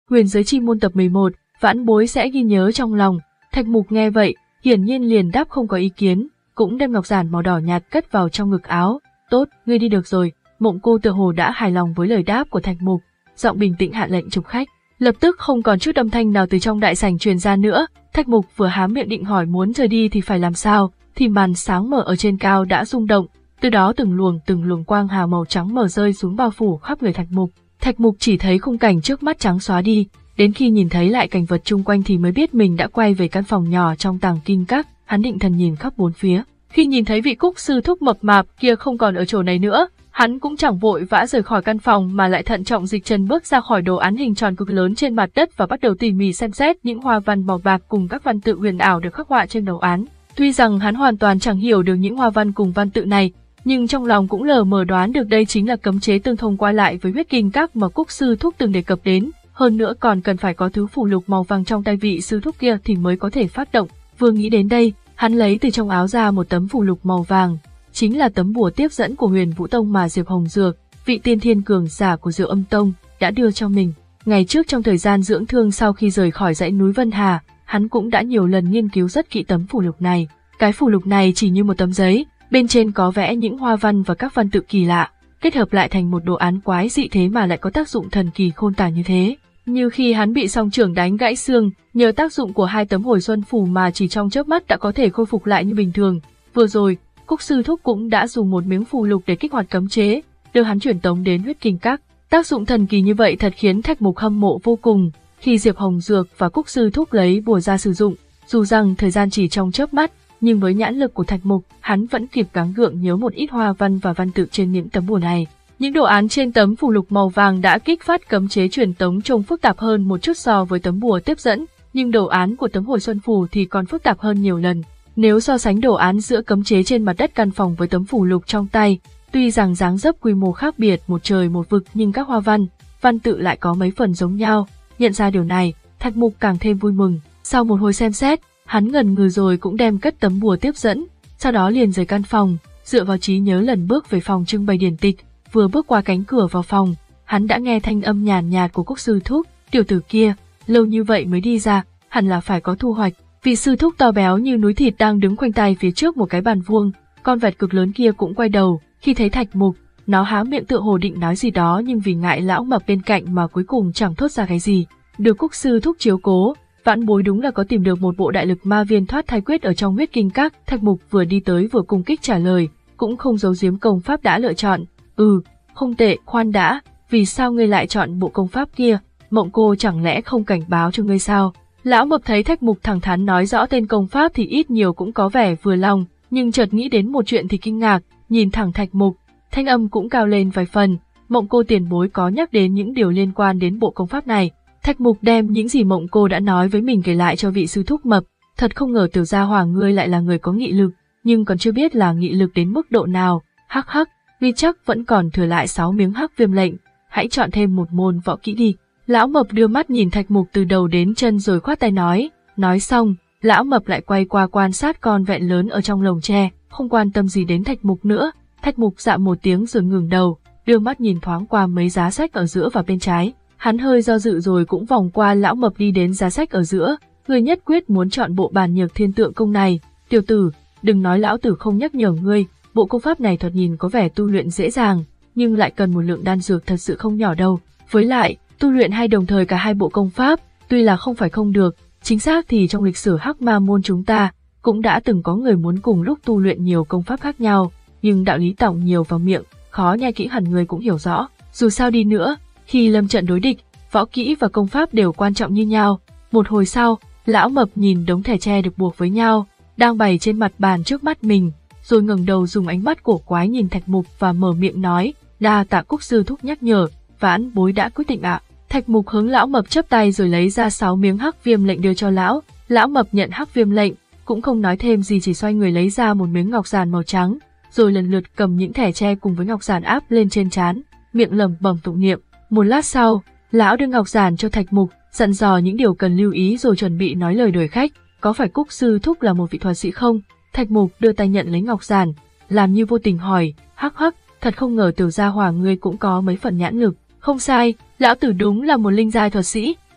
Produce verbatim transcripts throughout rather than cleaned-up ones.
Huyền giới chi môn tập mười một, vãn bối sẽ ghi nhớ trong lòng. Thạch Mục nghe vậy, hiển nhiên liền đáp không có ý kiến, cũng đem ngọc giản màu đỏ nhạt cất vào trong ngực áo. Tốt, ngươi đi được rồi. Mộng Cô tựa hồ đã hài lòng với lời đáp của Thạch Mục, giọng bình tĩnh hạ lệnh chụp khách. Lập tức không còn chút âm thanh nào từ trong đại sảnh truyền ra nữa. Thạch Mục vừa há miệng định hỏi muốn rời đi thì phải làm sao, thì màn sáng mở ở trên cao đã rung động, từ đó từng luồng từng luồng quang hà màu trắng mờ rơi xuống bao phủ khắp người Thạch Mục. Thạch Mục chỉ thấy khung cảnh trước mắt trắng xóa đi, đến khi nhìn thấy lại cảnh vật chung quanh thì mới biết mình đã quay về căn phòng nhỏ trong Tàng Kinh Các. Hắn định thần nhìn khắp bốn phía, khi nhìn thấy vị Cúc sư thúc mập mạp kia không còn ở chỗ này nữa, hắn cũng chẳng vội vã rời khỏi căn phòng mà lại thận trọng dịch chân bước ra khỏi đồ án hình tròn cực lớn trên mặt đất và bắt đầu tỉ mỉ xem xét những hoa văn màu bạc cùng các văn tự huyền ảo được khắc họa trên đồ án. Tuy rằng hắn hoàn toàn chẳng hiểu được những hoa văn cùng văn tự này, nhưng trong lòng cũng lờ mờ đoán được đây chính là cấm chế tương thông qua lại với huyết kinh các mà Cúc sư thúc từng đề cập đến, hơn nữa còn cần phải có thứ phù lục màu vàng trong tay vị sư thúc kia thì mới có thể phát động. Vừa nghĩ đến đây, hắn lấy từ trong áo ra một tấm phù lục màu vàng, chính là tấm bùa tiếp dẫn của Huyền Vũ Tông mà Diệp Hồng Dược, vị tiên thiên cường giả của Diệu Âm Tông, đã đưa cho mình. Ngày trước trong thời gian dưỡng thương sau khi rời khỏi dãy núi Vân Hà, hắn cũng đã nhiều lần nghiên cứu rất kỹ tấm phù lục này. Cái phù lục này chỉ như một tấm giấy, bên trên có vẽ những hoa văn và các văn tự kỳ lạ, kết hợp lại thành một đồ án quái dị thế mà lại có tác dụng thần kỳ khôn tả như thế. Như khi hắn bị song trưởng đánh gãy xương, nhờ tác dụng của hai tấm hồi xuân phù mà chỉ trong chớp mắt đã có thể khôi phục lại như bình thường. Vừa rồi, Cúc sư thúc cũng đã dùng một miếng phù lục để kích hoạt cấm chế, đưa hắn truyền tống đến huyết kinh các. Tác dụng thần kỳ như vậy thật khiến Thạch Mục hâm mộ vô cùng. Khi Diệp Hồng Dược và Cúc sư thúc lấy bùa ra sử dụng, dù rằng thời gian chỉ trong chớp mắt, nhưng với nhãn lực của Thạch Mục, hắn vẫn kịp gắng gượng nhớ một ít hoa văn và văn tự trên những tấm bùa này. Những đồ án trên tấm phù lục màu vàng đã kích phát cấm chế truyền tống trông phức tạp hơn một chút so với tấm bùa tiếp dẫn, nhưng đồ án của tấm hồi xuân phù thì còn phức tạp hơn nhiều lần. Nếu so sánh đồ án giữa cấm chế trên mặt đất căn phòng với tấm phù lục trong tay, tuy rằng dáng dấp quy mô khác biệt một trời một vực nhưng các hoa văn, văn tự lại có mấy phần giống nhau. Nhận ra điều này, Thạch Mục càng thêm vui mừng. Sau một hồi xem xét, hắn ngần ngừ rồi cũng đem cất tấm bùa tiếp dẫn, sau đó liền rời căn phòng, dựa vào trí nhớ lần bước về phòng trưng bày điển tịch. Vừa bước qua cánh cửa vào phòng, hắn đã nghe thanh âm nhàn nhạt của Cúc sư thúc. Tiểu tử kia, lâu như vậy mới đi ra, hẳn là phải có thu hoạch. Vị sư thúc to béo như núi thịt đang đứng khoanh tay phía trước một cái bàn vuông, con vẹt cực lớn kia cũng quay đầu, khi thấy Thạch Mục, nó há miệng tựa hồ định nói gì đó nhưng vì ngại lão mập bên cạnh mà cuối cùng chẳng thốt ra cái gì. Được Cúc sư thúc chiếu cố, vãn bối đúng là có tìm được một bộ đại lực ma viên thoát thai quyết ở trong huyết kinh các. Thạch Mục vừa đi tới vừa cung kích trả lời, cũng không giấu giếm công pháp đã lựa chọn. Ừ, không tệ, khoan đã, vì sao ngươi lại chọn bộ công pháp kia? Mộng Cô chẳng lẽ không cảnh báo cho ngươi sao? Lão mập thấy Thạch Mục thẳng thắn nói rõ tên công pháp thì ít nhiều cũng có vẻ vừa lòng, nhưng chợt nghĩ đến một chuyện thì kinh ngạc, nhìn thẳng Thạch Mục, thanh âm cũng cao lên vài phần. Mộng Cô tiền bối có nhắc đến những điều liên quan đến bộ công pháp này. Thạch Mục đem những gì Mộng Cô đã nói với mình kể lại cho vị sư thúc mập. Thật không ngờ tiểu gia hỏa ngươi lại là người có nghị lực, nhưng còn chưa biết là nghị lực đến mức độ nào. Hắc hắc, vì chắc vẫn còn thừa lại sáu miếng hắc viêm lệnh, hãy chọn thêm một môn võ kỹ đi. Lão mập đưa mắt nhìn Thạch Mục từ đầu đến chân rồi khoát tay nói. Nói xong, lão mập lại quay qua quan sát con vẹn lớn ở trong lồng tre, không quan tâm gì đến Thạch Mục nữa. Thạch Mục dạ một tiếng rồi ngừng đầu, đưa mắt nhìn thoáng qua mấy giá sách ở giữa và bên trái. Hắn hơi do dự rồi cũng vòng qua lão mập đi đến giá sách ở giữa. Ngươi nhất quyết muốn chọn bộ bàn nhược thiên tượng công này. Tiểu tử, đừng nói lão tử không nhắc nhở ngươi, bộ công pháp này thoạt nhìn có vẻ tu luyện dễ dàng, nhưng lại cần một lượng đan dược thật sự không nhỏ đâu. Với lại, tu luyện hay đồng thời cả hai bộ công pháp, tuy là không phải không được, chính xác thì trong lịch sử Hắc Ma môn chúng ta cũng đã từng có người muốn cùng lúc tu luyện nhiều công pháp khác nhau, nhưng đạo lý tỏng nhiều vào miệng, khó nhai kỹ hẳn người cũng hiểu rõ. Dù sao đi nữa, khi lâm trận đối địch, võ kỹ và công pháp đều quan trọng như nhau. Một hồi sau, lão mập nhìn đống thẻ tre được buộc với nhau, đang bày trên mặt bàn trước mắt mình, rồi ngẩng đầu dùng ánh mắt cổ quái nhìn Thạch Mục và mở miệng nói, đa tạ Cúc sư thúc nhắc nhở, vãn bối đã quyết định ạ. Thạch Mục hướng lão mập chắp tay rồi lấy ra sáu miếng hắc viêm lệnh đưa cho lão. Lão mập nhận hắc viêm lệnh, cũng không nói thêm gì, chỉ xoay người lấy ra một miếng ngọc giản màu trắng, rồi lần lượt cầm những thẻ tre cùng với ngọc giản áp lên trên trán, miệng lẩm bẩm tụng niệm. Một lát sau, lão đưa ngọc giản cho Thạch Mục, dặn dò những điều cần lưu ý rồi chuẩn bị nói lời đuổi khách. Có phải Cúc sư thúc là một vị thuật sĩ không? Thạch Mục đưa tay nhận lấy ngọc giản, làm như vô tình hỏi. Hắc hắc, thật không ngờ tiểu gia hỏa ngươi cũng có mấy phần nhãn lực. Không sai, lão tử đúng là một linh giai thuật sĩ,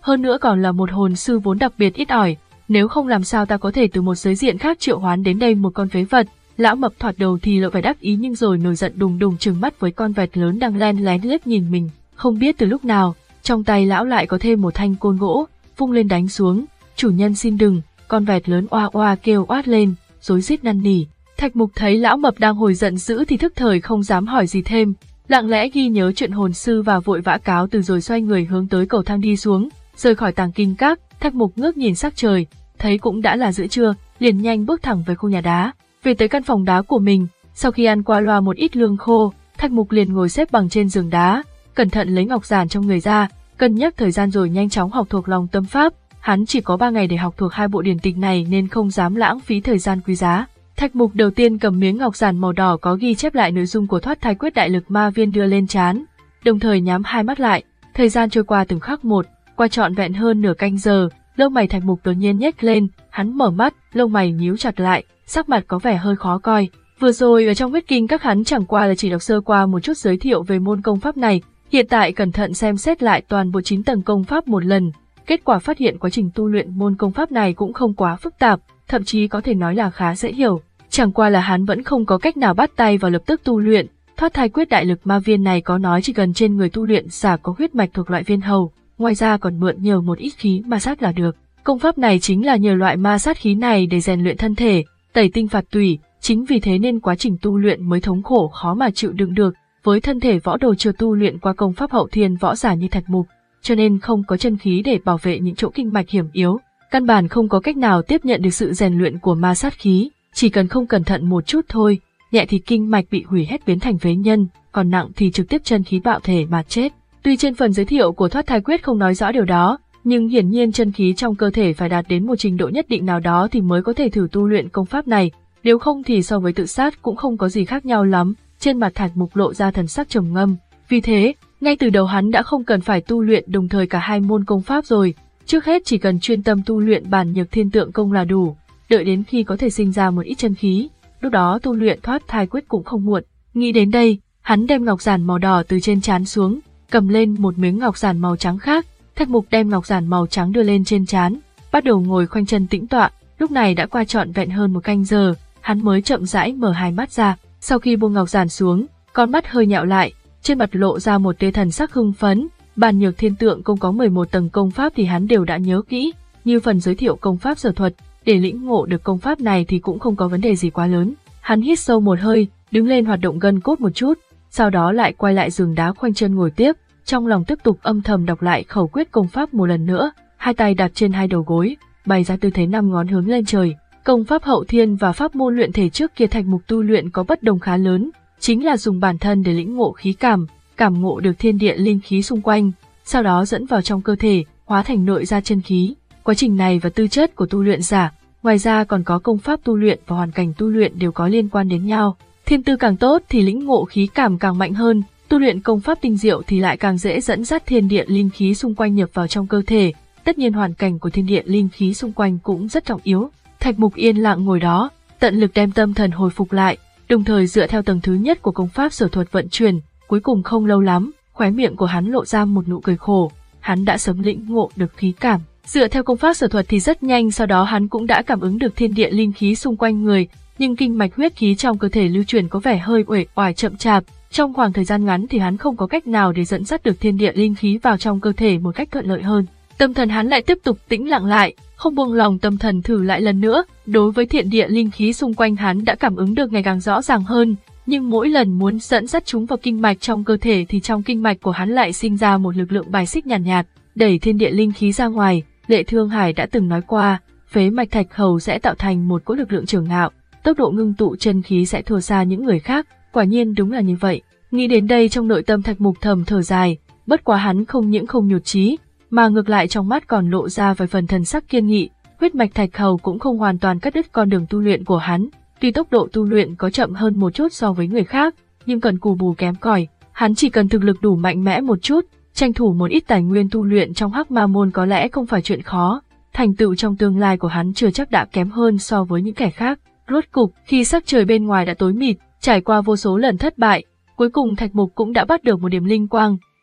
hơn nữa còn là một hồn sư vốn đặc biệt ít ỏi, nếu không làm sao ta có thể từ một giới diện khác triệu hoán đến đây một con phế vật. Lão mập thoạt đầu thì lộ vẻ đắc ý nhưng rồi nổi giận đùng đùng trừng mắt với con vẹt lớn đang len lén liếc nhìn mình, không biết từ lúc nào, trong tay lão lại có thêm một thanh côn gỗ, vung lên đánh xuống. Chủ nhân xin đừng, con vẹt lớn oa oa kêu oát lên, rối rít năn nỉ. Thạch Mục thấy lão mập đang hồi giận dữ thì thức thời không dám hỏi gì thêm, lặng lẽ ghi nhớ chuyện hồn sư và vội vã cáo từ rồi xoay người hướng tới cầu thang đi xuống, rời khỏi Tàng Kinh Các. Thạch Mục ngước nhìn sắc trời, thấy cũng đã là giữa trưa, liền nhanh bước thẳng về khu nhà đá, về tới căn phòng đá của mình. Sau khi ăn qua loa một ít lương khô, Thạch Mục liền ngồi xếp bằng trên giường đá, cẩn thận lấy ngọc giản trong người ra, cân nhắc thời gian rồi nhanh chóng học thuộc lòng tâm pháp. Hắn chỉ có ba ngày để học thuộc hai bộ điển tịch này nên không dám lãng phí thời gian quý giá. Thạch Mục đầu tiên cầm miếng ngọc giản màu đỏ có ghi chép lại nội dung của Thoát Thai Quyết Đại Lực Ma Viên đưa lên trán, đồng thời nhắm hai mắt lại. Thời gian trôi qua từng khắc một, qua trọn vẹn hơn nửa canh giờ, lông mày Thạch Mục đột nhiên nhếch lên, hắn mở mắt, lông mày nhíu chặt lại, sắc mặt có vẻ hơi khó coi. Vừa rồi ở trong huyết kinh các hắn chẳng qua là chỉ đọc sơ qua một chút giới thiệu về môn công pháp này, hiện tại cẩn thận xem xét lại toàn bộ chín tầng công pháp một lần, kết quả phát hiện quá trình tu luyện môn công pháp này cũng không quá phức tạp, thậm chí có thể nói là khá dễ hiểu. Chẳng qua là hắn vẫn không có cách nào bắt tay vào lập tức tu luyện. Thoát Thai Quyết Đại Lực Ma Viên này có nói chỉ cần trên người tu luyện giả có huyết mạch thuộc loại viên hầu, ngoài ra còn mượn nhờ một ít khí ma sát là được. Công pháp này chính là nhờ loại ma sát khí này để rèn luyện thân thể, tẩy tinh phạt tủy, chính vì thế nên quá trình tu luyện mới thống khổ khó mà chịu đựng được. Với thân thể võ đồ chưa tu luyện qua công pháp hậu thiên võ giả như Thạch Mục, cho nên không có chân khí để bảo vệ những chỗ kinh mạch hiểm yếu, căn bản không có cách nào tiếp nhận được sự rèn luyện của ma sát khí. Chỉ cần không cẩn thận một chút thôi, nhẹ thì kinh mạch bị hủy hết biến thành phế nhân, còn nặng thì trực tiếp chân khí bạo thể mà chết. Tuy trên phần giới thiệu của Thoát Thai Quyết không nói rõ điều đó, nhưng hiển nhiên chân khí trong cơ thể phải đạt đến một trình độ nhất định nào đó thì mới có thể thử tu luyện công pháp này, nếu không thì so với tự sát cũng không có gì khác nhau lắm. Trên mặt Thạch Mục lộ ra thần sắc trầm ngâm, vì thế, ngay từ đầu hắn đã không cần phải tu luyện đồng thời cả hai môn công pháp rồi, trước hết chỉ cần chuyên tâm tu luyện Bản Nhược Thiên Tượng Công là đủ. Đợi đến khi có thể sinh ra một ít chân khí, lúc đó tu luyện Thoát Thai Quyết cũng không muộn. Nghĩ đến đây, hắn đem ngọc giản màu đỏ từ trên trán xuống, cầm lên một miếng ngọc giản màu trắng khác. Thạch Mục đem ngọc giản màu trắng đưa lên trên trán, bắt đầu ngồi khoanh chân tĩnh tọa. Lúc này đã qua trọn vẹn hơn một canh giờ, hắn mới chậm rãi mở hai mắt ra. Sau khi buông ngọc giản xuống, con mắt hơi nhạo lại, trên mặt lộ ra một tia thần sắc hưng phấn. Bản Nhược Thiên Tượng Công có mười một tầng công pháp thì hắn đều đã nhớ kỹ, như phần giới thiệu công pháp sở thuật. Để lĩnh ngộ được công pháp này thì cũng không có vấn đề gì quá lớn. Hắn hít sâu một hơi, đứng lên hoạt động gân cốt một chút, sau đó lại quay lại giường đá khoanh chân ngồi tiếp, trong lòng tiếp tục âm thầm đọc lại khẩu quyết công pháp một lần nữa, hai tay đặt trên hai đầu gối, bày ra tư thế năm ngón hướng lên trời. Công pháp hậu thiên và pháp môn luyện thể trước kia Thạch Mục tu luyện có bất đồng khá lớn, chính là dùng bản thân để lĩnh ngộ khí cảm, cảm ngộ được thiên địa linh khí xung quanh, sau đó dẫn vào trong cơ thể, hóa thành nội ra chân khí. Quá trình này và tư chất của tu luyện giả, ngoài ra còn có công pháp tu luyện và hoàn cảnh tu luyện đều có liên quan đến nhau. Thiên tư càng tốt thì lĩnh ngộ khí cảm càng mạnh hơn, tu luyện công pháp tinh diệu thì lại càng dễ dẫn dắt thiên địa linh khí xung quanh nhập vào trong cơ thể. Tất nhiên hoàn cảnh của thiên địa linh khí xung quanh cũng rất trọng yếu. Thạch Mục yên lặng ngồi đó, tận lực đem tâm thần hồi phục lại, đồng thời dựa theo tầng thứ nhất của công pháp sở thuật vận chuyển. Cuối cùng không lâu lắm, khóe miệng của hắn lộ ra một nụ cười khổ. Hắn đã sớm lĩnh ngộ được khí cảm. Dựa theo công pháp sở thuật thì rất nhanh sau đó hắn cũng đã cảm ứng được thiên địa linh khí xung quanh người, nhưng kinh mạch huyết khí trong cơ thể lưu truyền có vẻ hơi uể oải chậm chạp. Trong khoảng thời gian ngắn thì hắn không có cách nào để dẫn dắt được thiên địa linh khí vào trong cơ thể một cách thuận lợi hơn. Tâm thần hắn lại tiếp tục tĩnh lặng lại, không buông lòng tâm thần thử lại lần nữa. Đối với thiên địa linh khí xung quanh hắn đã cảm ứng được ngày càng rõ ràng hơn, nhưng mỗi lần muốn dẫn dắt chúng vào kinh mạch trong cơ thể thì trong kinh mạch của hắn lại sinh ra một lực lượng bài xích nhàn nhạt, nhạt, đẩy thiên địa linh khí ra ngoài. Lệ Thương Hải đã từng nói qua, phế mạch thạch hầu sẽ tạo thành một cỗ lực lượng trường ngạo, tốc độ ngưng tụ chân khí sẽ thua xa những người khác. Quả nhiên đúng là như vậy. Nghĩ đến đây trong nội tâm Thạch Mục thầm thở dài, bất quá hắn không những không nhụt chí, mà ngược lại trong mắt còn lộ ra vài phần thần sắc kiên nghị. Huyết mạch thạch hầu cũng không hoàn toàn cắt đứt con đường tu luyện của hắn, tuy tốc độ tu luyện có chậm hơn một chút so với người khác, nhưng cần cù bù kém cỏi, hắn chỉ cần thực lực đủ mạnh mẽ một chút, tranh thủ một ít tài nguyên tu luyện trong Hắc Ma môn có lẽ không phải chuyện khó. Thành tựu trong tương lai của hắn chưa chắc đã kém hơn so với những kẻ khác. Rốt cục, khi sắc trời bên ngoài đã tối mịt, trải qua vô số lần thất bại, cuối cùng Thạch Mục cũng đã bắt được một điểm linh quang.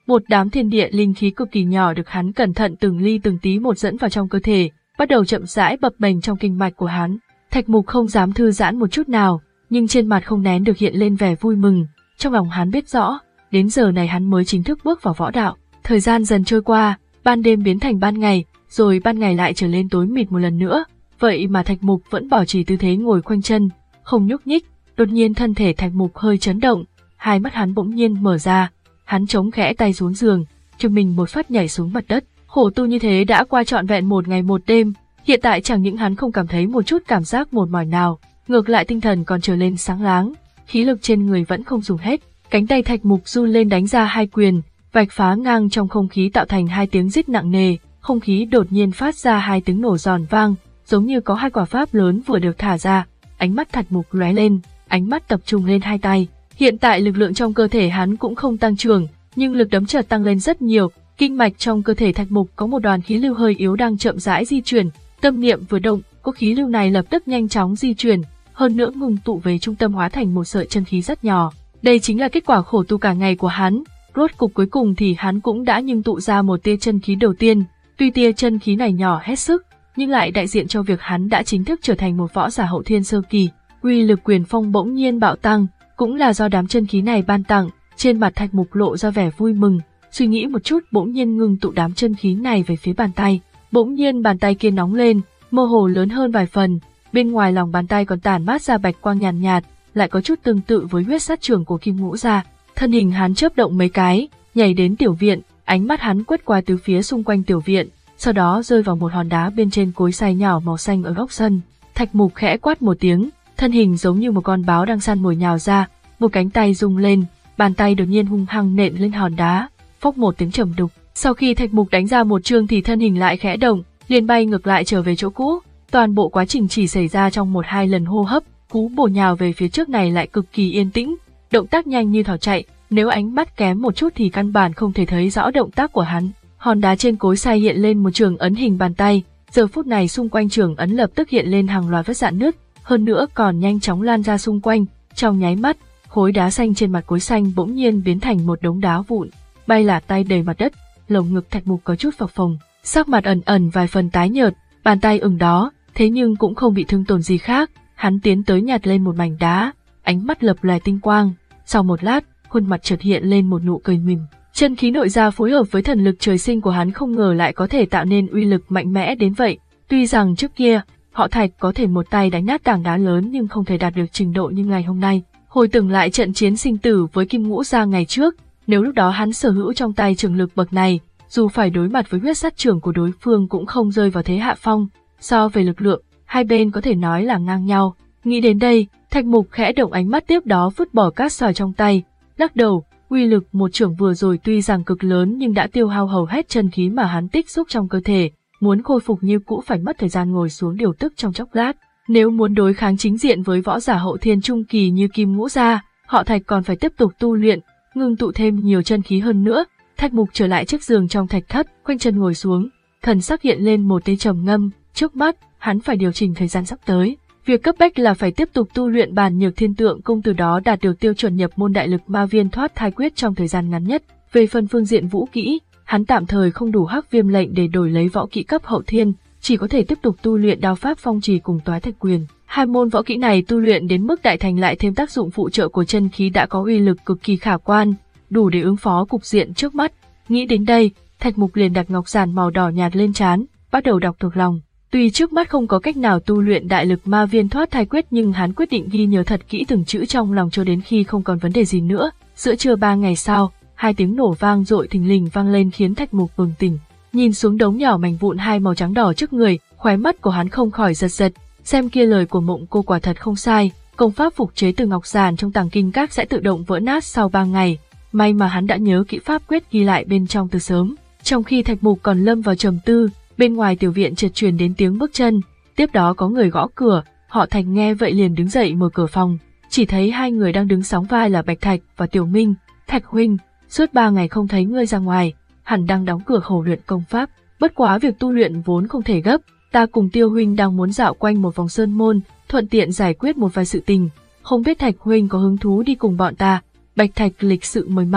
Một đám thiên địa linh khí cực kỳ nhỏ được hắn cẩn thận từng ly từng tí một dẫn vào trong cơ thể, bắt đầu chậm rãi bập bềnh trong kinh mạch của hắn. Thạch Mục không dám thư giãn một chút nào, nhưng trên mặt không nén được hiện lên vẻ vui mừng. Trong lòng hắn biết rõ, đến giờ này hắn mới chính thức bước vào võ đạo. Thời gian dần trôi qua, ban đêm biến thành ban ngày, rồi ban ngày lại trở lên tối mịt một lần nữa. Vậy mà Thạch Mục vẫn bảo trì tư thế ngồi khoanh chân, không nhúc nhích. Đột nhiên thân thể Thạch Mục hơi chấn động, hai mắt hắn bỗng nhiên mở ra. Hắn chống khẽ tay xuống giường, cho mình một phát nhảy xuống mặt đất. Khổ tu như thế đã qua trọn vẹn một ngày một đêm, hiện tại chẳng những hắn không cảm thấy một chút cảm giác mệt mỏi nào, ngược lại tinh thần còn trở lên sáng láng, khí lực trên người vẫn không dùng hết. Cánh tay Thạch Mục run lên đánh ra hai quyền, vạch phá ngang trong không khí tạo thành hai tiếng rít nặng nề, không khí đột nhiên phát ra hai tiếng nổ giòn vang, giống như có hai quả pháp lớn vừa được thả ra. Ánh mắt Thạch Mục lóe lên, ánh mắt tập trung lên hai tay. Hiện tại lực lượng trong cơ thể hắn cũng không tăng trưởng, nhưng lực đấm chợt tăng lên rất nhiều. Kinh mạch trong cơ thể Thạch Mục có một đoàn khí lưu hơi yếu đang chậm rãi di chuyển, tâm niệm vừa động, có khí lưu này lập tức nhanh chóng di chuyển, hơn nữa ngừng tụ về trung tâm hóa thành một sợi chân khí rất nhỏ. Đây chính là kết quả khổ tu cả ngày của hắn. Rốt cục cuối cùng thì hắn cũng đã ngưng tụ ra một tia chân khí đầu tiên. Tuy tia chân khí này nhỏ hết sức, nhưng lại đại diện cho việc hắn đã chính thức trở thành một võ giả hậu thiên sơ kỳ. Uy lực quyền phong bỗng nhiên bạo tăng, cũng là do đám chân khí này ban tặng. Trên mặt Thạch Mục lộ ra vẻ vui mừng, suy nghĩ một chút bỗng nhiên ngưng tụ đám chân khí này về phía bàn tay. Bỗng nhiên bàn tay kia nóng lên, mơ hồ lớn hơn vài phần, bên ngoài lòng bàn tay còn tản mát ra bạch quang nhàn nhạt, nhạt, lại có chút tương tự với huyết sát trưởng của Kim Ngũ Gia. Thân hình hắn chớp động mấy cái, nhảy đến tiểu viện, ánh mắt hắn quét qua tứ phía xung quanh tiểu viện, sau đó rơi vào một hòn đá bên trên cối xay nhỏ màu xanh ở góc sân. Thạch Mục khẽ quát một tiếng, thân hình giống như một con báo đang săn mồi nhào ra, một cánh tay rung lên, bàn tay đột nhiên hung hăng nện lên hòn đá, phốc một tiếng trầm đục. Sau khi Thạch Mục đánh ra một chương thì thân hình lại khẽ động, liền bay ngược lại trở về chỗ cũ. Toàn bộ quá trình chỉ xảy ra trong một hai lần hô hấp, cú bổ nhào về phía trước này lại cực kỳ yên tĩnh, động tác nhanh như thỏ chạy, nếu ánh mắt kém một chút thì căn bản không thể thấy rõ động tác của hắn. Hòn đá trên cối xay hiện lên một trường ấn hình bàn tay, giờ phút này xung quanh trường ấn lập tức hiện lên hàng loạt vết rạn nứt, hơn nữa còn nhanh chóng lan ra xung quanh. Trong nháy mắt, khối đá xanh trên mặt cối xanh bỗng nhiên biến thành một đống đá vụn, bay lả tay đầy mặt đất. Lồng ngực Thạch Mục có chút phập phồng, sắc mặt ẩn ẩn vài phần tái nhợt, bàn tay ửng đó, thế nhưng cũng không bị thương tổn gì khác. Hắn tiến tới nhặt lên một mảnh đá, ánh mắt lập lòe tinh quang. Sau một lát, khuôn mặt chợt hiện lên một nụ cười mỉm. Chân khí nội ra phối hợp với thần lực trời sinh của hắn không ngờ lại có thể tạo nên uy lực mạnh mẽ đến vậy. Tuy rằng trước kia, họ Thạch có thể một tay đánh nát tảng đá lớn nhưng không thể đạt được trình độ như ngày hôm nay. Hồi tưởng lại trận chiến sinh tử với Kim Ngũ Gia ngày trước, nếu lúc đó hắn sở hữu trong tay trường lực bậc này, dù phải đối mặt với huyết sát trưởng của đối phương cũng không rơi vào thế hạ phong. So về lực lượng, hai bên có thể nói là ngang nhau. Nghĩ đến đây, Thạch Mục khẽ động ánh mắt tiếp đó vứt bỏ cát sỏi trong tay, lắc đầu. Uy lực một trưởng vừa rồi tuy rằng cực lớn nhưng đã tiêu hao hầu hết chân khí mà hắn tích xúc trong cơ thể, muốn khôi phục như cũ phải mất thời gian ngồi xuống điều tức trong chốc lát. Nếu muốn đối kháng chính diện với võ giả hậu thiên trung kỳ như Kim Ngũ Gia, họ Thạch còn phải tiếp tục tu luyện, ngưng tụ thêm nhiều chân khí hơn nữa. Thạch Mục trở lại chiếc giường trong thạch thất, khoanh chân ngồi xuống, thần sắc hiện lên một tia trầm ngâm. Trước mắt, hắn phải điều chỉnh thời gian sắp tới. Việc cấp bách là phải tiếp tục tu luyện Bàn Nhược Thiên Tượng Công, từ đó đạt được tiêu chuẩn nhập môn đại lực ma viên thoát thai quyết trong thời gian ngắn nhất. Về phần phương diện vũ kỹ, hắn tạm thời không đủ Hắc Viêm lệnh để đổi lấy võ kỹ cấp hậu thiên, chỉ có thể tiếp tục tu luyện Đao Pháp Phong Trì cùng Toái Thạch Quyền. Hai môn võ kỹ này tu luyện đến mức đại thành lại thêm tác dụng phụ trợ của chân khí đã có uy lực cực kỳ khả quan, đủ để ứng phó cục diện trước mắt. Nghĩ đến đây, Thạch Mục liền đặt ngọc giản màu đỏ nhạt lên trán, bắt đầu đọc thuộc lòng. Tuy trước mắt không có cách nào tu luyện đại lực ma viên thoát thai quyết nhưng hắn quyết định ghi nhớ thật kỹ từng chữ trong lòng cho đến khi không còn vấn đề gì nữa. Giữa trưa ba ngày sau, hai tiếng nổ vang dội thình lình vang lên khiến Thạch Mục bừng tỉnh. Nhìn xuống đống nhỏ mảnh vụn hai màu trắng đỏ trước người, khóe mắt của hắn không khỏi giật giật. Xem kia lời của Mộng Cô quả thật không sai, công pháp phục chế từ ngọc giản trong tàng kinh các sẽ tự động vỡ nát sau ba ngày. May mà hắn đã nhớ kỹ pháp quyết ghi lại bên trong từ sớm. Trong khi Thạch Mục còn lâm vào trầm tư, bên ngoài tiểu viện chợt truyền đến tiếng bước chân, tiếp đó có người gõ cửa. Họ Thạch nghe vậy liền đứng dậy mở cửa phòng, chỉ thấy hai người đang đứng sóng vai là Bạch Thạch và Tiểu Minh. Thạch huynh, suốt ba ngày không thấy ngươi ra ngoài, hẳn đang đóng cửa khổ luyện công pháp. Bất quá việc tu luyện vốn không thể gấp, ta cùng Tiêu huynh đang muốn dạo quanh một vòng sơn môn, thuận tiện giải quyết một vài sự tình, không biết Thạch huynh có hứng thú đi cùng bọn ta. Bạch Thạch lịch sự mời mọc,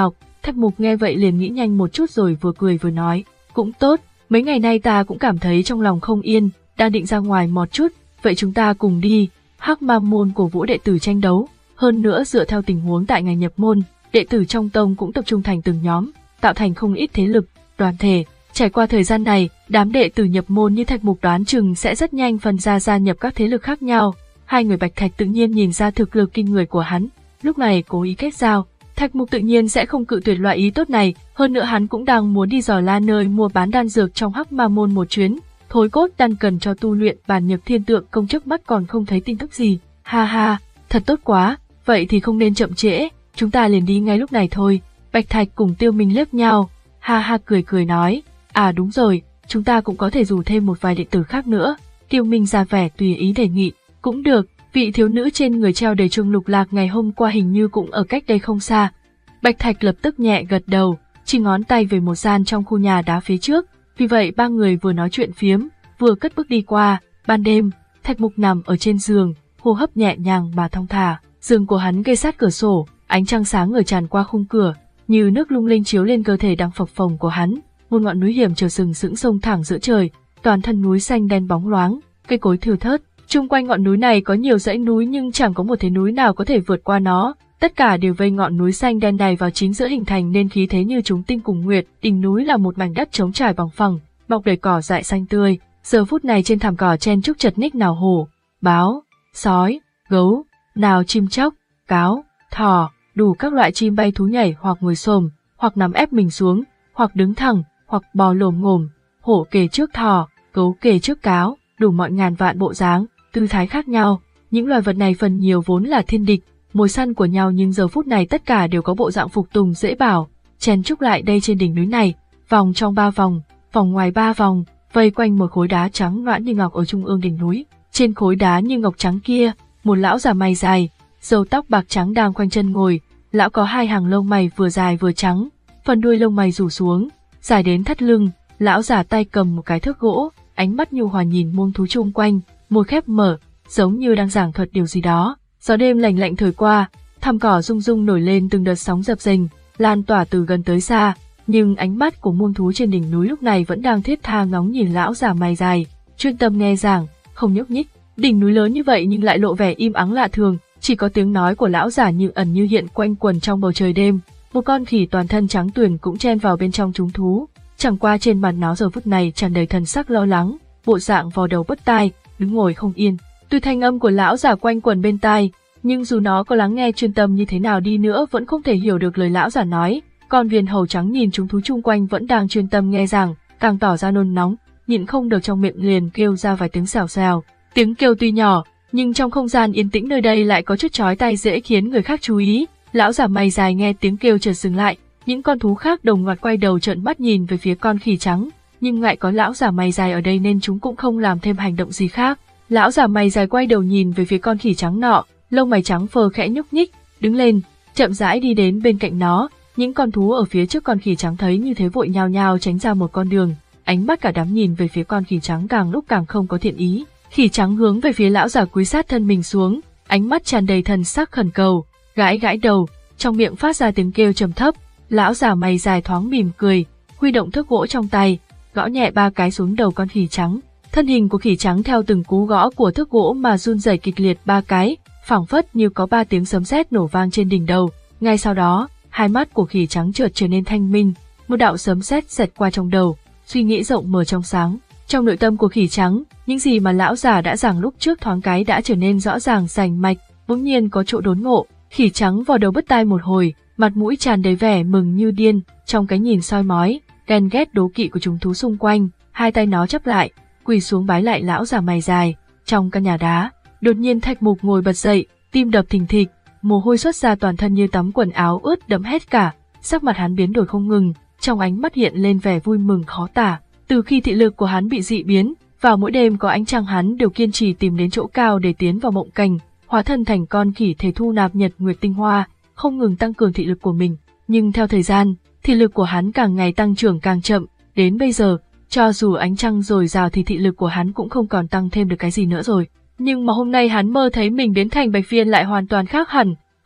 Thạch Mục nghe vậy liền nghĩ nhanh một chút rồi vừa cười vừa nói, cũng tốt, mấy ngày nay ta cũng cảm thấy trong lòng không yên, đang định ra ngoài một chút, vậy chúng ta cùng đi. Hắc Ma môn cổ vũ đệ tử tranh đấu, hơn nữa dựa theo tình huống tại ngày nhập môn, đệ tử trong tông cũng tập trung thành từng nhóm, tạo thành không ít thế lực, đoàn thể. Trải qua thời gian này, đám đệ tử nhập môn như Thạch Mục đoán chừng sẽ rất nhanh phân ra gia nhập các thế lực khác nhau. Hai người Bạch Thạch tự nhiên nhìn ra thực lực kinh người của hắn, lúc này cố ý kết giao. Thạch Mục tự nhiên sẽ không cự tuyệt loại ý tốt này, hơn nữa hắn cũng đang muốn đi dò la nơi mua bán đan dược trong Hắc Ma môn một chuyến. Thối cốt đan cần cho tu luyện bản nhược thiên tượng công trước mắt còn không thấy tin tức gì. Ha ha, thật tốt quá, vậy thì không nên chậm trễ, chúng ta liền đi ngay lúc này thôi. Bạch Thạch cùng Tiêu Minh liếc nhau, ha ha cười cười nói, à đúng rồi, chúng ta cũng có thể rủ thêm một vài đệ tử khác nữa. Tiêu Minh ra vẻ tùy ý đề nghị, cũng được, vị thiếu nữ trên người treo đầy chuông lục lạc ngày hôm qua hình như cũng ở cách đây không xa. Bạch Thạch lập tức nhẹ gật đầu, chỉ ngón tay về một gian trong khu nhà đá phía trước, vì vậy ba người vừa nói chuyện phiếm, vừa cất bước đi qua. Ban đêm, Thạch Mục nằm ở trên giường, hô hấp nhẹ nhàng mà thong thả, giường của hắn kê sát cửa sổ, ánh trăng sáng ngời tràn qua khung cửa, như nước lung linh chiếu lên cơ thể đang phập phồng của hắn. Một ngọn núi hiểm trở sừng sững sông thẳng giữa trời, toàn thân núi xanh đen bóng loáng, cây cối thưa thớt. Chung quanh ngọn núi này có nhiều dãy núi nhưng chẳng có một thế núi nào có thể vượt qua nó, tất cả đều vây ngọn núi xanh đen này vào chính giữa hình thành nên khí thế như chúng tinh cùng nguyệt. Đỉnh núi là một mảnh đất trống trải bằng phẳng, mọc đầy cỏ dại xanh tươi. Giờ phút này trên thảm cỏ chen chúc chật ních nào hổ, báo, sói, gấu, nào chim chóc, cáo, thỏ, đủ các loại chim bay thú nhảy hoặc ngồi xổm, hoặc nằm ép mình xuống, hoặc đứng thẳng, hoặc bò lồm ngồm. Hổ kề trước thỏ, gấu kề trước cáo, đủ mọi ngàn vạn bộ dáng, tư thái khác nhau. Những loài vật này phần nhiều vốn là thiên địch, mồi săn của nhau, nhưng giờ phút này tất cả đều có bộ dạng phục tùng dễ bảo, chen chúc lại đây trên đỉnh núi này, vòng trong ba vòng, vòng ngoài ba vòng, vây quanh một khối đá trắng loãng như ngọc ở trung ương đỉnh núi. Trên khối đá như ngọc trắng kia, một lão già mày dài, râu tóc bạc trắng đang khoanh chân ngồi. Lão có hai hàng lông mày vừa dài vừa trắng, phần đuôi lông mày rủ xuống, dài đến thắt lưng. Lão già tay cầm một cái thước gỗ, ánh mắt nhu hòa nhìn muông thú chung quanh, môi khép mở, giống như đang giảng thuật điều gì đó. Gió đêm lạnh lạnh thổi qua, thảm cỏ rung rung nổi lên từng đợt sóng dập dềnh, lan tỏa từ gần tới xa. Nhưng ánh mắt của muông thú trên đỉnh núi lúc này vẫn đang thiết tha ngóng nhìn lão già mày dài, chuyên tâm nghe giảng, không nhúc nhích. Đỉnh núi lớn như vậy nhưng lại lộ vẻ im ắng lạ thường, chỉ có tiếng nói của lão già như ẩn như hiện quanh quẩn trong bầu trời đêm. Một con khỉ toàn thân trắng tuyền cũng chen vào bên trong chúng thú, chẳng qua trên mặt nó giờ phút này tràn đầy thần sắc lo lắng, bộ dạng vò đầu bứt tai, đứng ngồi không yên. Tuy thanh âm của lão già quanh quẩn bên tai, nhưng dù nó có lắng nghe chuyên tâm như thế nào đi nữa vẫn không thể hiểu được lời lão già nói. Con viên hầu trắng nhìn chúng thú chung quanh vẫn đang chuyên tâm nghe giảng, càng tỏ ra nôn nóng, nhịn không được trong miệng liền kêu ra vài tiếng xèo xèo. Tiếng kêu tuy nhỏ, nhưng trong không gian yên tĩnh nơi đây lại có chút chói tai dễ khiến người khác chú ý. Lão già mày dài nghe tiếng kêu chợt dừng lại, những con thú khác đồng loạt quay đầu trợn mắt nhìn về phía con khỉ trắng, nhưng ngại có lão già mày dài ở đây nên chúng cũng không làm thêm hành động gì khác. Lão già mày dài quay đầu nhìn về phía con khỉ trắng nọ, lông mày trắng phơ khẽ nhúc nhích, đứng lên, chậm rãi đi đến bên cạnh nó. Những con thú ở phía trước con khỉ trắng thấy như thế vội nhao nhao tránh ra một con đường, ánh mắt cả đám nhìn về phía con khỉ trắng càng lúc càng không có thiện ý. Khỉ trắng hướng về phía lão già cúi sát thân mình xuống, ánh mắt tràn đầy thần sắc khẩn cầu, gãi gãi đầu, trong miệng phát ra tiếng kêu trầm thấp. Lão già mày dài thoáng mỉm cười, huy động thước gỗ trong tay, gõ nhẹ ba cái xuống đầu con khỉ trắng. Thân hình của khỉ trắng theo từng cú gõ của thước gỗ mà run rẩy kịch liệt ba cái, phảng phất như có ba tiếng sấm sét nổ vang trên đỉnh đầu. Ngay sau đó, hai mắt của khỉ trắng chợt trở nên thanh minh, một đạo sấm sét xẹt qua trong đầu, suy nghĩ rộng mở trong sáng. Trong nội tâm của khỉ trắng, những gì mà lão già đã giảng lúc trước thoáng cái đã trở nên rõ ràng rành mạch, bỗng nhiên có chỗ đốn ngộ. Khỉ trắng vò đầu bứt tai một hồi, mặt mũi tràn đầy vẻ mừng như điên, trong cái nhìn soi mói, ghen ghét đố kỵ của chúng thú xung quanh, hai tay nó chắp lại, quỳ xuống bái lại lão già mày dài. Trong căn nhà đá, đột nhiên Thạch Mục ngồi bật dậy, tim đập thình thịch, mồ hôi xuất ra toàn thân như tắm quần áo ướt đẫm hết cả, sắc mặt hắn biến đổi không ngừng, trong ánh mắt hiện lên vẻ vui mừng khó tả. Từ khi thị lực của hắn bị dị biến, vào mỗi đêm có ánh trăng hắn đều kiên trì tìm đến chỗ cao để tiến vào mộng cảnh, hóa thân thành con khỉ thể thu nạp nhật nguyệt tinh hoa, không ngừng tăng cường thị lực của mình. Nhưng theo thời gian, thị lực của hắn càng ngày tăng trưởng càng chậm, đến bây giờ, cho dù ánh trăng dồi dào thì thị lực của hắn cũng không còn tăng thêm được cái gì nữa rồi. Nhưng mà hôm nay hắn mơ thấy mình biến thành Bạch Viên lại hoàn toàn khác hẳn, không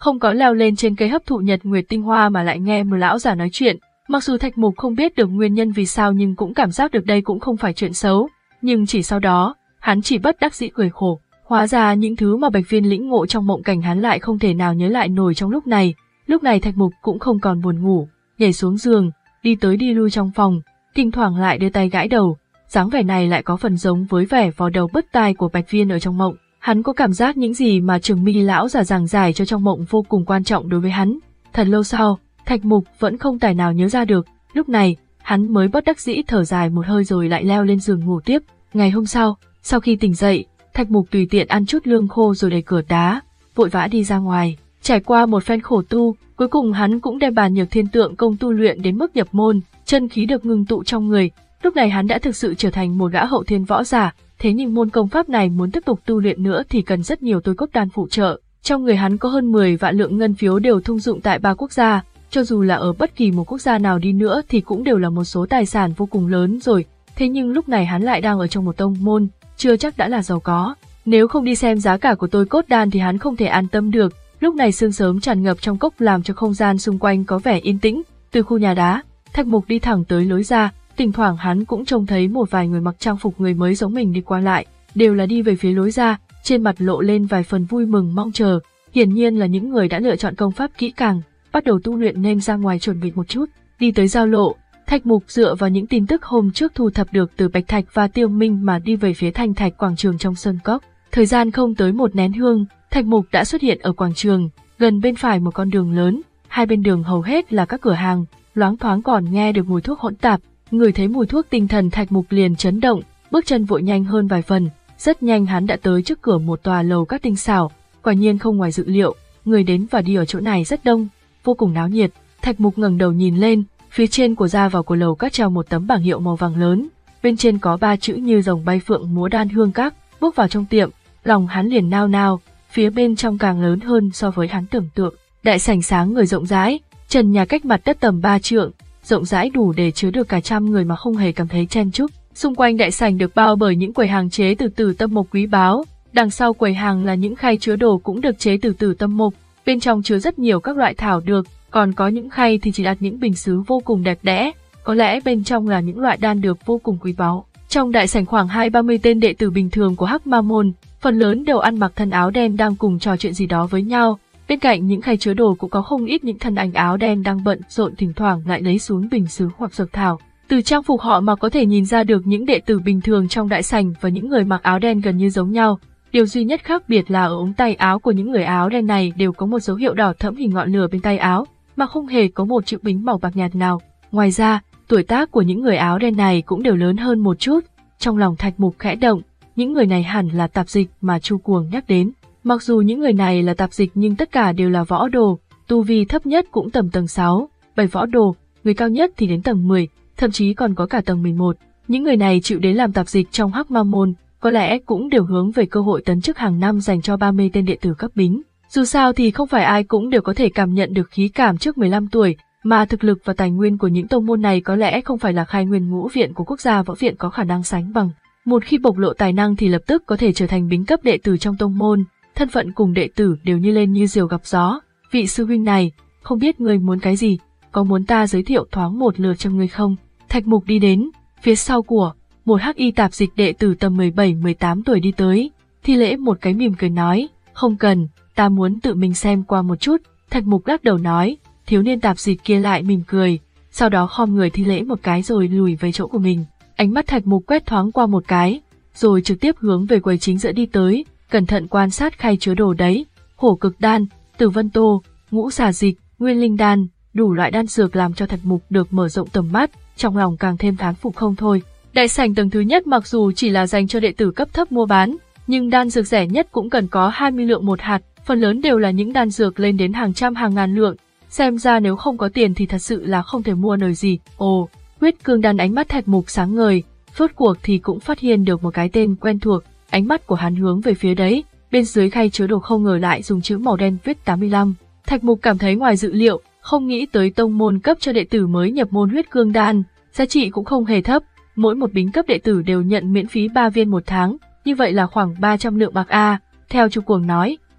không có leo lên trên cây hấp thụ nhật nguyệt tinh hoa mà lại nghe một lão già nói chuyện. Mặc dù Thạch Mục không biết được nguyên nhân vì sao nhưng cũng cảm giác được đây cũng không phải chuyện xấu, nhưng chỉ sau đó, hắn chỉ bất đắc dĩ cười khổ. Hóa ra những thứ mà Bạch Viên lĩnh ngộ trong mộng cảnh hắn lại không thể nào nhớ lại nổi trong lúc này. Lúc này Thạch Mục cũng không còn buồn ngủ, nhảy xuống giường, đi tới đi lui trong phòng, thỉnh thoảng lại đưa tay gãi đầu. Dáng vẻ này lại có phần giống với vẻ vò đầu bứt tai của Bạch Viên ở trong mộng. Hắn có cảm giác những gì mà Trường Mi lão già giảng giải cho trong mộng vô cùng quan trọng đối với hắn. Thật lâu sau, Thạch Mục vẫn không tài nào nhớ ra được. Lúc này, hắn mới bất đắc dĩ thở dài một hơi rồi lại leo lên giường ngủ tiếp. Ngày hôm sau, sau khi tỉnh dậy, Thạch Mục tùy tiện ăn chút lương khô rồi đẩy cửa đá, vội vã đi ra ngoài. Trải qua một phen khổ tu, cuối cùng hắn cũng đem Bàn Nhược Thiên Tượng công tu luyện đến mức nhập môn, chân khí được ngưng tụ trong người. Lúc này hắn đã thực sự trở thành một gã hậu thiên võ giả, thế nhưng môn công pháp này muốn tiếp tục tu luyện nữa thì cần rất nhiều tối cốt đan phụ trợ. Trong người hắn có hơn mười vạn lượng ngân phiếu đều thông dụng tại ba quốc gia, cho dù là ở bất kỳ một quốc gia nào đi nữa thì cũng đều là một số tài sản vô cùng lớn rồi. Thế nhưng lúc này hắn lại đang ở trong một tông môn, chưa chắc đã là giàu có. Nếu không đi xem giá cả của tối cốt đan thì hắn không thể an tâm được. Lúc này sương sớm tràn ngập trong cốc làm cho không gian xung quanh có vẻ yên tĩnh. Từ khu nhà đá, Thạch Mục đi thẳng tới lối ra, thỉnh thoảng hắn cũng trông thấy một vài người mặc trang phục người mới giống mình đi qua lại, đều là đi về phía lối ra, trên mặt lộ lên vài phần vui mừng mong chờ. Hiển nhiên là những người đã lựa chọn công pháp kỹ càng, bắt đầu tu luyện nên ra ngoài chuẩn bị một chút. Đi tới giao lộ, Thạch Mục dựa vào những tin tức hôm trước thu thập được từ Bạch Thạch và Tiêu Minh mà đi về phía Thanh Thạch quảng trường trong sơn cốc. Thời gian không tới một nén hương, Thạch Mục đã xuất hiện ở quảng trường, gần bên phải một con đường lớn, hai bên đường hầu hết là các cửa hàng, loáng thoáng còn nghe được mùi thuốc hỗn tạp. Ngửi thấy mùi thuốc tinh thần Thạch Mục liền chấn động, bước chân vội nhanh hơn vài phần, rất nhanh hắn đã tới trước cửa một tòa lầu các tinh xảo. Quả nhiên không ngoài dự liệu, người đến và đi ở chỗ này rất đông, vô cùng náo nhiệt. Thạch Mục ngẩng đầu nhìn lên, phía trên của ra vào của lầu các treo một tấm bảng hiệu màu vàng lớn, bên trên có ba chữ như rồng bay phượng múa đan hương các. Bước vào trong tiệm, lòng hắn liền nao nao, phía bên trong càng lớn hơn so với hắn tưởng tượng. Đại sảnh sáng người rộng rãi, trần nhà cách mặt đất tầm ba trượng, rộng rãi đủ để chứa được cả trăm người mà không hề cảm thấy chen chúc. Xung quanh đại sảnh được bao bởi những quầy hàng chế từ tử tâm mộc quý báu, đằng sau quầy hàng là những khay chứa đồ cũng được chế từ tử tâm mộc, bên trong chứa rất nhiều các loại thảo dược, còn có những khay thì chỉ đặt những bình sứ vô cùng đẹp đẽ, có lẽ bên trong là những loại đan dược vô cùng quý báu. Trong đại sảnh khoảng hai ba mươi tên đệ tử bình thường của Hắc Ma môn, phần lớn đều ăn mặc thân áo đen đang cùng trò chuyện gì đó với nhau. Bên cạnh những khay chứa đồ cũng có không ít những thân ảnh áo đen đang bận rộn, thỉnh thoảng lại lấy xuống bình sứ hoặc dược thảo. Từ trang phục họ mà có thể nhìn ra được những đệ tử bình thường trong đại sảnh và những người mặc áo đen gần như giống nhau. Điều duy nhất khác biệt là ở ống tay áo của những người áo đen này đều có một dấu hiệu đỏ thẫm hình ngọn lửa bên tay áo, mà không hề có một chữ bính màu bạc nhạt nào. Ngoài ra, tuổi tác của những người áo đen này cũng đều lớn hơn một chút. Trong lòng Thạch Mục khẽ động, những người này hẳn là tạp dịch mà Chu Cuồng nhắc đến. Mặc dù những người này là tạp dịch nhưng tất cả đều là võ đồ, tu vi thấp nhất cũng tầm tầng sáu, bảy võ đồ, người cao nhất thì đến tầng mười, thậm chí còn có cả tầng mười một. Những người này chịu đến làm tạp dịch trong Hắc Ma môn, có lẽ cũng đều hướng về cơ hội tấn chức hàng năm dành cho ba mươi tên đệ tử cấp bính. Dù sao thì không phải ai cũng đều có thể cảm nhận được khí cảm trước mười lăm tuổi, mà thực lực và tài nguyên của những tông môn này có lẽ không phải là khai nguyên ngũ viện của quốc gia võ viện có khả năng sánh bằng. Một khi bộc lộ tài năng thì lập tức có thể trở thành bính cấp đệ tử trong tông môn, thân phận cùng đệ tử đều như lên như diều gặp gió. Vị sư huynh này, không biết ngươi muốn cái gì, có muốn ta giới thiệu thoáng một lượt cho ngươi không? Thạch Mục đi đến, phía sau của một hắc y tạp dịch đệ tử tầm mười bảy mười tám tuổi đi tới, thi lễ một cái mỉm cười nói, không cần, ta muốn tự mình xem qua một chút. Thạch Mục lắc đầu nói, thiếu niên tạp dịch kia lại mỉm cười, sau đó khom người thi lễ một cái rồi lùi về chỗ của mình. Ánh mắt Thạch Mục quét thoáng qua một cái, rồi trực tiếp hướng về quầy chính giữa đi tới, cẩn thận quan sát khay chứa đồ đấy, hổ cực đan, tử vân tô, ngũ xà dịch, nguyên linh đan, đủ loại đan dược làm cho Thạch Mục được mở rộng tầm mắt, trong lòng càng thêm thán phục không thôi. Đại sảnh tầng thứ nhất mặc dù chỉ là dành cho đệ tử cấp thấp mua bán, nhưng đan dược rẻ nhất cũng cần có hai mươi lượng một hạt, phần lớn đều là những đan dược lên đến hàng trăm hàng ngàn lượng, xem ra nếu không có tiền thì thật sự là không thể mua nổi gì. Ồ, huyết cương đan. Ánh mắt Thạch Mục sáng ngời, rốt cuộc thì cũng phát hiện được một cái tên quen thuộc, ánh mắt của hắn hướng về phía đấy, bên dưới khay chứa đồ không ngờ lại dùng chữ màu đen viết tám mươi lăm. Thạch Mục cảm thấy ngoài dự liệu, không nghĩ tới tông môn cấp cho đệ tử mới nhập môn huyết cương đan, giá trị cũng không hề thấp, mỗi một bính cấp đệ tử đều nhận miễn phí ba viên một tháng, như vậy là khoảng ba trăm lượng bạc a. Theo Chu Cuồng nói,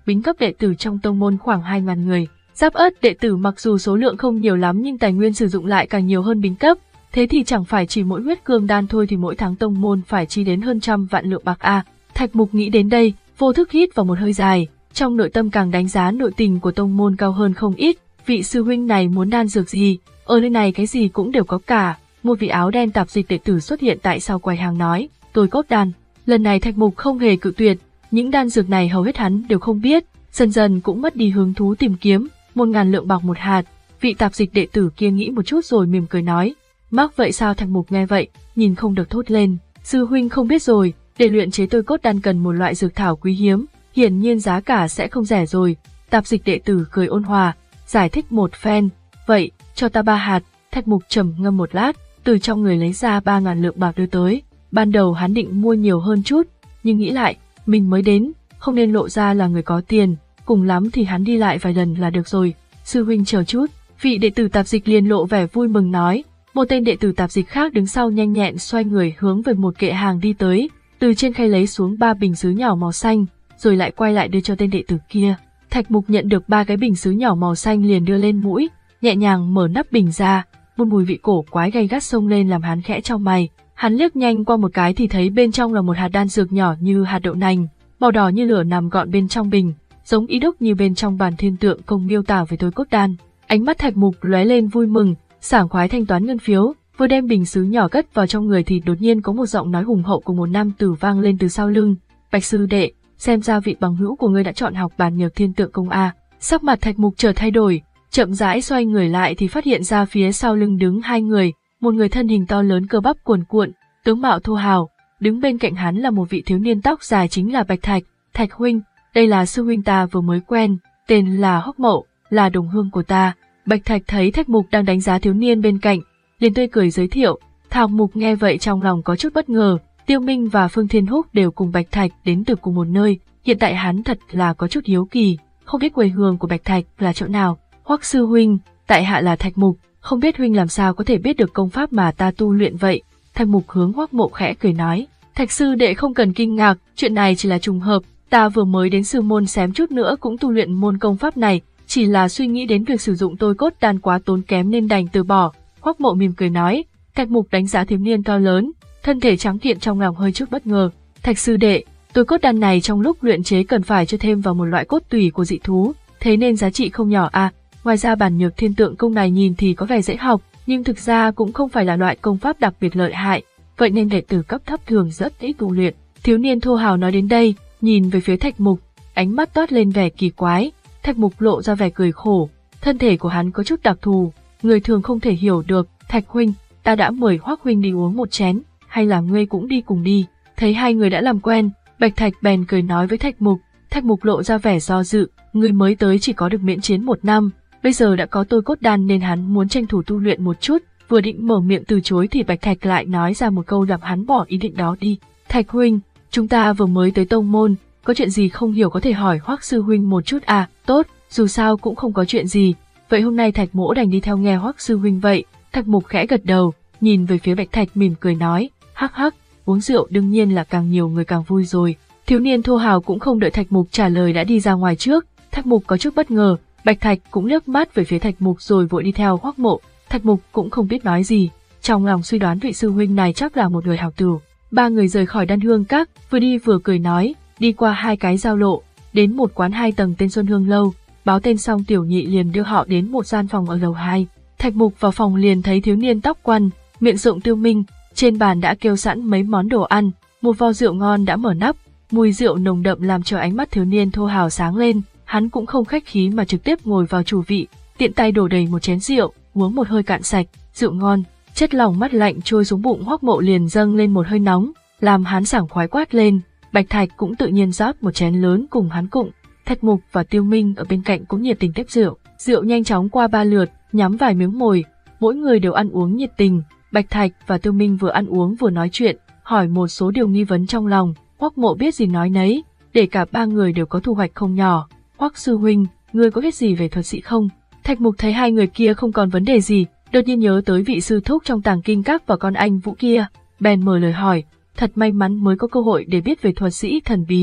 bính cấp đệ tử trong tông môn khoảng hai nghìn người. Giáp Ất đệ tử mặc dù số lượng không nhiều lắm nhưng tài nguyên sử dụng lại càng nhiều hơn bính cấp, thế thì chẳng phải chỉ mỗi huyết cương đan thôi thì mỗi tháng tông môn phải chi đến hơn trăm vạn lượng bạc a. À. Thạch Mục nghĩ đến đây, vô thức hít vào một hơi dài, trong nội tâm càng đánh giá nội tình của tông môn cao hơn không ít. Vị sư huynh này muốn đan dược gì, ở nơi này cái gì cũng đều có cả. Một vị áo đen tạp dịch đệ tử xuất hiện tại sau quầy hàng nói, tôi cốt đan. Lần này Thạch Mục không hề cự tuyệt, những đan dược này hầu hết hắn đều không biết, dần dần cũng mất đi hứng thú tìm kiếm. Một ngàn lượng bạc một hạt. Vị tạp dịch đệ tử kia nghĩ một chút rồi mỉm cười nói, mắc vậy sao? Thạch Mục nghe vậy, nhìn không được thốt lên, sư huynh không biết rồi, để luyện chế tôi cốt đan cần một loại dược thảo quý hiếm, hiển nhiên giá cả sẽ không rẻ rồi. Tạp dịch đệ tử cười ôn hòa, giải thích một phen, vậy, cho ta ba hạt. Thạch Mục trầm ngâm một lát, từ trong người lấy ra ba ngàn lượng bạc đưa tới. Ban đầu hắn định mua nhiều hơn chút, nhưng nghĩ lại, mình mới đến, không nên lộ ra là người có tiền, cùng lắm thì hắn đi lại vài lần là được rồi. Sư huynh chờ chút. Vị đệ tử tạp dịch liền lộ vẻ vui mừng nói. Một tên đệ tử tạp dịch khác đứng sau nhanh nhẹn xoay người hướng về một kệ hàng đi tới, từ trên khay lấy xuống ba bình sứ nhỏ màu xanh, rồi lại quay lại đưa cho tên đệ tử kia. Thạch Mục nhận được ba cái bình sứ nhỏ màu xanh liền đưa lên mũi, nhẹ nhàng mở nắp bình ra, một mùi vị cổ quái gay gắt xông lên làm hắn khẽ chau mày. Hắn liếc nhanh qua một cái thì thấy bên trong là một hạt đan dược nhỏ như hạt đậu nành, màu đỏ như lửa nằm gọn bên trong bình, giống ý đúc như bên trong bản thiên tượng công miêu tả về tôi cốt đan. Ánh mắt Thạch Mục lóe lên vui mừng, sảng khoái thanh toán ngân phiếu, vừa đem bình sứ nhỏ cất vào trong người thì đột nhiên có một giọng nói hùng hậu của một nam tử vang lên từ sau lưng. Bạch sư đệ, xem ra vị bằng hữu của ngươi đã chọn học bản nhược thiên tượng công a. Sắc mặt Thạch Mục chợt thay đổi, chậm rãi xoay người lại thì phát hiện ra phía sau lưng đứng hai người, một người thân hình to lớn cơ bắp cuồn cuộn, tướng mạo thô hào, đứng bên cạnh hắn là một vị thiếu niên tóc dài chính là Bạch Thạch. Thạch huynh, đây là sư huynh ta vừa mới quen, tên là Hoắc Mậu, là đồng hương của ta. Bạch Thạch thấy Thạch Mục đang đánh giá thiếu niên bên cạnh, liền tươi cười giới thiệu. Thạch Mục nghe vậy trong lòng có chút bất ngờ, Tiêu Minh và Phương Thiên Húc đều cùng Bạch Thạch đến từ cùng một nơi, hiện tại hắn thật là có chút hiếu kỳ, không biết quê hương của Bạch Thạch là chỗ nào. Hoắc sư huynh, tại hạ là Thạch Mục, không biết huynh làm sao có thể biết được công pháp mà ta tu luyện vậy. Thạch Mục hướng Hoắc Mậu khẽ cười nói, Thạch sư đệ không cần kinh ngạc, chuyện này chỉ là trùng hợp, ta vừa mới đến sư môn xém chút nữa cũng tu luyện môn công pháp này, chỉ là suy nghĩ đến việc sử dụng tôi cốt đan quá tốn kém nên đành từ bỏ. Hoắc Mậu mỉm cười nói. Thạch Mục đánh giá thiếu niên cao lớn, thân thể trắng kiện trong lòng hơi chút bất ngờ. Thạch sư đệ, tôi cốt đan này trong lúc luyện chế cần phải cho thêm vào một loại cốt tủy của dị thú, thế nên giá trị không nhỏ à. Ngoài ra bản nhược thiên tượng công này nhìn thì có vẻ dễ học, nhưng thực ra cũng không phải là loại công pháp đặc biệt lợi hại, vậy nên đệ tử cấp thấp thường rất ít tu luyện. Thiếu niên thô hào nói đến đây, nhìn về phía Thạch Mục, ánh mắt toát lên vẻ kỳ quái. Thạch Mục lộ ra vẻ cười khổ, thân thể của hắn có chút đặc thù, người thường không thể hiểu được. Thạch huynh, ta đã mời Hoắc huynh đi uống một chén, hay là ngươi cũng đi cùng đi? Thấy hai người đã làm quen, Bạch Thạch bèn cười nói với Thạch Mục. Thạch Mục lộ ra vẻ do dự, người mới tới chỉ có được miễn chiến một năm, bây giờ đã có tôi cốt đan nên hắn muốn tranh thủ tu luyện một chút, vừa định mở miệng từ chối thì Bạch Thạch lại nói ra một câu làm hắn bỏ ý định đó đi. Thạch huynh, chúng ta vừa mới tới tông môn, có chuyện gì không hiểu có thể hỏi Hoắc sư huynh một chút à? Tốt, dù sao cũng không có chuyện gì, vậy hôm nay Thạch mỗ đành đi theo nghe Hoắc sư huynh vậy. Thạch Mục khẽ gật đầu, nhìn về phía Bạch Thạch mỉm cười nói, hắc hắc, uống rượu đương nhiên là càng nhiều người càng vui rồi. Thiếu niên thô hào cũng không đợi Thạch Mục trả lời đã đi ra ngoài trước. Thạch Mục có chút bất ngờ, Bạch Thạch cũng liếc mắt về phía Thạch Mục rồi vội đi theo Hoắc Mộ. Thạch Mục cũng không biết nói gì, trong lòng suy đoán vị sư huynh này chắc là một người hảo tử. Ba người rời khỏi Đan Hương Các, vừa đi vừa cười nói, đi qua hai cái giao lộ, đến một quán hai tầng tên Xuân Hương Lâu. Báo tên xong Tiểu Nhị liền đưa họ đến một gian phòng ở lầu hai. Thạch Mục vào phòng liền thấy thiếu niên tóc quăn, miệng rộng Tiêu Minh, trên bàn đã kêu sẵn mấy món đồ ăn, một vò rượu ngon đã mở nắp, mùi rượu nồng đậm làm cho ánh mắt thiếu niên thô hào sáng lên. Hắn cũng không khách khí mà trực tiếp ngồi vào chủ vị, tiện tay đổ đầy một chén rượu, uống một hơi cạn sạch. Rượu ngon, chất lỏng mắt lạnh trôi xuống bụng Hoắc Mộ liền dâng lên một hơi nóng, làm hắn sảng khoái quát lên. Bạch Thạch cũng tự nhiên rót một chén lớn cùng hắn cụng. Thạch Mục và Tiêu Minh ở bên cạnh cũng nhiệt tình tiếp rượu. Rượu nhanh chóng qua ba lượt, nhắm vài miếng mồi, mỗi người đều ăn uống nhiệt tình. Bạch Thạch và Tiêu Minh vừa ăn uống vừa nói chuyện, hỏi một số điều nghi vấn trong lòng. Hoắc Mộ biết gì nói nấy, để cả ba người đều có thu hoạch không nhỏ. Hoắc sư huynh, ngươi có biết gì về thuật sĩ không? Thạch Mục thấy hai người kia không còn vấn đề gì, đột nhiên nhớ tới vị sư thúc trong Tàng Kinh Các và con anh Vũ kia, bèn mở lời hỏi. Thật may mắn mới có cơ hội để biết về thuật sĩ thần bí,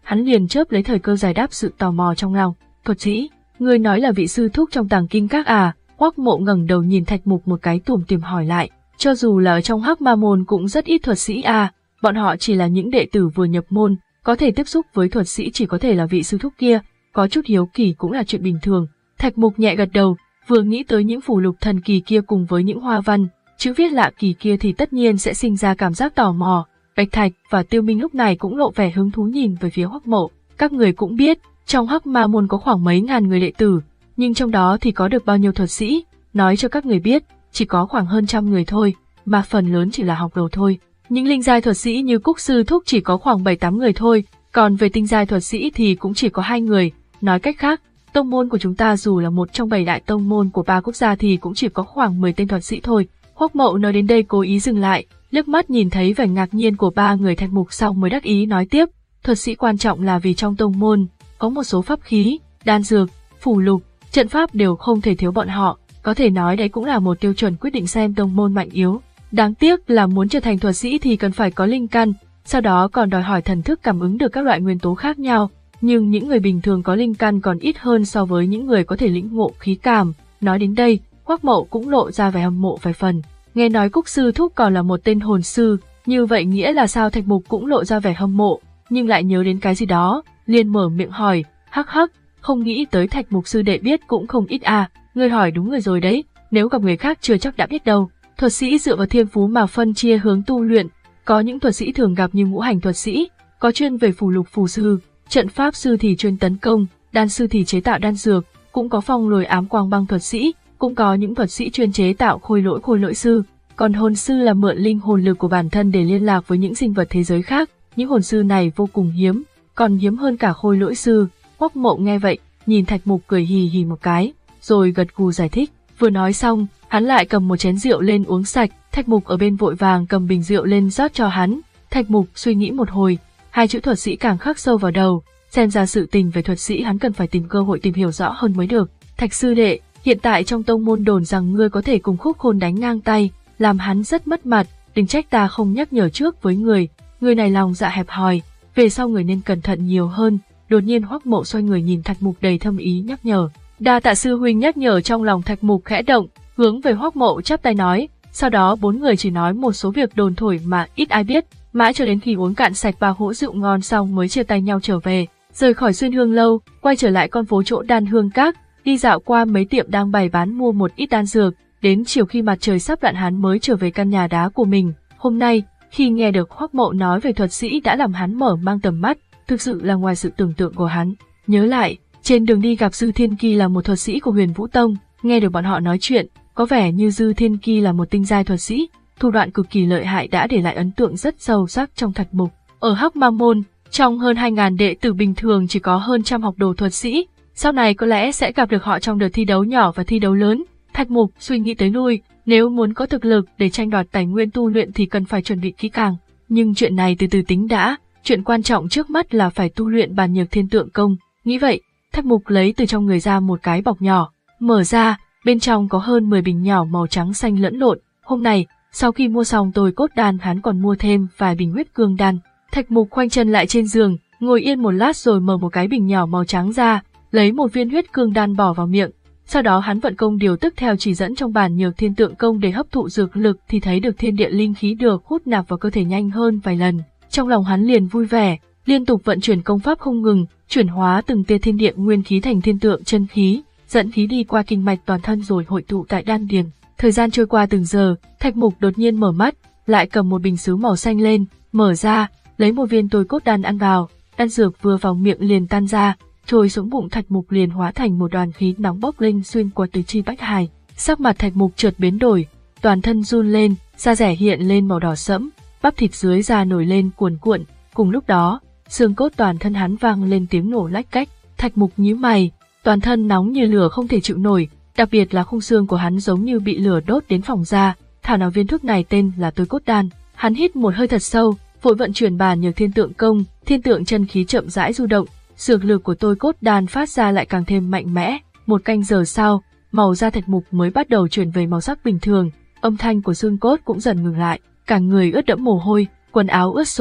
hắn liền chớp lấy thời cơ giải đáp sự tò mò trong lòng. Thuật sĩ, ngươi nói là vị sư thúc trong tàng kinh các à? Hoắc Mộ ngẩng đầu nhìn Thạch Mục một cái tủm tỉm hỏi lại. Cho dù là ở trong Hắc Ma môn cũng rất ít thuật sĩ à, bọn họ chỉ là những đệ tử vừa nhập môn, có thể tiếp xúc với thuật sĩ chỉ có thể là vị sư thúc kia, có chút hiếu kỳ cũng là chuyện bình thường. Thạch Mục nhẹ gật đầu, vừa nghĩ tới những phù lục thần kỳ kia cùng với những hoa văn, chữ viết lạ kỳ kia thì tất nhiên sẽ sinh ra cảm giác tò mò. Bạch Thạch và Tiêu Minh lúc này cũng lộ vẻ hứng thú nhìn về phía Hoắc Mộ. Các người cũng biết, trong Hắc Ma môn có khoảng mấy ngàn người đệ tử, nhưng trong đó thì có được bao nhiêu thuật sĩ, nói cho các người biết, chỉ có khoảng hơn trăm người thôi, mà phần lớn chỉ là học đồ thôi. Những linh giai thuật sĩ như Cúc sư thúc chỉ có khoảng bảy tám người thôi, còn về tinh giai thuật sĩ thì cũng chỉ có hai người. Nói cách khác, tông môn của chúng ta dù là một trong bảy đại tông môn của ba quốc gia thì cũng chỉ có khoảng mười tên thuật sĩ thôi. Hoắc Mộ nói đến đây cố ý dừng lại, liếc mắt nhìn thấy vẻ ngạc nhiên của ba người Thạch Mục xong mới đắc ý nói tiếp, thuật sĩ quan trọng là vì trong tông môn có một số pháp khí, đan dược, phù lục, trận pháp đều không thể thiếu bọn họ, có thể nói đấy cũng là một tiêu chuẩn quyết định xem tông môn mạnh yếu. Đáng tiếc là muốn trở thành thuật sĩ thì cần phải có linh căn, sau đó còn đòi hỏi thần thức cảm ứng được các loại nguyên tố khác nhau, nhưng những người bình thường có linh căn còn ít hơn so với những người có thể lĩnh ngộ khí cảm. Nói đến đây, Hoắc Mộ cũng lộ ra vẻ hâm mộ vài phần. Nghe nói Cúc sư thúc còn là một tên hồn sư, như vậy nghĩa là sao? Thạch Mục cũng lộ ra vẻ hâm mộ, nhưng lại nhớ đến cái gì đó, liền mở miệng hỏi, hắc hắc, không nghĩ tới Thạch Mục sư đệ biết cũng không ít à, ngươi hỏi đúng người rồi đấy, nếu gặp người khác chưa chắc đã biết đâu. Thuật sĩ dựa vào thiên phú mà phân chia hướng tu luyện, có những thuật sĩ thường gặp như ngũ hành thuật sĩ, có chuyên về phù lục phù sư, trận pháp sư thì chuyên tấn công, đan sư thì chế tạo đan dược, cũng có phong lồi ám quang băng thuật sĩ, cũng có những thuật sĩ chuyên chế tạo khôi lỗi khôi lỗi sư, còn hồn sư là mượn linh hồn lực của bản thân để liên lạc với những sinh vật thế giới khác, những hồn sư này vô cùng hiếm, còn hiếm hơn cả khôi lỗi sư. Hoắc Mộ nghe vậy, nhìn Thạch Mục cười hì hì một cái, rồi gật gù giải thích. Vừa nói xong, hắn lại cầm một chén rượu lên uống sạch, Thạch Mục ở bên vội vàng cầm bình rượu lên rót cho hắn. Thạch Mục suy nghĩ một hồi, hai chữ thuật sĩ càng khắc sâu vào đầu, xem ra sự tình về thuật sĩ hắn cần phải tìm cơ hội tìm hiểu rõ hơn mới được. Thạch sư đệ, hiện tại trong tông môn đồn rằng ngươi có thể cùng Khúc Khôn đánh ngang tay, làm hắn rất mất mặt, đừng trách ta không nhắc nhở trước với người, người này lòng dạ hẹp hòi, về sau người nên cẩn thận nhiều hơn. Đột nhiên Hoắc Mộ xoay người nhìn Thạch Mục đầy thâm ý nhắc nhở. Đa tạ sư huynh nhắc nhở. Trong lòng Thạch Mục khẽ động, hướng về Hoắc Mộ chắp tay nói, sau đó bốn người chỉ nói một số việc đồn thổi mà ít ai biết, mãi cho đến khi uống cạn sạch ba hũ rượu ngon xong mới chia tay nhau trở về. Rời khỏi Xuyên Hương lâu, quay trở lại con phố chỗ Đan Hương Các, đi dạo qua mấy tiệm đang bày bán mua một ít đan dược, đến chiều khi mặt trời sắp lặn hắn mới trở về căn nhà đá của mình. Hôm nay, khi nghe được Hoắc Mộ nói về thuật sĩ đã làm hắn mở mang tầm mắt, thực sự là ngoài sự tưởng tượng của hắn. Nhớ lại, trên đường đi gặp Dư Thiên Kỳ là một thuật sĩ của Huyền Vũ Tông, nghe được bọn họ nói chuyện, có vẻ như Dư Thiên Kỳ là một tinh giai thuật sĩ, thủ đoạn cực kỳ lợi hại đã để lại ấn tượng rất sâu sắc trong Thạch Mục. Ở Hắc Ma môn, trong hơn hai ngàn đệ tử bình thường chỉ có hơn trăm học đồ thuật sĩ, sau này có lẽ sẽ gặp được họ trong đợt thi đấu nhỏ và thi đấu lớn. Thạch Mục suy nghĩ tới lui, nếu muốn có thực lực để tranh đoạt tài nguyên tu luyện thì cần phải chuẩn bị kỹ càng, nhưng chuyện này từ từ tính đã, chuyện quan trọng trước mắt là phải tu luyện Bàn Nhược Thiên Tượng Công. Nghĩ vậy, Thạch Mục lấy từ trong người ra một cái bọc nhỏ, mở ra, bên trong có hơn mười bình nhỏ màu trắng xanh lẫn lộn. Hôm nay, sau khi mua xong tôi cốt đan hắn còn mua thêm vài bình huyết cương đan. Thạch Mục khoanh chân lại trên giường, ngồi yên một lát rồi mở một cái bình nhỏ màu trắng ra, lấy một viên huyết cương đan bỏ vào miệng. Sau đó hắn vận công điều tức theo chỉ dẫn trong Bàn Nhược Thiên Tượng Công để hấp thụ dược lực thì thấy được thiên địa linh khí được hút nạp vào cơ thể nhanh hơn vài lần. Trong lòng hắn liền vui vẻ, liên tục vận chuyển công pháp không ngừng, chuyển hóa từng tia thiên địa nguyên khí thành thiên tượng chân khí, dẫn khí đi qua kinh mạch toàn thân rồi hội tụ tại đan điền. Thời gian trôi qua từng giờ, Thạch Mục đột nhiên mở mắt, lại cầm một bình sứ màu xanh lên, mở ra, lấy một viên tôi cốt đan ăn vào, đan dược vừa vào miệng liền tan ra, trôi xuống bụng Thạch Mục liền hóa thành một đoàn khí nóng bốc lên xuyên qua tứ chi bách hải. Sắc mặt Thạch Mục chợt biến đổi, toàn thân run lên, da rẻ hiện lên màu đỏ sẫm, bắp thịt dưới da nổi lên cuồn cuộn. Cùng lúc đó, xương cốt toàn thân hắn vang lên tiếng nổ lách cách. Thạch Mục nhíu mày, toàn thân nóng như lửa không thể chịu nổi, đặc biệt là khung xương của hắn giống như bị lửa đốt đến phỏng ra. Thảo nào viên thuốc này tên là tôi cốt đan. Hắn hít một hơi thật sâu, vội vận chuyển Bàn Nhược Thiên Tượng Công, thiên tượng chân khí chậm rãi du động, dược lực của tôi cốt đan phát ra lại càng thêm mạnh mẽ. Một canh giờ sau, màu da Thạch Mục mới bắt đầu chuyển về màu sắc bình thường, âm thanh của xương cốt cũng dần ngừng lại, cả người ướt đẫm mồ hôi, quần áo ướt sũng,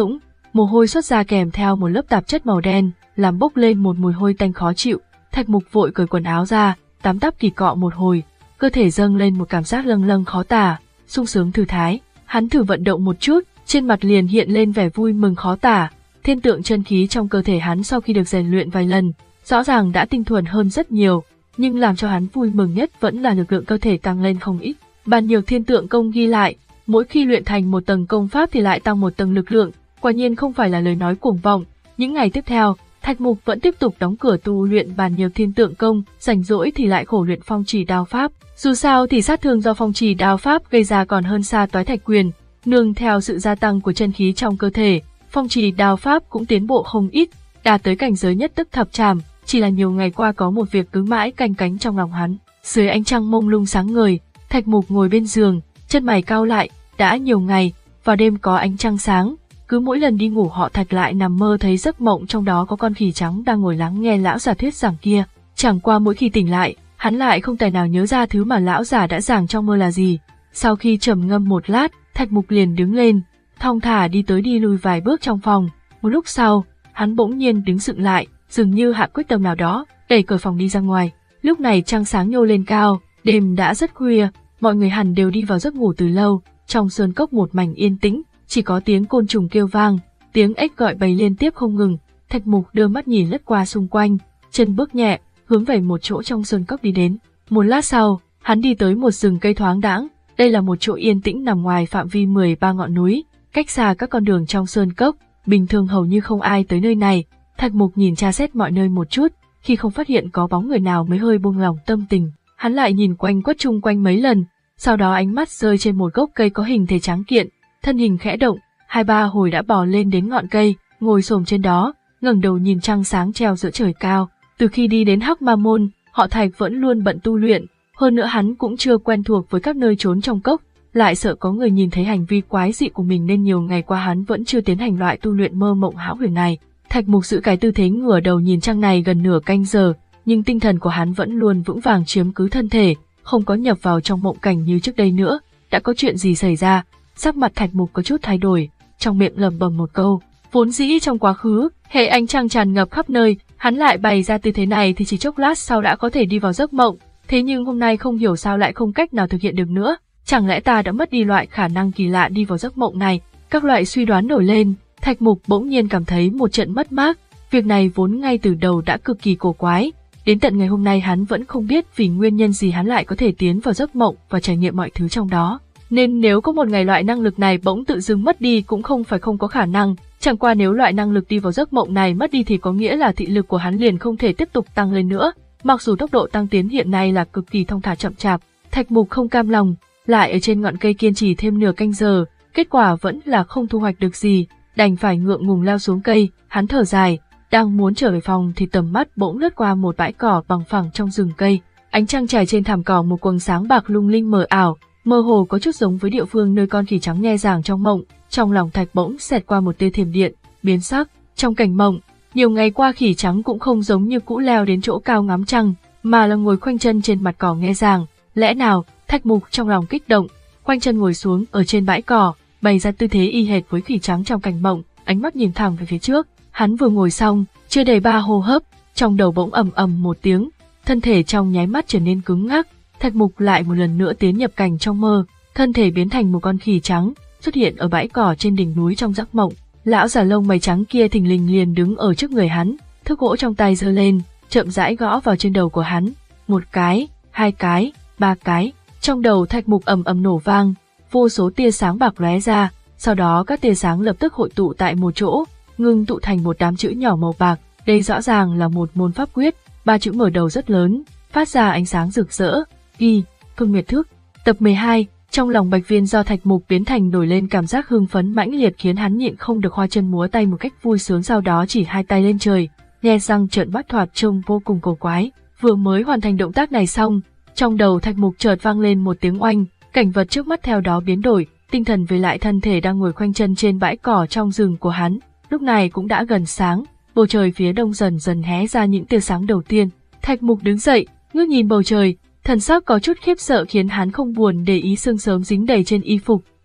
mồ hôi xuất ra kèm theo một lớp tạp chất màu đen, làm bốc lên một mùi hôi tanh khó chịu. Thạch Mục vội cởi quần áo ra, tắm táp kỳ cọ một hồi, cơ thể dâng lên một cảm giác lâng lâng khó tả, sung sướng thư thái. Hắn thử vận động một chút, trên mặt liền hiện lên vẻ vui mừng khó tả. Thiên tượng chân khí trong cơ thể hắn sau khi được rèn luyện vài lần, rõ ràng đã tinh thuần hơn rất nhiều, nhưng làm cho hắn vui mừng nhất vẫn là lực lượng cơ thể tăng lên không ít. Bàn nhược thiên tượng công ghi lại, mỗi khi luyện thành một tầng công pháp thì lại tăng một tầng lực lượng, quả nhiên không phải là lời nói cuồng vọng. Những ngày tiếp theo, Thạch Mục vẫn tiếp tục đóng cửa tu luyện bàn nhược thiên tượng công, rảnh rỗi thì lại khổ luyện phong trì đao pháp. Dù sao thì sát thương do phong trì đao pháp gây ra còn hơn xa toái thạch quyền, nương theo sự gia tăng của chân khí trong cơ thể, phong trì đao pháp cũng tiến bộ không ít, đạt tới cảnh giới nhất tức thập trảm. Chỉ là nhiều ngày qua có một việc cứ mãi canh cánh trong lòng hắn. Dưới ánh trăng mông lung sáng ngời, Thạch Mục ngồi bên giường, chân mày cau lại. Đã nhiều ngày, vào đêm có ánh trăng sáng, cứ mỗi lần đi ngủ họ Thạch lại nằm mơ thấy giấc mộng trong đó có con khỉ trắng đang ngồi lắng nghe lão già thuyết giảng kia. Chẳng qua mỗi khi tỉnh lại, hắn lại không tài nào nhớ ra thứ mà lão già đã giảng trong mơ là gì. Sau khi trầm ngâm một lát, Thạch Mục liền đứng lên, thong thả đi tới đi lui vài bước trong phòng. Một lúc sau, hắn bỗng nhiên đứng dựng lại, dường như hạ quyết tâm nào đó, đẩy cửa phòng đi ra ngoài. Lúc này trăng sáng nhô lên cao, đêm đã rất khuya, mọi người hẳn đều đi vào giấc ngủ từ lâu. Trong sơn cốc một mảnh yên tĩnh, chỉ có tiếng côn trùng kêu vang, tiếng ếch gọi bầy liên tiếp không ngừng. Thạch Mục đưa mắt nhìn lướt qua xung quanh, chân bước nhẹ, hướng về một chỗ trong sơn cốc đi đến. Một lát sau, hắn đi tới một rừng cây thoáng đãng. Đây là một chỗ yên tĩnh nằm ngoài phạm vi mười ba ngọn núi, cách xa các con đường trong sơn cốc, bình thường hầu như không ai tới nơi này. Thạch Mục nhìn tra xét mọi nơi một chút, khi không phát hiện có bóng người nào mới hơi buông lòng tâm tình. Hắn lại nhìn quanh quất chung quanh mấy lần, sau đó ánh mắt rơi trên một gốc cây có hình thể tráng kiện, thân hình khẽ động, hai ba hồi đã bò lên đến ngọn cây, ngồi xổm trên đó, ngẩng đầu nhìn trăng sáng treo giữa trời cao. Từ khi đi đến Hắc Ma Môn, họ Thạch vẫn luôn bận tu luyện, hơn nữa hắn cũng chưa quen thuộc với các nơi trốn trong cốc, lại sợ có người nhìn thấy hành vi quái dị của mình nên nhiều ngày qua hắn vẫn chưa tiến hành loại tu luyện mơ mộng hão huyền này. Thạch Mục giữ cái tư thế ngửa đầu nhìn trăng này gần nửa canh giờ, nhưng tinh thần của hắn vẫn luôn vững vàng chiếm cứ thân thể, không có nhập vào trong mộng cảnh như trước đây nữa. Đã có chuyện gì xảy ra? Sắc mặt Thạch Mục có chút thay đổi, trong miệng lẩm bẩm một câu. Vốn dĩ trong quá khứ, hệ ánh trăng tràn ngập khắp nơi, hắn lại bày ra tư thế này thì chỉ chốc lát sau đã có thể đi vào giấc mộng. Thế nhưng hôm nay không hiểu sao lại không cách nào thực hiện được nữa. Chẳng lẽ ta đã mất đi loại khả năng kỳ lạ đi vào giấc mộng này? Các loại suy đoán nổi lên. Thạch Mục bỗng nhiên cảm thấy một trận mất mát. Việc này vốn ngay từ đầu đã cực kỳ cổ quái. Đến tận ngày hôm nay hắn vẫn không biết vì nguyên nhân gì hắn lại có thể tiến vào giấc mộng và trải nghiệm mọi thứ trong đó. Nên nếu có một ngày loại năng lực này bỗng tự dưng mất đi cũng không phải không có khả năng. Chẳng qua nếu loại năng lực đi vào giấc mộng này mất đi thì có nghĩa là thị lực của hắn liền không thể tiếp tục tăng lên nữa. Mặc dù tốc độ tăng tiến hiện nay là cực kỳ thong thả chậm chạp, Thạch Mục không cam lòng, lại ở trên ngọn cây kiên trì thêm nửa canh giờ, kết quả vẫn là không thu hoạch được gì, đành phải ngượng ngùng leo xuống cây. Hắn thở dài, đang muốn trở về phòng thì tầm mắt bỗng lướt qua một bãi cỏ bằng phẳng trong rừng cây. Ánh trăng trải trên thảm cỏ một quầng sáng bạc lung linh mờ ảo, mơ hồ có chút giống với địa phương nơi con khỉ trắng nghe giảng trong mộng. Trong lòng Thạch bỗng xẹt qua một tia thiểm điện, biến sắc. Trong cảnh mộng, nhiều ngày qua khỉ trắng cũng không giống như cũ leo đến chỗ cao ngắm trăng, mà là ngồi khoanh chân trên mặt cỏ nghe giảng. Lẽ nào? Thạch Mục trong lòng kích động, khoanh chân ngồi xuống ở trên bãi cỏ, bày ra tư thế y hệt với khỉ trắng trong cảnh mộng, ánh mắt nhìn thẳng về phía trước. Hắn vừa ngồi xong, chưa đầy ba hô hấp, trong đầu bỗng ầm ầm một tiếng, thân thể trong nháy mắt trở nên cứng ngắc. Thạch Mục lại một lần nữa tiến nhập cảnh trong mơ, thân thể biến thành một con khỉ trắng, xuất hiện ở bãi cỏ trên đỉnh núi trong giấc mộng. Lão già lông mày trắng kia thình lình liền đứng ở trước người hắn, thước gỗ trong tay giơ lên, chậm rãi gõ vào trên đầu của hắn. Một cái, hai cái, ba cái. Trong đầu Thạch Mục ầm ầm nổ vang, vô số tia sáng bạc lóe ra, sau đó các tia sáng lập tức hội tụ tại một chỗ, ngưng tụ thành một đám chữ nhỏ màu bạc. Đây rõ ràng là một môn pháp quyết, ba chữ mở đầu rất lớn, phát ra ánh sáng rực rỡ. Ghi, Phương Nguyệt Thức. Tập mười hai. Trong lòng Bạch Viên do Thạch Mục biến thành nổi lên cảm giác hưng phấn mãnh liệt khiến hắn nhịn không được hoa chân múa tay một cách vui sướng, sau đó chỉ hai tay lên trời, nhe răng trợn mắt thoạt trông vô cùng cổ quái. Vừa mới hoàn thành động tác này xong, trong đầu Thạch Mục chợt vang lên một tiếng oanh, cảnh vật trước mắt theo đó biến đổi, tinh thần về lại thân thể đang ngồi khoanh chân trên bãi cỏ trong rừng của hắn. Lúc này cũng đã gần sáng, bầu trời phía đông dần dần hé ra những tia sáng đầu tiên. Thạch Mục đứng dậy, ngước nhìn bầu trời, thần sắc có chút khiếp sợ khiến hắn không buồn để ý sương sớm dính đầy trên y phục,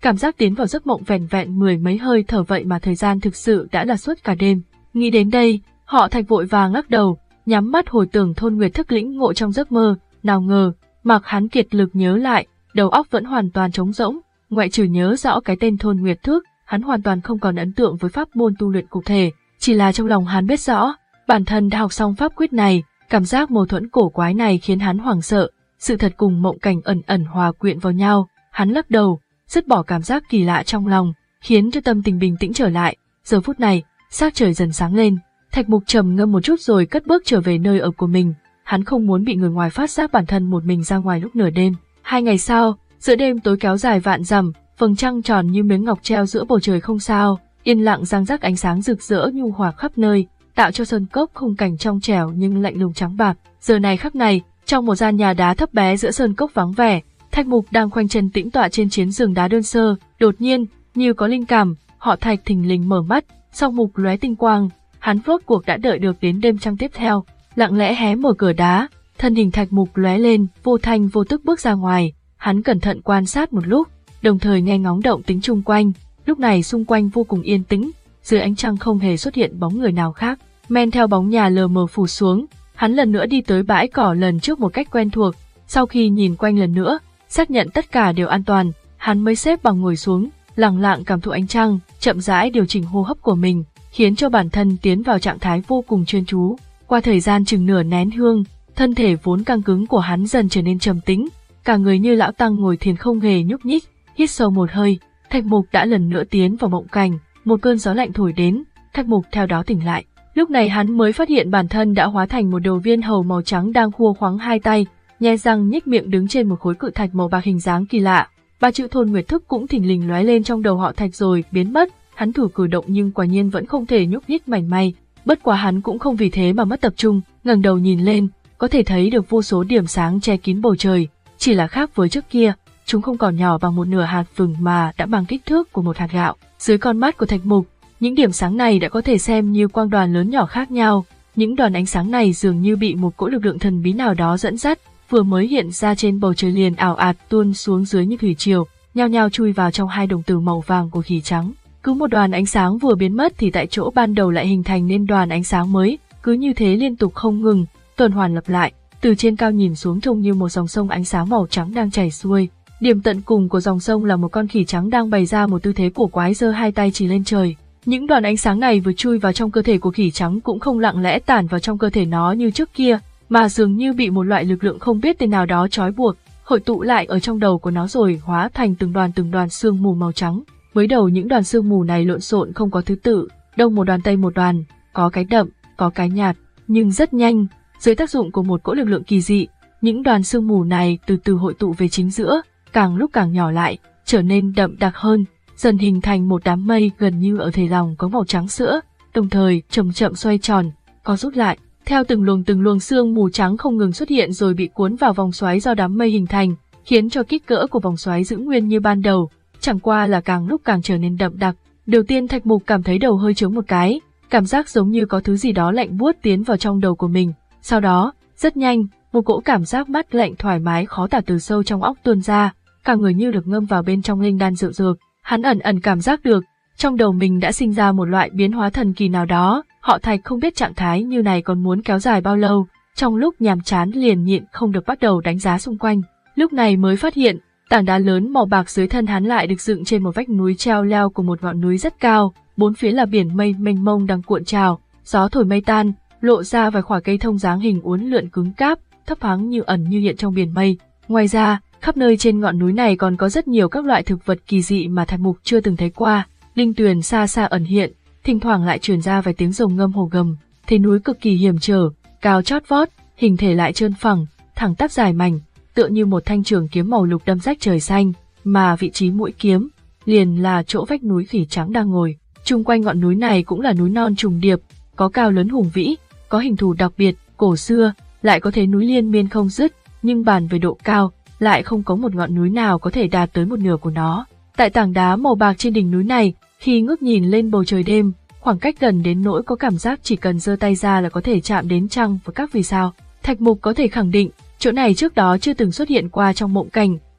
Cảm giác tiến vào giấc mộng vẻn vẹn mười mấy hơi thở vậy mà thời gian thực sự đã là suốt cả đêm. Nghĩ đến đây, họ Thạch vội vàng lắc đầu, nhắm mắt hồi tưởng thôn nguyệt thức lĩnh ngộ trong giấc mơ, nào ngờ, mặc hắn kiệt lực nhớ lại, đầu óc vẫn hoàn toàn trống rỗng, ngoại trừ nhớ rõ cái tên thôn nguyệt thức, hắn hoàn toàn không còn ấn tượng với pháp môn tu luyện cụ thể, chỉ là trong lòng hắn biết rõ, bản thân đã học xong pháp quyết này, cảm giác mâu thuẫn cổ quái này khiến hắn hoảng sợ, sự thật cùng mộng cảnh ẩn ẩn hòa quyện vào nhau, hắn lắc đầu, dứt bỏ cảm giác kỳ lạ trong lòng, khiến cho tâm tình bình tĩnh trở lại. Giờ phút này, sắc trời dần sáng lên, Thạch Mục trầm ngâm một chút rồi cất bước trở về nơi ở của mình. Hắn không muốn bị người ngoài phát giác bản thân một mình ra ngoài lúc nửa đêm. Hai ngày sau, giữa đêm tối kéo dài vạn dặm, vầng trăng tròn như miếng ngọc treo giữa bầu trời không sao, yên lặng răng rắc ánh sáng rực rỡ nhu hòa khắp nơi, tạo cho sơn cốc khung cảnh trong trẻo nhưng lạnh lùng trắng bạc. Giờ này khắc này, trong một gian nhà đá thấp bé giữa sơn cốc vắng vẻ, Thạch Mục đang khoanh chân tĩnh tọa trên chiến giường đá đơn sơ. Đột nhiên, như có linh cảm, họ Thạch thình lình mở mắt, song mục lóe tinh quang. Hắn rốt cuộc đã đợi được đến đêm trăng tiếp theo, lặng lẽ hé mở cửa đá, thân hình Thạch Mục lóe lên, vô thanh vô tức bước ra ngoài. Hắn cẩn thận quan sát một lúc, đồng thời nghe ngóng động tĩnh chung quanh. Lúc này xung quanh vô cùng yên tĩnh, dưới ánh trăng không hề xuất hiện bóng người nào khác. Men theo bóng nhà lờ mờ phủ xuống, hắn lần nữa đi tới bãi cỏ lần trước một cách quen thuộc. Sau khi nhìn quanh lần nữa, xác nhận tất cả đều an toàn, hắn mới xếp bằng ngồi xuống, lặng lặng cảm thụ ánh trăng, chậm rãi điều chỉnh hô hấp của mình, khiến cho bản thân tiến vào trạng thái vô cùng chuyên chú. Qua thời gian chừng nửa nén hương, thân thể vốn căng cứng của hắn dần trở nên trầm tĩnh, cả người như lão tăng ngồi thiền không hề nhúc nhích. Hít sâu một hơi, Thạch Mục đã lần nữa tiến vào mộng cảnh. Một cơn gió lạnh thổi đến, Thạch Mục theo đó tỉnh lại. Lúc này hắn mới phát hiện bản thân đã hóa thành một đầu viên hầu màu trắng đang khua khoắng hai tay, nhe răng nhếch miệng đứng trên một khối cự thạch màu bạc hình dáng kỳ lạ. Ba chữ thôn nguyệt thức cũng thình lình lóe lên trong đầu họ Thạch rồi biến mất. Hắn thử cử động nhưng quả nhiên vẫn không thể nhúc nhích mảy may. Bất quá hắn cũng không vì thế mà mất tập trung, ngẩng đầu nhìn lên, có thể thấy được vô số điểm sáng che kín bầu trời. Chỉ là khác với trước kia, chúng không còn nhỏ bằng một nửa hạt vừng mà đã mang kích thước của một hạt gạo. Dưới con mắt của Thạch Mục, những điểm sáng này đã có thể xem như quang đoàn lớn nhỏ khác nhau. Những đoàn ánh sáng này dường như bị một cỗ lực lượng thần bí nào đó dẫn dắt, vừa mới hiện ra trên bầu trời liền ảo ạt tuôn xuống dưới như thủy triều, nhao nhao chui vào trong hai đồng tử màu vàng của khỉ trắng. Cứ một đoàn ánh sáng vừa biến mất thì tại chỗ ban đầu lại hình thành nên đoàn ánh sáng mới, cứ như thế liên tục không ngừng, tuần hoàn lặp lại. Từ trên cao nhìn xuống trông như một dòng sông ánh sáng màu trắng đang chảy xuôi. Điểm tận cùng của dòng sông là một con khỉ trắng đang bày ra một tư thế cổ quái giơ hai tay chỉ lên trời. Những đoàn ánh sáng này vừa chui vào trong cơ thể của khỉ trắng cũng không lặng lẽ tản vào trong cơ thể nó như trước kia, mà dường như bị một loại lực lượng không biết tên nào đó trói buộc, hội tụ lại ở trong đầu của nó rồi hóa thành từng đoàn từng đoàn sương mù màu trắng. Mới đầu những đoàn sương mù này lộn xộn không có thứ tự, đông một đoàn tây một đoàn, có cái đậm, có cái nhạt, nhưng rất nhanh, dưới tác dụng của một cỗ lực lượng kỳ dị, những đoàn sương mù này từ từ hội tụ về chính giữa, càng lúc càng nhỏ lại, trở nên đậm đặc hơn, dần hình thành một đám mây gần như ở thể lòng có màu trắng sữa, đồng thời chậm chậm xoay tròn, co rút lại. Theo từng luồng từng luồng sương mù trắng không ngừng xuất hiện rồi bị cuốn vào vòng xoáy do đám mây hình thành, khiến cho kích cỡ của vòng xoáy giữ nguyên như ban đầu, chẳng qua là càng lúc càng trở nên đậm đặc. Đầu tiên Thạch Mục cảm thấy đầu hơi trống một cái, cảm giác giống như có thứ gì đó lạnh buốt tiến vào trong đầu của mình. Sau đó, rất nhanh, một cỗ cảm giác mát lạnh thoải mái khó tả từ sâu trong óc tuôn ra, cả người như được ngâm vào bên trong linh đan rượu dược. Hắn ẩn ẩn cảm giác được, trong đầu mình đã sinh ra một loại biến hóa thần kỳ nào đó. Họ Thạch không biết trạng thái như này còn muốn kéo dài bao lâu, trong lúc nhàm chán liền nhịn không được bắt đầu đánh giá xung quanh. Lúc này mới phát hiện, tảng đá lớn màu bạc dưới thân hắn lại được dựng trên một vách núi treo leo của một ngọn núi rất cao, bốn phía là biển mây mênh mông đang cuộn trào, gió thổi mây tan, lộ ra vài khỏa cây thông dáng hình uốn lượn cứng cáp, thấp thoáng như ẩn như hiện trong biển mây. Ngoài ra, khắp nơi trên ngọn núi này còn có rất nhiều các loại thực vật kỳ dị mà Thạch Mục chưa từng thấy qua, linh tuyền xa xa ẩn hiện, thỉnh thoảng lại truyền ra vài tiếng rồng ngâm hồ gầm. Thế núi cực kỳ hiểm trở, cao chót vót, hình thể lại trơn phẳng, thẳng tắp dài mảnh, tựa như một thanh trường kiếm màu lục đâm rách trời xanh, mà vị trí mũi kiếm liền là chỗ vách núi khỉ trắng đang ngồi. Chung quanh ngọn núi này cũng là núi non trùng điệp, có cao lớn hùng vĩ, có hình thù đặc biệt, cổ xưa, lại có thế núi liên miên không dứt, nhưng bàn về độ cao, lại không có một ngọn núi nào có thể đạt tới một nửa của nó. Tại tảng đá màu bạc trên đỉnh núi này, khi ngước nhìn lên bầu trời đêm, khoảng cách gần đến nỗi có cảm giác chỉ cần giơ tay ra là có thể chạm đến trăng và các vì sao. Thạch Mục có thể khẳng định, chỗ này trước đó chưa từng xuất hiện qua trong mộng cảnh,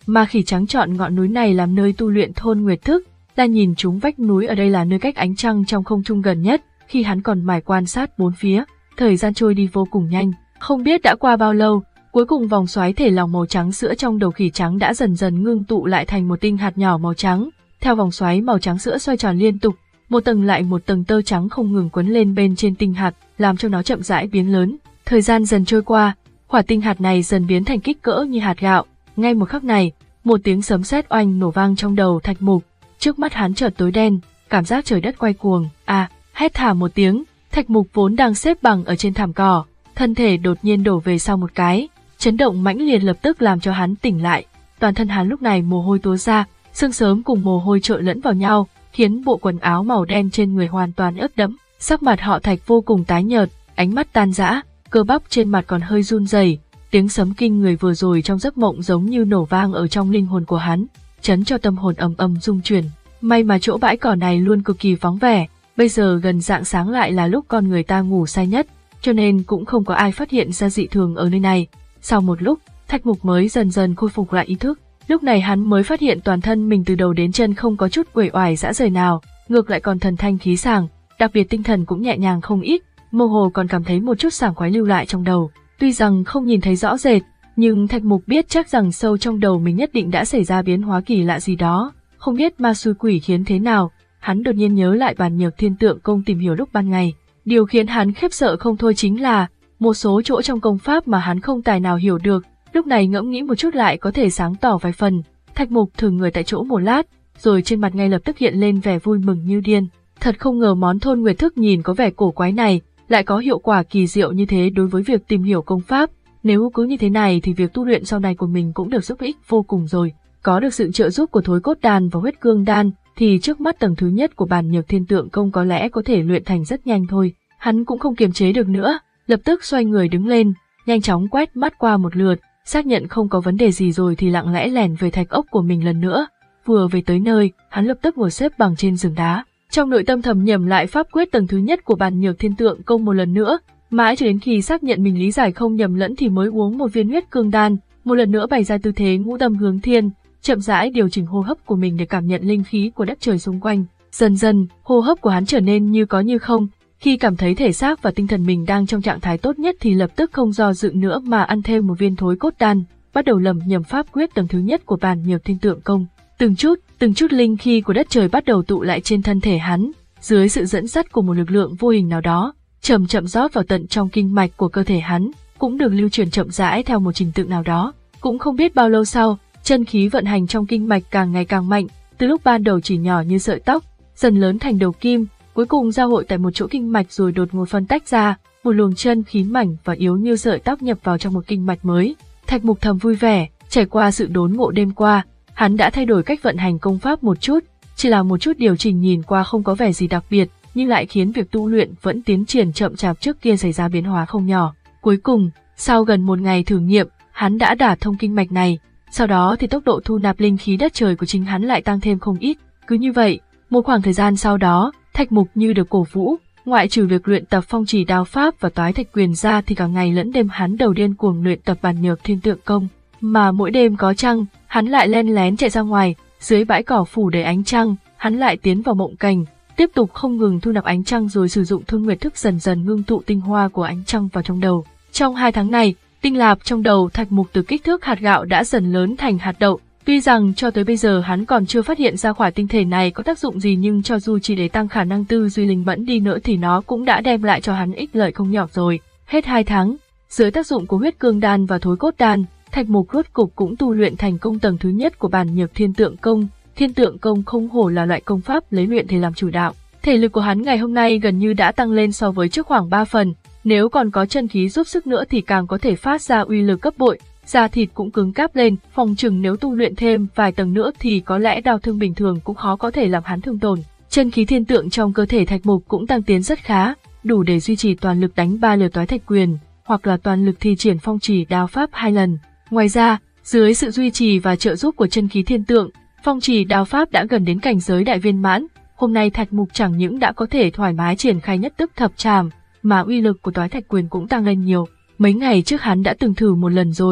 Ma khỉ trắng chọn ngọn núi này làm nơi tu luyện thôn nguyệt thức, là nhìn chúng vách núi ở đây là nơi cách ánh trăng trong không trung gần nhất. Khi hắn còn mải quan sát bốn phía, thời gian trôi đi vô cùng nhanh, không biết đã qua bao lâu, cuối cùng vòng xoáy thể lòng màu trắng sữa trong đầu khỉ trắng đã dần dần ngưng tụ lại thành một tinh hạt nhỏ màu trắng. Theo vòng xoáy màu trắng sữa xoay tròn liên tục, một tầng lại một tầng tơ trắng không ngừng quấn lên bên trên tinh hạt, làm cho nó chậm rãi biến lớn. Thời gian dần trôi qua, quả tinh hạt này dần biến thành kích cỡ như hạt gạo. Ngay một khắc này, một tiếng sấm sét oanh nổ vang trong đầu Thạch Mục, trước mắt hắn chợt tối đen, cảm giác trời đất quay cuồng. À, hét thảm một tiếng, Thạch Mục vốn đang xếp bằng ở trên thảm cỏ, thân thể đột nhiên đổ về sau một cái, chấn động mãnh liệt lập tức làm cho hắn tỉnh lại. Toàn thân hắn lúc này mồ hôi túa ra, xương sớm cùng mồ hôi trộn lẫn vào nhau, khiến bộ quần áo màu đen trên người hoàn toàn ướt đẫm. Sắc mặt họ Thạch vô cùng tái nhợt, ánh mắt tan rã, cơ bắp trên mặt còn hơi run rẩy. Tiếng sấm kinh người vừa rồi trong giấc mộng giống như nổ vang ở trong linh hồn của hắn, chấn cho tâm hồn ầm ầm rung chuyển. May mà chỗ bãi cỏ này luôn cực kỳ vắng vẻ, bây giờ gần rạng sáng lại là lúc con người ta ngủ say nhất, cho nên cũng không có ai phát hiện ra dị thường ở nơi này. Sau một lúc, Thạch Mục mới dần dần khôi phục lại ý thức. Lúc này hắn mới phát hiện toàn thân mình từ đầu đến chân không có chút uể oải rã rời nào, ngược lại còn thần thanh khí sảng, đặc biệt tinh thần cũng nhẹ nhàng không ít, mơ hồ còn cảm thấy một chút sảng khoái lưu lại trong đầu. Tuy rằng không nhìn thấy rõ rệt, nhưng Thạch Mục biết chắc rằng sâu trong đầu mình nhất định đã xảy ra biến hóa kỳ lạ gì đó, không biết ma xui quỷ khiến thế nào. Hắn đột nhiên nhớ lại bản nhược thiên tượng công tìm hiểu lúc ban ngày. Điều khiến hắn khiếp sợ không thôi chính là một số chỗ trong công pháp mà hắn không tài nào hiểu được, lúc này ngẫm nghĩ một chút lại có thể sáng tỏ vài phần. Thạch Mục thử người tại chỗ một lát, rồi trên mặt ngay lập tức hiện lên vẻ vui mừng như điên. Thật không ngờ món thôn nguyệt thức nhìn có vẻ cổ quái này lại có hiệu quả kỳ diệu như thế đối với việc tìm hiểu công pháp. Nếu cứ như thế này thì việc tu luyện sau này của mình cũng được giúp ích vô cùng rồi. Có được sự trợ giúp của thối cốt đan và huyết cương đan thì trước mắt tầng thứ nhất của bản nhược thiên tượng công có lẽ có thể luyện thành rất nhanh thôi. Hắn cũng không kiềm chế được nữa, lập tức xoay người đứng lên, nhanh chóng quét mắt qua một lượt, xác nhận không có vấn đề gì rồi thì lặng lẽ lẻn về thạch ốc của mình lần nữa. Vừa về tới nơi, hắn lập tức ngồi xếp bằng trên giường đá, trong nội tâm thầm nhẩm lại pháp quyết tầng thứ nhất của bản nhược thiên tượng công một lần nữa, mãi cho đến khi xác nhận mình lý giải không nhầm lẫn thì mới uống một viên huyết cương đan, một lần nữa bày ra tư thế ngũ tâm hướng thiên, chậm rãi điều chỉnh hô hấp của mình để cảm nhận linh khí của đất trời xung quanh. Dần dần, hô hấp của hắn trở nên như có như không, khi cảm thấy thể xác và tinh thần mình đang trong trạng thái tốt nhất thì lập tức không do dự nữa mà ăn thêm một viên thối cốt đan, bắt đầu lẩm nhẩm pháp quyết tầng thứ nhất của bản nhược thiên tượng công. Từng chút, từng chút linh khí của đất trời bắt đầu tụ lại trên thân thể hắn, dưới sự dẫn dắt của một lực lượng vô hình nào đó, chậm chậm rót vào tận trong kinh mạch của cơ thể hắn, cũng được lưu truyền chậm rãi theo một trình tự nào đó. Cũng không biết bao lâu sau, chân khí vận hành trong kinh mạch càng ngày càng mạnh, từ lúc ban đầu chỉ nhỏ như sợi tóc, dần lớn thành đầu kim, cuối cùng giao hội tại một chỗ kinh mạch rồi đột ngột phân tách ra, một luồng chân khí mảnh và yếu như sợi tóc nhập vào trong một kinh mạch mới. Thạch Mục thầm vui vẻ, trải qua sự đốn ngộ đêm qua, hắn đã thay đổi cách vận hành công pháp một chút, chỉ là một chút điều chỉnh nhìn qua không có vẻ gì đặc biệt, nhưng lại khiến việc tu luyện vẫn tiến triển chậm chạp trước kia xảy ra biến hóa không nhỏ. Cuối cùng, sau gần một ngày thử nghiệm, hắn đã đả thông kinh mạch này, sau đó thì tốc độ thu nạp linh khí đất trời của chính hắn lại tăng thêm không ít. Cứ như vậy, một khoảng thời gian sau đó, Thạch Mục như được cổ vũ, ngoại trừ việc luyện tập phong chỉ đao pháp và toái thạch quyền ra thì cả ngày lẫn đêm hắn đầu điên cuồng luyện tập bản nhược thiên tượng công. Mà mỗi đêm có trăng, hắn lại len lén chạy ra ngoài, dưới bãi cỏ phủ đầy ánh trăng, hắn lại tiến vào mộng cảnh, tiếp tục không ngừng thu nạp ánh trăng rồi sử dụng thôn nguyệt thức dần dần ngưng tụ tinh hoa của ánh trăng vào trong đầu. Trong hai tháng này, tinh lạp trong đầu Thạch Mục từ kích thước hạt gạo đã dần lớn thành hạt đậu. Tuy rằng cho tới bây giờ hắn còn chưa phát hiện ra khỏa tinh thể này có tác dụng gì, nhưng cho dù chỉ để tăng khả năng tư duy linh mẫn đi nữa thì nó cũng đã đem lại cho hắn ích lợi không nhỏ rồi. Hết hai tháng, dưới tác dụng của huyết cương đan và thối cốt đan, Thạch Mục rốt cục cũng tu luyện thành công tầng thứ nhất của bản nhược thiên tượng công. Thiên tượng công không hổ là loại công pháp lấy luyện thể làm chủ đạo. Thể lực của hắn ngày hôm nay gần như đã tăng lên so với trước khoảng ba phần, nếu còn có chân khí giúp sức nữa thì càng có thể phát ra uy lực gấp bội. Da thịt cũng cứng cáp lên, phòng chừng nếu tu luyện thêm vài tầng nữa thì có lẽ đao thương bình thường cũng khó có thể làm hắn thương tổn. Chân khí thiên tượng trong cơ thể Thạch Mục cũng tăng tiến rất khá, đủ để duy trì toàn lực đánh ba lượt toái thạch quyền, hoặc là toàn lực thi triển phong chỉ đao pháp hai lần. Ngoài ra, dưới sự duy trì và trợ giúp của chân khí thiên tượng, phong chỉ đao pháp đã gần đến cảnh giới đại viên mãn. Hôm nay Thạch Mục chẳng những đã có thể thoải mái triển khai nhất tức thập trảm, mà uy lực của toái thạch quyền cũng tăng lên nhiều. Mấy ngày trước hắn đã từng thử một lần rồi,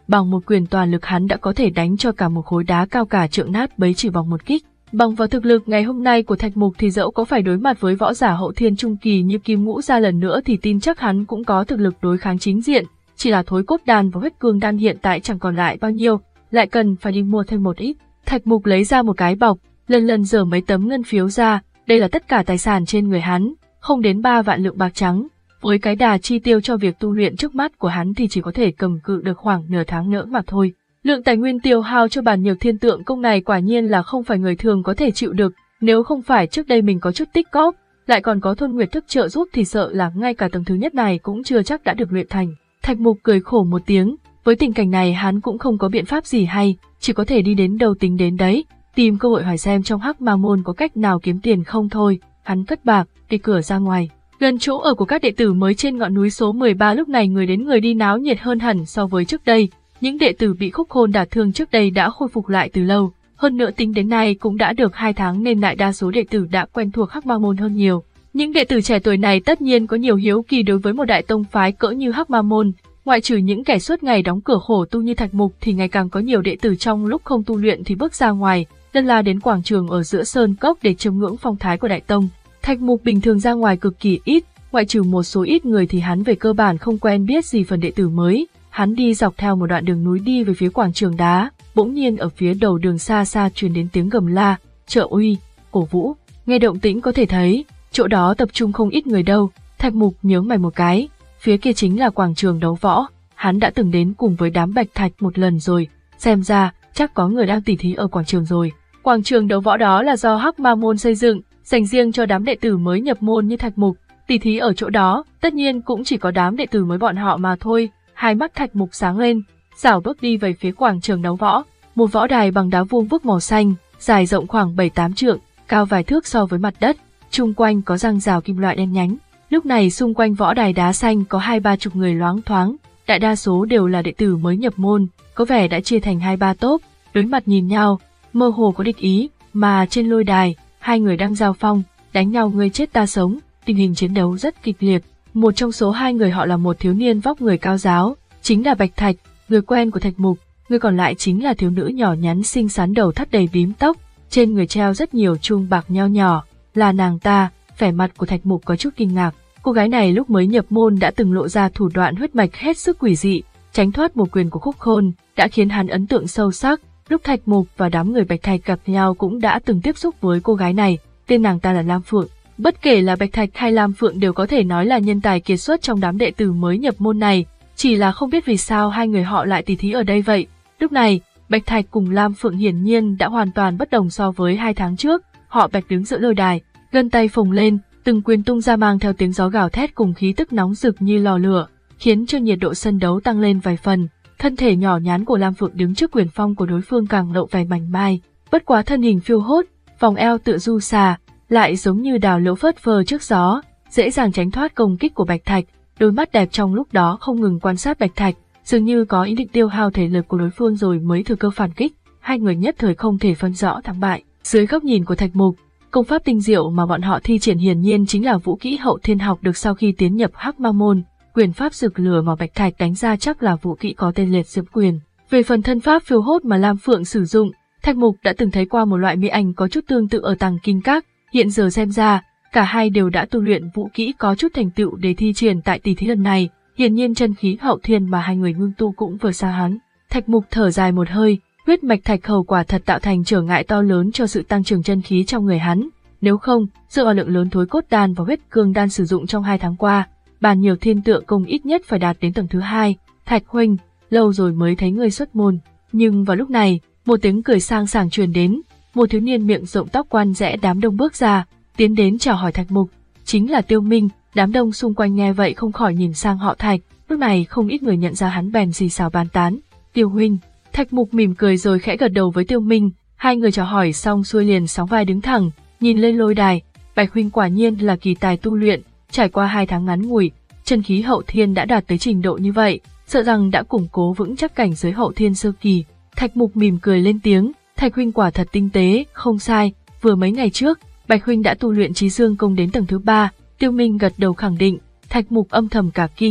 bằng một quyền toàn lực hắn đã có thể đánh cho cả một khối đá cao cả trượng nát bấy chỉ bằng một kích. Bằng vào thực lực ngày hôm nay của Thạch Mục thì dẫu có phải đối mặt với võ giả hậu thiên trung kỳ như Kim Ngũ Gia lần nữa thì tin chắc hắn cũng có thực lực đối kháng chính diện, chỉ là thối cốt đan và huyết cương đan hiện tại chẳng còn lại bao nhiêu, lại cần phải đi mua thêm một ít. Thạch Mục lấy ra một cái bọc, lần lần giở mấy tấm ngân phiếu ra, đây là tất cả tài sản trên người hắn, không đến ba vạn lượng bạc trắng. Với cái đà chi tiêu cho việc tu luyện trước mắt của hắn thì chỉ có thể cầm cự được khoảng nửa tháng nữa mà thôi. Lượng tài nguyên tiêu hao cho bản nhược thiên tượng công này quả nhiên là không phải người thường có thể chịu được, nếu không phải trước đây mình có chút tích cóp, lại còn có Thôn Nguyệt thức trợ giúp thì sợ là ngay cả tầng thứ nhất này cũng chưa chắc đã được luyện thành. Thạch Mục cười khổ một tiếng, với tình cảnh này hắn cũng không có biện pháp gì hay, chỉ có thể đi đến đâu tính đến đấy, tìm cơ hội hỏi xem trong Hắc Ma môn có cách nào kiếm tiền không thôi. Hắn cất bạc, đi cửa ra ngoài. Gần chỗ ở của các đệ tử mới trên ngọn núi số mười ba lúc này người đến người đi náo nhiệt hơn hẳn so với trước đây. Những đệ tử bị Khúc Khôn đả thương trước đây đã khôi phục lại từ lâu, hơn nữa tính đến nay cũng đã được hai tháng nên đại đa số đệ tử đã quen thuộc Hắc Ma môn hơn nhiều. Những đệ tử trẻ tuổi này tất nhiên có nhiều hiếu kỳ đối với một đại tông phái cỡ như Hắc Ma môn, ngoại trừ những kẻ suốt ngày đóng cửa khổ tu như Thạch Mục thì ngày càng có nhiều đệ tử trong lúc không tu luyện thì bước ra ngoài, lần la đến quảng trường ở giữa sơn cốc để chiêm ngưỡng phong thái của đại tông. Thạch Mục bình thường ra ngoài cực kỳ ít, ngoại trừ một số ít người thì hắn về cơ bản không quen biết gì phần đệ tử mới. Hắn đi dọc theo một đoạn đường núi đi về phía quảng trường đá, bỗng nhiên ở phía đầu đường xa xa truyền đến tiếng gầm la, trợ uy, cổ vũ. Nghe động tĩnh có thể thấy, chỗ đó tập trung không ít người đâu. Thạch Mục nhướng mày một cái, phía kia chính là quảng trường đấu võ, hắn đã từng đến cùng với đám Bạch Thạch một lần rồi, xem ra chắc có người đang tỉ thí ở quảng trường rồi. Quảng trường đấu võ đó là do Hắc Ma môn xây dựng, dành riêng cho đám đệ tử mới nhập môn như Thạch Mục, tỉ thí ở chỗ đó, tất nhiên cũng chỉ có đám đệ tử mới bọn họ mà thôi. Hai mắt Thạch Mục sáng lên, rảo bước đi về phía quảng trường đấu võ, một võ đài bằng đá vuông vức màu xanh, dài rộng khoảng bảy tám trượng, cao vài thước so với mặt đất, chung quanh có răng rào kim loại đen nhánh. Lúc này xung quanh võ đài đá xanh có hai ba chục người loáng thoáng, đại đa số đều là đệ tử mới nhập môn, có vẻ đã chia thành hai ba tốp, đối mặt nhìn nhau, mơ hồ có địch ý, mà trên lôi đài, hai người đang giao phong, đánh nhau ngươi chết ta sống, tình hình chiến đấu rất kịch liệt. Một trong số hai người họ là một thiếu niên vóc người cao ráo, chính là Bạch Thạch, người quen của Thạch Mục, người còn lại chính là thiếu nữ nhỏ nhắn xinh xắn đầu thắt đầy bím tóc, trên người treo rất nhiều chuông bạc nho nhỏ, là nàng ta. Vẻ mặt của Thạch Mục có chút kinh ngạc, cô gái này lúc mới nhập môn đã từng lộ ra thủ đoạn huyết mạch hết sức quỷ dị, tránh thoát một quyền của Khúc Khôn, đã khiến hắn ấn tượng sâu sắc. Lúc Thạch Mục và đám người Bạch Thạch gặp nhau cũng đã từng tiếp xúc với cô gái này, tên nàng ta là Lam Phượng. Bất kể là Bạch Thạch hay Lam Phượng đều có thể nói là nhân tài kiệt xuất trong đám đệ tử mới nhập môn này, chỉ là không biết vì sao hai người họ lại tỉ thí ở đây vậy. Lúc này, Bạch Thạch cùng Lam Phượng hiển nhiên đã hoàn toàn bất đồng so với hai tháng trước, họ Bạch đứng giữa lôi đài, gân tay phồng lên, từng quyền tung ra mang theo tiếng gió gào thét cùng khí tức nóng rực như lò lửa, khiến cho nhiệt độ sân đấu tăng lên vài phần. Thân thể nhỏ nhắn của Lam Phượng đứng trước quyền phong của đối phương càng lộ vẻ mảnh mai, bất quá thân hình phiêu hốt, vòng eo tựa du xà, lại giống như đào liễu phất phơ trước gió, dễ dàng tránh thoát công kích của Bạch Thạch. Đôi mắt đẹp trong lúc đó không ngừng quan sát Bạch Thạch, dường như có ý định tiêu hao thể lực của đối phương rồi mới thừa cơ phản kích. Hai người nhất thời không thể phân rõ thắng bại. Dưới góc nhìn của Thạch Mục, công pháp tinh diệu mà bọn họ thi triển hiển nhiên chính là vũ kỹ hậu thiên học được sau khi tiến nhập Hắc Ma môn. Quyền pháp rực lửa mà Bạch Thạch đánh ra chắc là vũ kỹ có tên liệt diễm quyền. Về phần thân pháp phiêu hốt mà Lam Phượng sử dụng, Thạch Mục đã từng thấy qua một loại mỹ ảnh có chút tương tự ở Tàng Kinh Các. Hiện giờ xem ra, cả hai đều đã tu luyện vũ kỹ có chút thành tựu để thi triển tại tỷ thí lần này. Hiển nhiên chân khí hậu thiên mà hai người ngưng tu cũng vừa xa hắn. Thạch Mục thở dài một hơi, huyết mạch thạch hầu quả thật tạo thành trở ngại to lớn cho sự tăng trưởng chân khí trong người hắn. Nếu không, dựa vào lượng lớn thối cốt đan và huyết cương đan sử dụng trong hai tháng qua, bàn nhiều thiên tượng công ít nhất phải đạt đến tầng thứ hai. Thạch huynh, lâu rồi mới thấy ngươi xuất môn. Nhưng vào lúc này, một tiếng cười sang sảng truyền đến, một thiếu niên miệng rộng tóc quan rẽ đám đông bước ra, tiến đến chào hỏi Thạch Mục, chính là Tiêu Minh. Đám đông xung quanh nghe vậy không khỏi nhìn sang họ Thạch, lúc này không ít người nhận ra hắn bèn xì xào bàn tán. Tiêu huynh. Thạch Mục mỉm cười rồi khẽ gật đầu với Tiêu Minh, hai người chào hỏi xong xuôi liền sóng vai đứng thẳng, nhìn lên lôi đài. Bạch huynh quả nhiên là kỳ tài tu luyện, trải qua hai tháng ngắn ngủi, chân khí hậu thiên đã đạt tới trình độ như vậy, sợ rằng đã củng cố vững chắc cảnh giới hậu thiên sơ kỳ. Thạch Mục mỉm cười lên tiếng, Thạch huynh quả thật tinh tế, không sai, vừa mấy ngày trước, Bạch huynh đã tu luyện Chí Dương công đến tầng thứ ba. Tiêu Minh gật đầu khẳng định. Thạch Mục âm thầm cả kinh,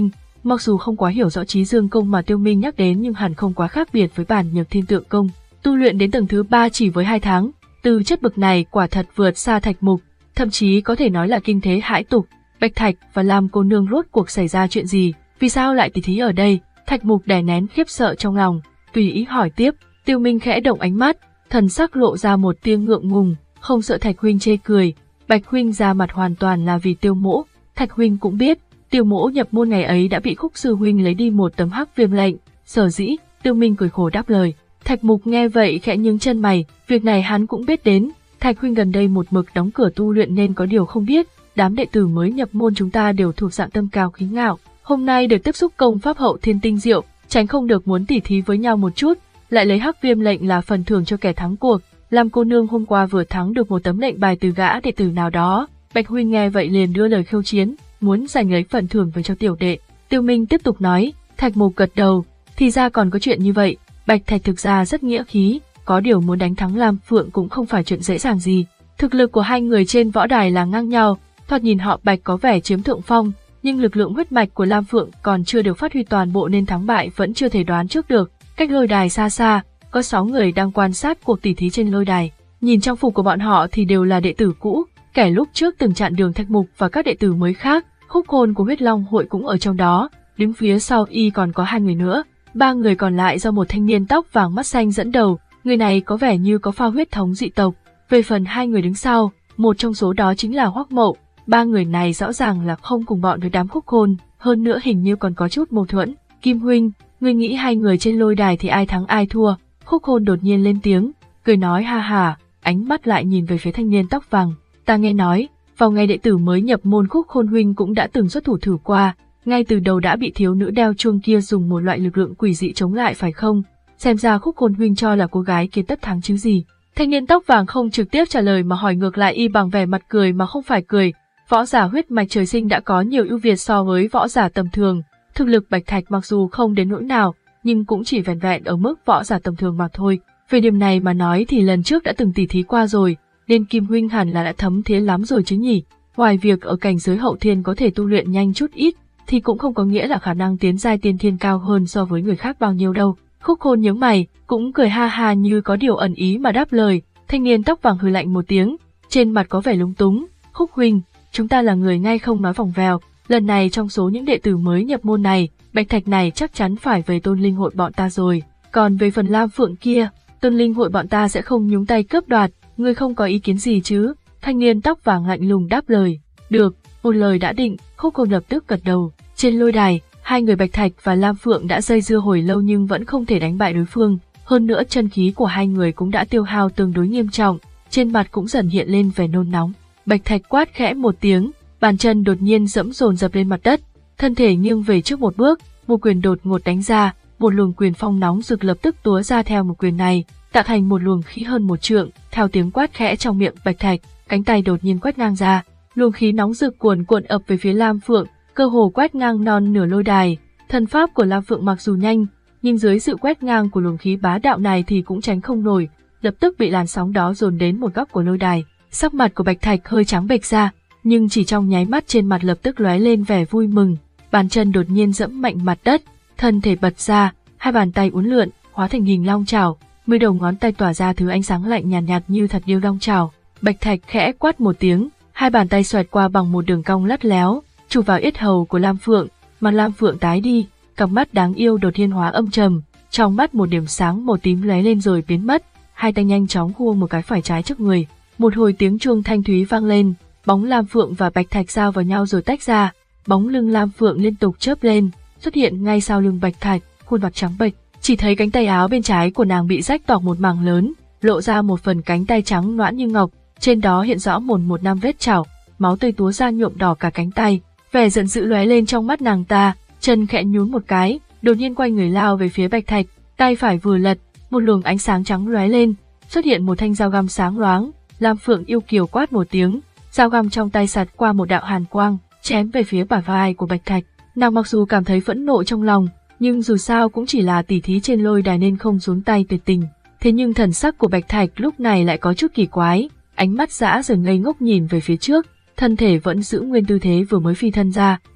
Mặc dù không quá hiểu rõ Trí Dương Công mà Tiêu Minh nhắc đến nhưng hẳn không quá khác biệt với bản Nhược Thiên Tượng Công. Tu luyện đến tầng thứ ba chỉ với hai tháng, từ chất bậc này quả thật vượt xa Thạch Mục, thậm chí có thể nói là kinh thế hãi tục. Bạch Thạch và Lam cô nương rốt cuộc xảy ra chuyện gì, vì sao lại tỉ thí ở đây? Thạch Mục đè nén khiếp sợ trong lòng, tùy ý hỏi tiếp. Tiêu Minh khẽ động ánh mắt, thần sắc lộ ra một tia ngượng ngùng, không sợ Thạch huynh chê cười. Bạch huynh ra mặt hoàn toàn là vì Tiêu mỗ. Thạch huynh cũng biết, Tiêu mỗ nhập môn ngày ấy đã bị Khúc sư huynh lấy đi một tấm hắc viêm lệnh, sở dĩ. Tiêu Minh cười khổ đáp lời. Thạch Mục nghe vậy khẽ nhướng chân mày, việc này hắn cũng biết đến. Thạch huynh gần đây một mực đóng cửa tu luyện nên có điều không biết, đám đệ tử mới nhập môn chúng ta đều thuộc dạng tâm cao khí ngạo, hôm nay được tiếp xúc công pháp hậu thiên tinh diệu, tránh không được muốn tỉ thí với nhau một chút, lại lấy hắc viêm lệnh là phần thưởng cho kẻ thắng cuộc. Lam cô nương hôm qua vừa thắng được một tấm lệnh bài từ gã đệ tử nào đó. Bạch huynh nghe vậy liền đưa lời khiêu chiến, muốn giành lấy phần thưởng về cho tiểu đệ. Tiêu Minh tiếp tục nói. Thạch Mục gật đầu, thì ra còn có chuyện như vậy. Bạch Thạch thực ra rất nghĩa khí, có điều muốn đánh thắng Lam Phượng cũng không phải chuyện dễ dàng gì. Thực lực của hai người trên võ đài là ngang nhau, thoạt nhìn họ Bạch có vẻ chiếm thượng phong, nhưng lực lượng huyết mạch của Lam Phượng còn chưa được phát huy toàn bộ nên thắng bại vẫn chưa thể đoán trước được. Cách lôi đài xa xa, có sáu người đang quan sát cuộc tỉ thí trên lôi đài. Nhìn trang phục của bọn họ thì đều là đệ tử cũ, kẻ lúc trước từng chặn đường Thạch Mục và các đệ tử mới khác. Khúc Hồn của Huyết Long hội cũng ở trong đó, đứng phía sau y còn có hai người nữa. Ba người còn lại do một thanh niên tóc vàng mắt xanh dẫn đầu, người này có vẻ như có pha huyết thống dị tộc. Về phần hai người đứng sau, một trong số đó chính là Hoắc Mậu. Ba người này rõ ràng là không cùng bọn với đám Khúc Hồn, hơn nữa hình như còn có chút mâu thuẫn. Kim huynh, ngươi nghĩ hai người trên lôi đài thì ai thắng ai thua? Khúc Hồn đột nhiên lên tiếng, cười nói ha ha, ánh mắt lại nhìn về phía thanh niên tóc vàng. Ta nghe nói, vào ngày đệ tử mới nhập môn Khúc Hồn huynh cũng đã từng xuất thủ thử qua, ngay từ đầu đã bị thiếu nữ đeo chuông kia dùng một loại lực lượng quỷ dị chống lại phải không? Xem ra Khúc Hồn huynh cho là cô gái kia tất thắng chứ gì. Thanh niên tóc vàng không trực tiếp trả lời mà hỏi ngược lại y bằng vẻ mặt cười mà không phải cười. Võ giả huyết mạch trời sinh đã có nhiều ưu việt so với võ giả tầm thường. Thực lực Bạch Thạch mặc dù không đến nỗi nào, nhưng cũng chỉ vẻn vẹn ở mức võ giả tầm thường mà thôi. Về điểm này mà nói thì lần trước đã từng tỉ thí qua rồi, nên Kim huynh hẳn là đã thấm thía lắm rồi chứ nhỉ. Ngoài việc ở cảnh giới hậu thiên có thể tu luyện nhanh chút ít, thì cũng không có nghĩa là khả năng tiến giai tiên thiên cao hơn so với người khác bao nhiêu đâu. Khúc Hồn nhướng mày, cũng cười ha ha như có điều ẩn ý mà đáp lời. Thanh niên tóc vàng hừ lạnh một tiếng, trên mặt có vẻ lúng túng. Khúc huynh, chúng ta là người ngay không nói vòng vèo, lần này trong số những đệ tử mới nhập môn này, Bạch Thạch này chắc chắn phải về Tôn Linh hội bọn ta rồi. Còn về phần Lam Phượng kia, Tôn Linh hội bọn ta sẽ không nhúng tay cướp đoạt, ngươi không có ý kiến gì chứ? Thanh niên tóc vàng lạnh lùng đáp lời. Được, một lời đã định. Khúc Hồn lập tức gật đầu. Trên lôi đài, hai người Bạch Thạch và Lam Phượng đã dây dưa hồi lâu nhưng vẫn không thể đánh bại đối phương. Hơn nữa chân khí của hai người cũng đã tiêu hao tương đối nghiêm trọng, trên mặt cũng dần hiện lên vẻ nôn nóng. Bạch Thạch quát khẽ một tiếng, bàn chân đột nhiên dẫm dồn dập lên mặt đất, thân thể nghiêng về trước một bước, một quyền đột ngột đánh ra, một luồng quyền phong nóng rực lập tức túa ra theo một quyền này, tạo thành một luồng khí hơn một trượng. Theo tiếng quát khẽ trong miệng Bạch Thạch, cánh tay đột nhiên quét ngang ra, luồng khí nóng rực cuồn cuộn ập về phía Lam Phượng, cơ hồ quét ngang non nửa lôi đài. Thân pháp của Lam Phượng mặc dù nhanh, nhưng dưới sự quét ngang của luồng khí bá đạo này thì cũng tránh không nổi, lập tức bị làn sóng đó dồn đến một góc của lôi đài. Sắc mặt của Bạch Thạch hơi trắng bệch ra, nhưng chỉ trong nháy mắt trên mặt lập tức lóe lên vẻ vui mừng, bàn chân đột nhiên dẫm mạnh mặt đất, thân thể bật ra, hai bàn tay uốn lượn, hóa thành hình long chảo, mười đầu ngón tay tỏa ra thứ ánh sáng lạnh nhàn nhạt, nhạt như thật điêu long chảo. Bạch Thạch khẽ quát một tiếng, hai bàn tay xoẹt qua bằng một đường cong lắt léo, chụp vào yết hầu của Lam Phượng, mặt Lam Phượng tái đi, cặp mắt đáng yêu đột nhiên hóa âm trầm, trong mắt một điểm sáng màu tím lóe lên rồi biến mất, hai tay nhanh chóng hua một cái phải trái trước người. Một hồi tiếng chuông thanh thúy vang lên, bóng Lam Phượng và Bạch Thạch giao vào nhau rồi tách ra, bóng lưng Lam Phượng liên tục chớp lên, xuất hiện ngay sau lưng Bạch Thạch, khuôn mặt trắng bệch, chỉ thấy cánh tay áo bên trái của nàng bị rách toạc một mảng lớn, lộ ra một phần cánh tay trắng nõn như ngọc, trên đó hiện rõ một một năm vết chảo, máu tươi túa ra nhuộm đỏ cả cánh tay. Vẻ giận dữ lóe lên trong mắt nàng ta, chân khẽ nhún một cái, đột nhiên quay người lao về phía Bạch Thạch, tay phải vừa lật, một luồng ánh sáng trắng lóe lên, xuất hiện một thanh dao găm sáng loáng. Lam Phượng yêu kiều quát một tiếng, dao găm trong tay sạt qua một đạo hàn quang, chém về phía bả vai của Bạch Thạch. Nàng mặc dù cảm thấy phẫn nộ trong lòng, nhưng dù sao cũng chỉ là tỉ thí trên lôi đài nên không xuống tay tuyệt tình. Thế nhưng thần sắc của Bạch Thạch lúc này lại có chút kỳ quái, ánh mắt dã rời ngây ngốc nhìn về phía trước, thân thể vẫn giữ nguyên tư thế vừa mới phi thân ra,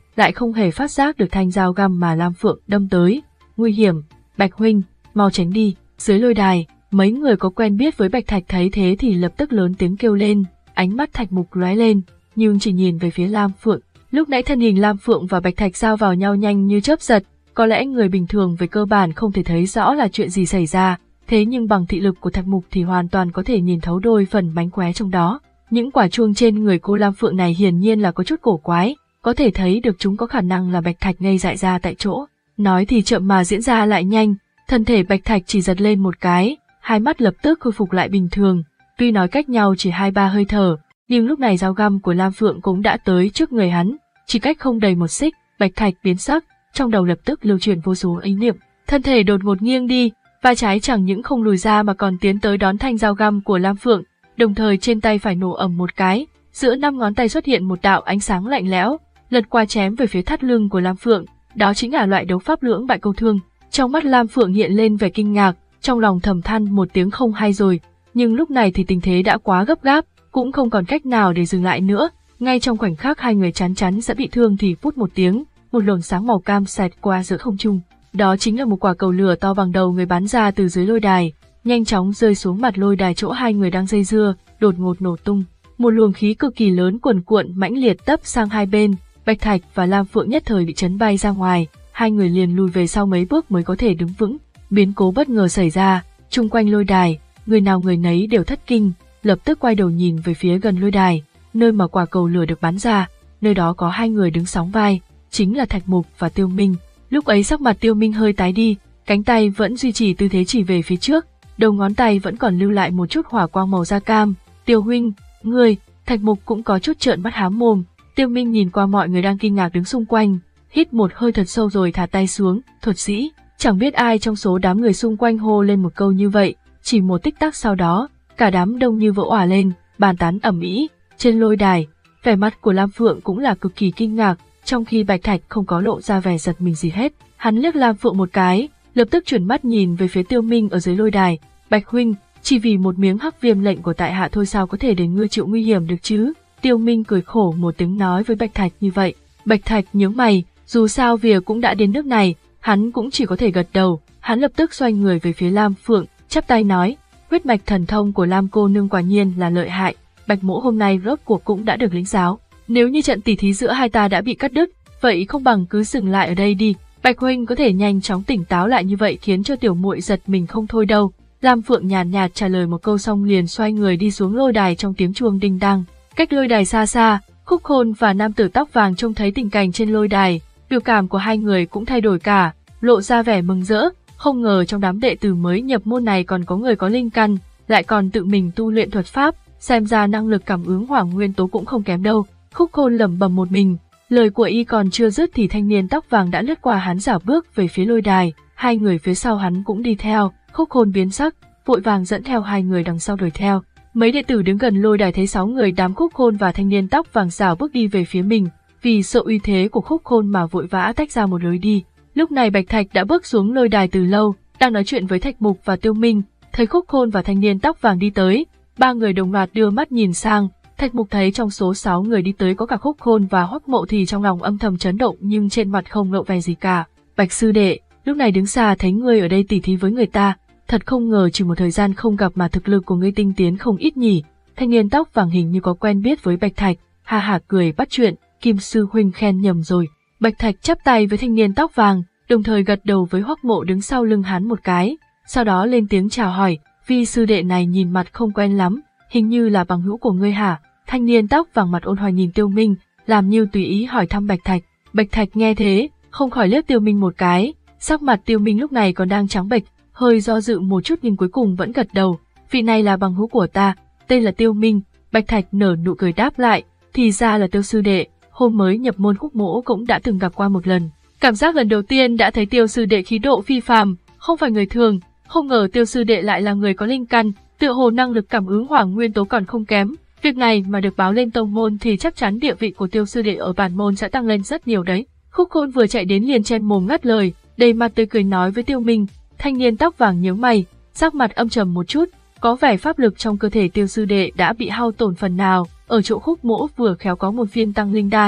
lại không hề phát giác được thanh dao găm mà Lam Phượng đâm tới. Nguy hiểm, Bạch huynh, mau tránh đi. Dưới lôi đài, mấy người có quen biết với Bạch Thạch thấy thế thì lập tức lớn tiếng kêu lên, ánh mắt Thạch Mục lóe lên, nhưng chỉ nhìn về phía Lam Phượng. Lúc nãy thân hình Lam Phượng và Bạch Thạch giao vào nhau nhanh như chớp giật, có lẽ người bình thường về cơ bản không thể thấy rõ là chuyện gì xảy ra, thế nhưng bằng thị lực của Thạch Mục thì hoàn toàn có thể nhìn thấu đôi phần mánh khóe trong đó. Những quả chuông trên người cô Lam Phượng này hiển nhiên là có chút cổ quái, có thể thấy được chúng có khả năng là Bạch Thạch ngây dại ra tại chỗ. Nói thì chậm mà diễn ra lại nhanh, thân thể Bạch Thạch chỉ giật lên một cái, hai mắt lập tức khôi phục lại bình thường. Tuy nói cách nhau chỉ hai ba hơi thở, nhưng lúc này dao găm của Lam Phượng cũng đã tới trước người hắn, chỉ cách không đầy một xích. Bạch Thạch biến sắc, trong đầu lập tức lưu chuyển vô số ý niệm, thân thể đột ngột nghiêng đi, vai trái chẳng những không lùi ra mà còn tiến tới đón thanh dao găm của Lam Phượng, đồng thời trên tay phải nổ ầm một cái, giữa năm ngón tay xuất hiện một đạo ánh sáng lạnh lẽo, lật qua chém về phía thắt lưng của Lam Phượng. Đó chính là loại đấu pháp lưỡng bại câu thương. Trong mắt Lam Phượng hiện lên vẻ kinh ngạc, trong lòng thầm than một tiếng không hay rồi, nhưng lúc này thì tình thế đã quá gấp gáp, cũng không còn cách nào để dừng lại nữa. Ngay trong khoảnh khắc hai người chán chắn sẽ bị thương thì phút một tiếng, một luồng sáng màu cam xẹt qua giữa không trung. Đó chính là một quả cầu lửa to bằng đầu người bắn ra từ dưới lôi đài, nhanh chóng rơi xuống mặt lôi đài chỗ hai người đang dây dưa, đột ngột nổ tung. Một luồng khí cực kỳ lớn cuồn cuộn mãnh liệt tấp sang hai bên, Bạch Thạch và Lam Phượng nhất thời bị chấn bay ra ngoài, hai người liền lùi về sau mấy bước mới có thể đứng vững. Biến cố bất ngờ xảy ra, chung quanh lôi đài, người nào người nấy đều thất kinh, lập tức quay đầu nhìn về phía gần lôi đài, nơi mà quả cầu lửa được bắn ra, nơi đó có hai người đứng sóng vai, chính là Thạch Mục và Tiêu Minh. Lúc ấy sắc mặt Tiêu Minh hơi tái đi, cánh tay vẫn duy trì tư thế chỉ về phía trước, đầu ngón tay vẫn còn lưu lại một chút hỏa quang màu da cam. Tiêu huynh, ngươi, Thạch Mục cũng có chút trợn mắt há mồm. Tiêu Minh nhìn qua mọi người đang kinh ngạc đứng xung quanh, hít một hơi thật sâu rồi thả tay xuống. Thuật sĩ, chẳng biết ai trong số đám người xung quanh hô lên một câu như vậy, chỉ một tích tắc sau đó, cả đám đông như vỡ òa lên, bàn tán ầm ĩ. Trên lôi đài, vẻ mặt của Lam Phượng cũng là cực kỳ kinh ngạc, trong khi Bạch Thạch không có lộ ra vẻ giật mình gì hết. Hắn liếc Lam Phượng một cái, lập tức chuyển mắt nhìn về phía Tiêu Minh ở dưới lôi đài. Bạch huynh, chỉ vì một miếng hắc viêm lệnh của tại hạ thôi sao có thể để ngươi chịu nguy hiểm được chứ? Tiêu Minh cười khổ một tiếng nói với Bạch Thạch như vậy. Bạch Thạch nhướng mày, dù sao việc cũng đã đến nước này, hắn cũng chỉ có thể gật đầu. Hắn lập tức xoay người về phía Lam Phượng, chắp tay nói, huyết mạch thần thông của Lam cô nương quả nhiên là lợi hại. Bạch mỗ hôm nay rốt cuộc cũng đã được lĩnh giáo. Nếu như trận tỉ thí giữa hai ta đã bị cắt đứt, vậy không bằng cứ dừng lại ở đây đi. Bạch huynh có thể nhanh chóng tỉnh táo lại như vậy khiến cho tiểu muội giật mình không thôi đâu. Lam Phượng nhàn nhạt trả lời một câu xong liền xoay người đi xuống lôi đài trong tiếng chuông đinh đăng. Cách lôi đài xa xa, Khúc Khôn và nam tử tóc vàng trông thấy tình cảnh trên lôi đài, biểu cảm của hai người cũng thay đổi cả, lộ ra vẻ mừng rỡ. Không ngờ trong đám đệ tử mới nhập môn này còn có người có linh căn, lại còn tự mình tu luyện thuật pháp, xem ra năng lực cảm ứng hỏa nguyên tố cũng không kém đâu. Khúc Khôn lẩm bẩm một mình, lời của y còn chưa dứt thì thanh niên tóc vàng đã lướt qua hắn dạo bước về phía lôi đài, hai người phía sau hắn cũng đi theo. Khúc Khôn biến sắc, vội vàng dẫn theo hai người đằng sau đuổi theo. Mấy đệ tử đứng gần lôi đài thấy sáu người đám Khúc Khôn và thanh niên tóc vàng dạo bước đi về phía mình, vì sợ uy thế của Khúc Khôn mà vội vã tách ra một lối đi. Lúc này Bạch Thạch đã bước xuống lôi đài từ lâu, đang nói chuyện với Thạch Mục và Tiêu Minh, thấy Khúc Khôn và thanh niên tóc vàng đi tới, ba người đồng loạt đưa mắt nhìn sang. Thạch Mục thấy trong số sáu người đi tới có cả Khúc Khôn và Hoắc Mộ thì trong lòng âm thầm chấn động nhưng trên mặt không lộ vẻ gì cả. Bạch sư đệ, lúc này đứng xa thấy ngươi ở đây tỉ thí với người ta, thật không ngờ chỉ một thời gian không gặp mà thực lực của ngươi tinh tiến không ít nhỉ. Thanh niên tóc vàng hình như có quen biết với Bạch Thạch, ha ha cười bắt chuyện, Kim sư huynh khen nhầm rồi. Bạch Thạch chắp tay với thanh niên tóc vàng, đồng thời gật đầu với Hoắc Mộ đứng sau lưng hắn một cái, sau đó lên tiếng chào hỏi, Vi sư đệ này nhìn mặt không quen lắm, hình như là bằng hữu của ngươi hả? Thanh niên tóc vàng mặt ôn hòa nhìn Tiêu Minh, làm như tùy ý hỏi thăm Bạch Thạch. Bạch Thạch nghe thế, không khỏi liếc Tiêu Minh một cái, sắc mặt Tiêu Minh lúc này còn đang trắng bệch, hơi do dự một chút nhưng cuối cùng vẫn gật đầu. Vị này là bằng hữu của ta, tên là Tiêu Minh. Bạch Thạch nở nụ cười đáp lại, thì ra là Tiêu sư đệ, hôm mới nhập môn Khúc Mỗ cũng đã từng gặp qua một lần. Cảm giác lần đầu tiên đã thấy Tiêu sư đệ khí độ phi phàm, không phải người thường, không ngờ Tiêu sư đệ lại là người có linh căn, tựa hồ năng lực cảm ứng hỏa nguyên tố còn không kém. Việc này mà được báo lên tông môn thì chắc chắn địa vị của Tiêu sư đệ ở bản môn sẽ tăng lên rất nhiều đấy. Khúc Khôn vừa chạy đến liền chen mồm ngắt lời, đầy mặt tươi cười nói với Tiêu Minh. Thanh niên tóc vàng nhướng mày, sắc mặt âm trầm một chút, có vẻ pháp lực trong cơ thể Tiêu sư đệ đã bị hao tổn phần nào. Ở chỗ Khúc Mỗ vừa khéo có một viên tăng linh đan,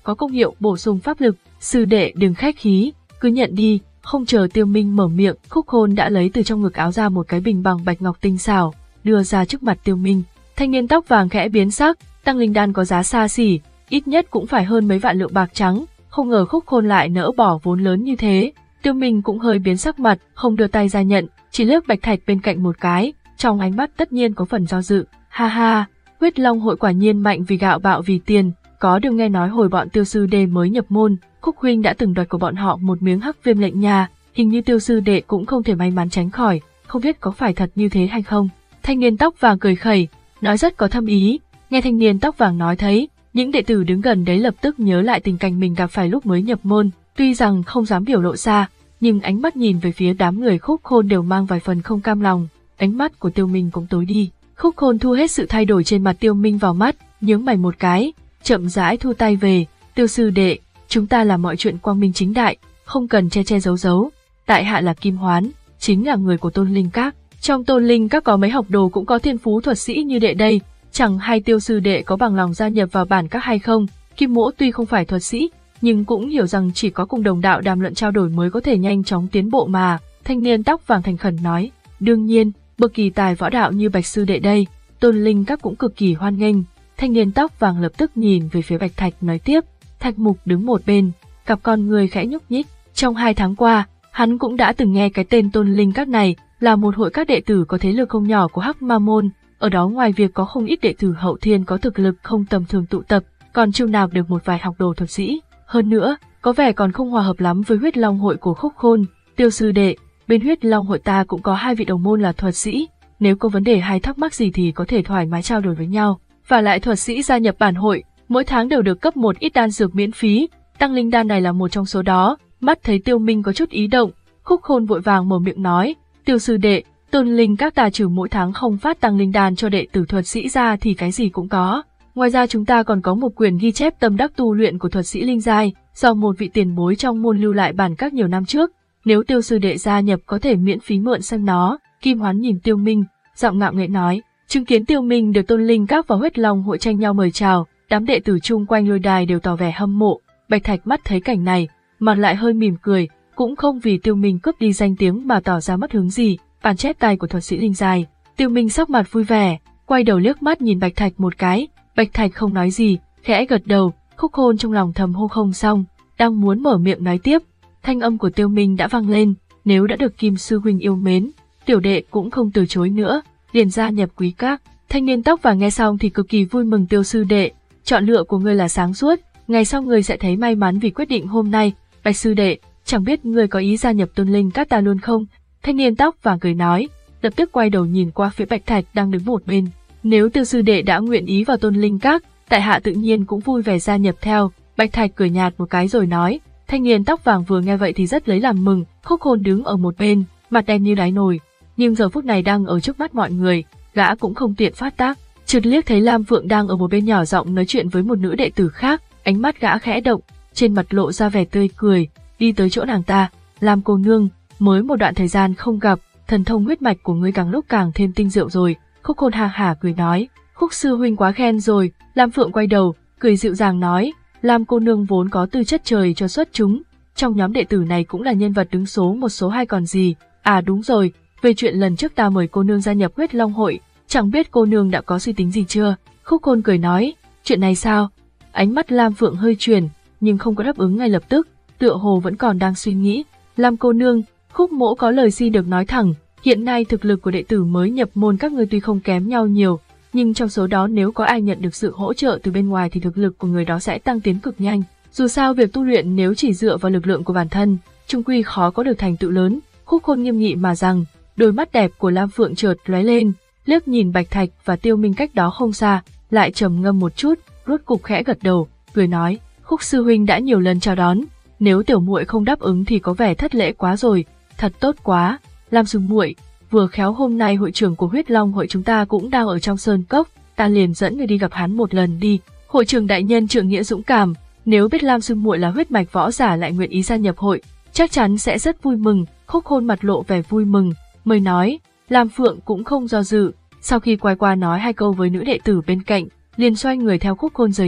có công hiệu bổ sung pháp lực, sư đệ đừng khách khí, cứ nhận đi. Không chờ Tiêu Minh mở miệng, Khúc Khôn đã lấy từ trong ngực áo ra một cái bình bằng bạch ngọc tinh xảo, đưa ra trước mặt Tiêu Minh. Thanh niên tóc vàng khẽ biến sắc, tăng linh đan có giá xa xỉ, ít nhất cũng phải hơn mấy vạn lượng bạc trắng, không ngờ Khúc Khôn lại nỡ bỏ vốn lớn như thế. Tiêu Minh cũng hơi biến sắc mặt, không đưa tay ra nhận, chỉ liếc Bạch Thạch bên cạnh một cái, trong ánh mắt tất nhiên có phần do dự. Ha ha, Huyết Long hội quả nhiên mạnh vì gạo bạo vì tiền, có điều nghe nói hồi bọn Tiêu sư đệ mới nhập môn, Khúc huynh đã từng đoạt của bọn họ một miếng hắc viêm lệnh nhà, hình như Tiêu sư đệ cũng không thể may mắn tránh khỏi, không biết có phải thật như thế hay không. Thanh niên tóc vàng cười khẩy, nói rất có thâm ý. Nghe thanh niên tóc vàng nói thấy, những đệ tử đứng gần đấy lập tức nhớ lại tình cảnh mình gặp phải lúc mới nhập môn, tuy rằng không dám biểu lộ ra, nhưng ánh mắt nhìn về phía đám người Khúc Khôn đều mang vài phần không cam lòng. Ánh mắt của Tiêu Minh cũng tối đi. Khúc Khôn thu hết sự thay đổi trên mặt Tiêu Minh vào mắt, nhướng mày một cái, chậm rãi thu tay về. Tiêu sư đệ, chúng ta làm mọi chuyện quang minh chính đại, không cần che che giấu giấu. Tại hạ là Kim Hoán, chính là người của Tôn Linh Các. Trong Tôn Linh Các có mấy học đồ cũng có thiên phú thuật sĩ như đệ đây, chẳng hay Tiêu sư đệ có bằng lòng gia nhập vào bản các hay không. Kim Mỗ tuy không phải thuật sĩ, nhưng cũng hiểu rằng chỉ có cùng đồng đạo đàm luận trao đổi mới có thể nhanh chóng tiến bộ mà. Thanh niên tóc vàng thành khẩn nói, đương nhiên, bậc kỳ tài võ đạo như Bạch sư đệ đây, Tôn Linh Các cũng cực kỳ hoan nghênh. Thanh niên tóc vàng lập tức nhìn về phía Bạch Thạch nói tiếp. Thạch Mục đứng một bên, cặp con người khẽ nhúc nhích. Trong hai tháng qua, hắn cũng đã từng nghe cái tên Tôn Linh Các này, là một hội các đệ tử có thế lực không nhỏ của Hắc Ma Môn. Ở đó ngoài việc có không ít đệ tử hậu thiên có thực lực không tầm thường tụ tập, còn chiêu nạp được một vài học đồ thuật sĩ. Hơn nữa, có vẻ còn không hòa hợp lắm với Huyết Long hội của Khúc Khôn. Tiêu sư đệ, bên Huyết Long hội ta cũng có hai vị đồng môn là thuật sĩ, nếu có vấn đề hay thắc mắc gì thì có thể thoải mái trao đổi với nhau. Và lại thuật sĩ gia nhập bản hội, mỗi tháng đều được cấp một ít đan dược miễn phí, tăng linh đan này là một trong số đó. Mắt thấy Tiêu Minh có chút ý động, Khúc Khôn vội vàng mở miệng nói, Tiêu sư đệ, Tôn Linh Các ta trừ mỗi tháng không phát tăng linh đan cho đệ tử thuật sĩ ra thì cái gì cũng có. Ngoài ra chúng ta còn có một quyển ghi chép tâm đắc tu luyện của thuật sĩ linh giai, do một vị tiền bối trong môn lưu lại bản các nhiều năm trước. Nếu Tiêu sư đệ gia nhập có thể miễn phí mượn xem nó. Kim Hoán nhìn Tiêu Minh, giọng ngạo nghễ nói. Chứng kiến Tiêu Minh được Tôn Linh Các và Huyết Long hội tranh nhau mời chào, đám đệ tử chung quanh lôi đài đều tỏ vẻ hâm mộ. Bạch Thạch mắt thấy cảnh này, mặt lại hơi mỉm cười, cũng không vì Tiêu Minh cướp đi danh tiếng mà tỏ ra mất hứng gì. Bản chép tay của thuật sĩ linh giai. Tiêu Minh sắc mặt vui vẻ, quay đầu liếc mắt nhìn Bạch Thạch một cái. Bạch Thạch không nói gì, khẽ gật đầu. Khúc Khôn trong lòng thầm hô không xong, đang muốn mở miệng nói tiếp, thanh âm của Tiêu Minh đã vang lên. Nếu đã được Kim sư huynh yêu mến, tiểu đệ cũng không từ chối nữa, liền gia nhập quý các. Thanh niên tóc vàng nghe xong thì cực kỳ vui mừng. Tiêu sư đệ, chọn lựa của ngươi là sáng suốt, ngày sau ngươi sẽ thấy may mắn vì quyết định hôm nay. Bạch sư đệ, chẳng biết ngươi có ý gia nhập Tôn Linh Các ta luôn không? Thanh niên tóc vàng cười nói, lập tức quay đầu nhìn qua phía Bạch Thạch đang đứng một bên. Nếu Tiêu sư đệ đã nguyện ý vào Tôn Linh Các, tại hạ tự nhiên cũng vui vẻ gia nhập theo. Bạch Thạch cười nhạt một cái rồi nói. Thanh niên tóc vàng vừa nghe vậy thì rất lấy làm mừng. Khúc Khôn đứng ở một bên, mặt đen như đáy nồi, nhưng giờ phút này đang ở trước mắt mọi người, gã cũng không tiện phát tác. Chợt liếc thấy Lam Phượng đang ở một bên nhỏ giọng nói chuyện với một nữ đệ tử khác, ánh mắt gã khẽ động, trên mặt lộ ra vẻ tươi cười, đi tới chỗ nàng ta. Lam cô nương, mới một đoạn thời gian không gặp, thần thông huyết mạch của ngươi càng lúc càng thêm tinh diệu rồi. Khúc Khôn ha hả cười nói, Khúc sư huynh quá khen rồi. Lam Phượng quay đầu, cười dịu dàng nói, Lam cô nương vốn có tư chất trời cho xuất chúng, trong nhóm đệ tử này cũng là nhân vật đứng số một số hai còn gì. À đúng rồi, về chuyện lần trước ta mời cô nương gia nhập Huyết Long hội, chẳng biết cô nương đã có suy tính gì chưa? Khúc Khôn cười nói, chuyện này sao? Ánh mắt Lam Phượng hơi chuyển, nhưng không có đáp ứng ngay lập tức, tựa hồ vẫn còn đang suy nghĩ. Lam cô nương, Khúc mỗ có lời xin được nói thẳng, hiện nay thực lực của đệ tử mới nhập môn các ngươi tuy không kém nhau nhiều, nhưng trong số đó nếu có ai nhận được sự hỗ trợ từ bên ngoài thì thực lực của người đó sẽ tăng tiến cực nhanh. Dù sao việc tu luyện nếu chỉ dựa vào lực lượng của bản thân, chung quy khó có được thành tựu lớn. Khúc Khôn nghiêm nghị mà rằng, đôi mắt đẹp của Lam Phượng chợt lóe lên, liếc nhìn Bạch Thạch và Tiêu Minh cách đó không xa, lại trầm ngâm một chút, rốt cục khẽ gật đầu, cười nói, Khúc sư huynh đã nhiều lần chào đón, nếu tiểu muội không đáp ứng thì có vẻ thất lễ quá rồi. Thật tốt quá, Lam sư muội, vừa khéo hôm nay hội trưởng của Huyết Long hội chúng ta cũng đang ở trong sơn cốc, ta liền dẫn người đi gặp hắn một lần đi. Hội trưởng đại nhân trượng nghĩa dũng cảm, nếu biết Lam sư muội là huyết mạch võ giả lại nguyện ý gia nhập hội, chắc chắn sẽ rất vui mừng. Khúc Khôn mặt lộ vẻ vui mừng, mới nói. Lam Phượng cũng không do dự, sau khi quay qua nói hai câu với nữ đệ tử bên cạnh, liền xoay người theo Khúc Khôn rời đi.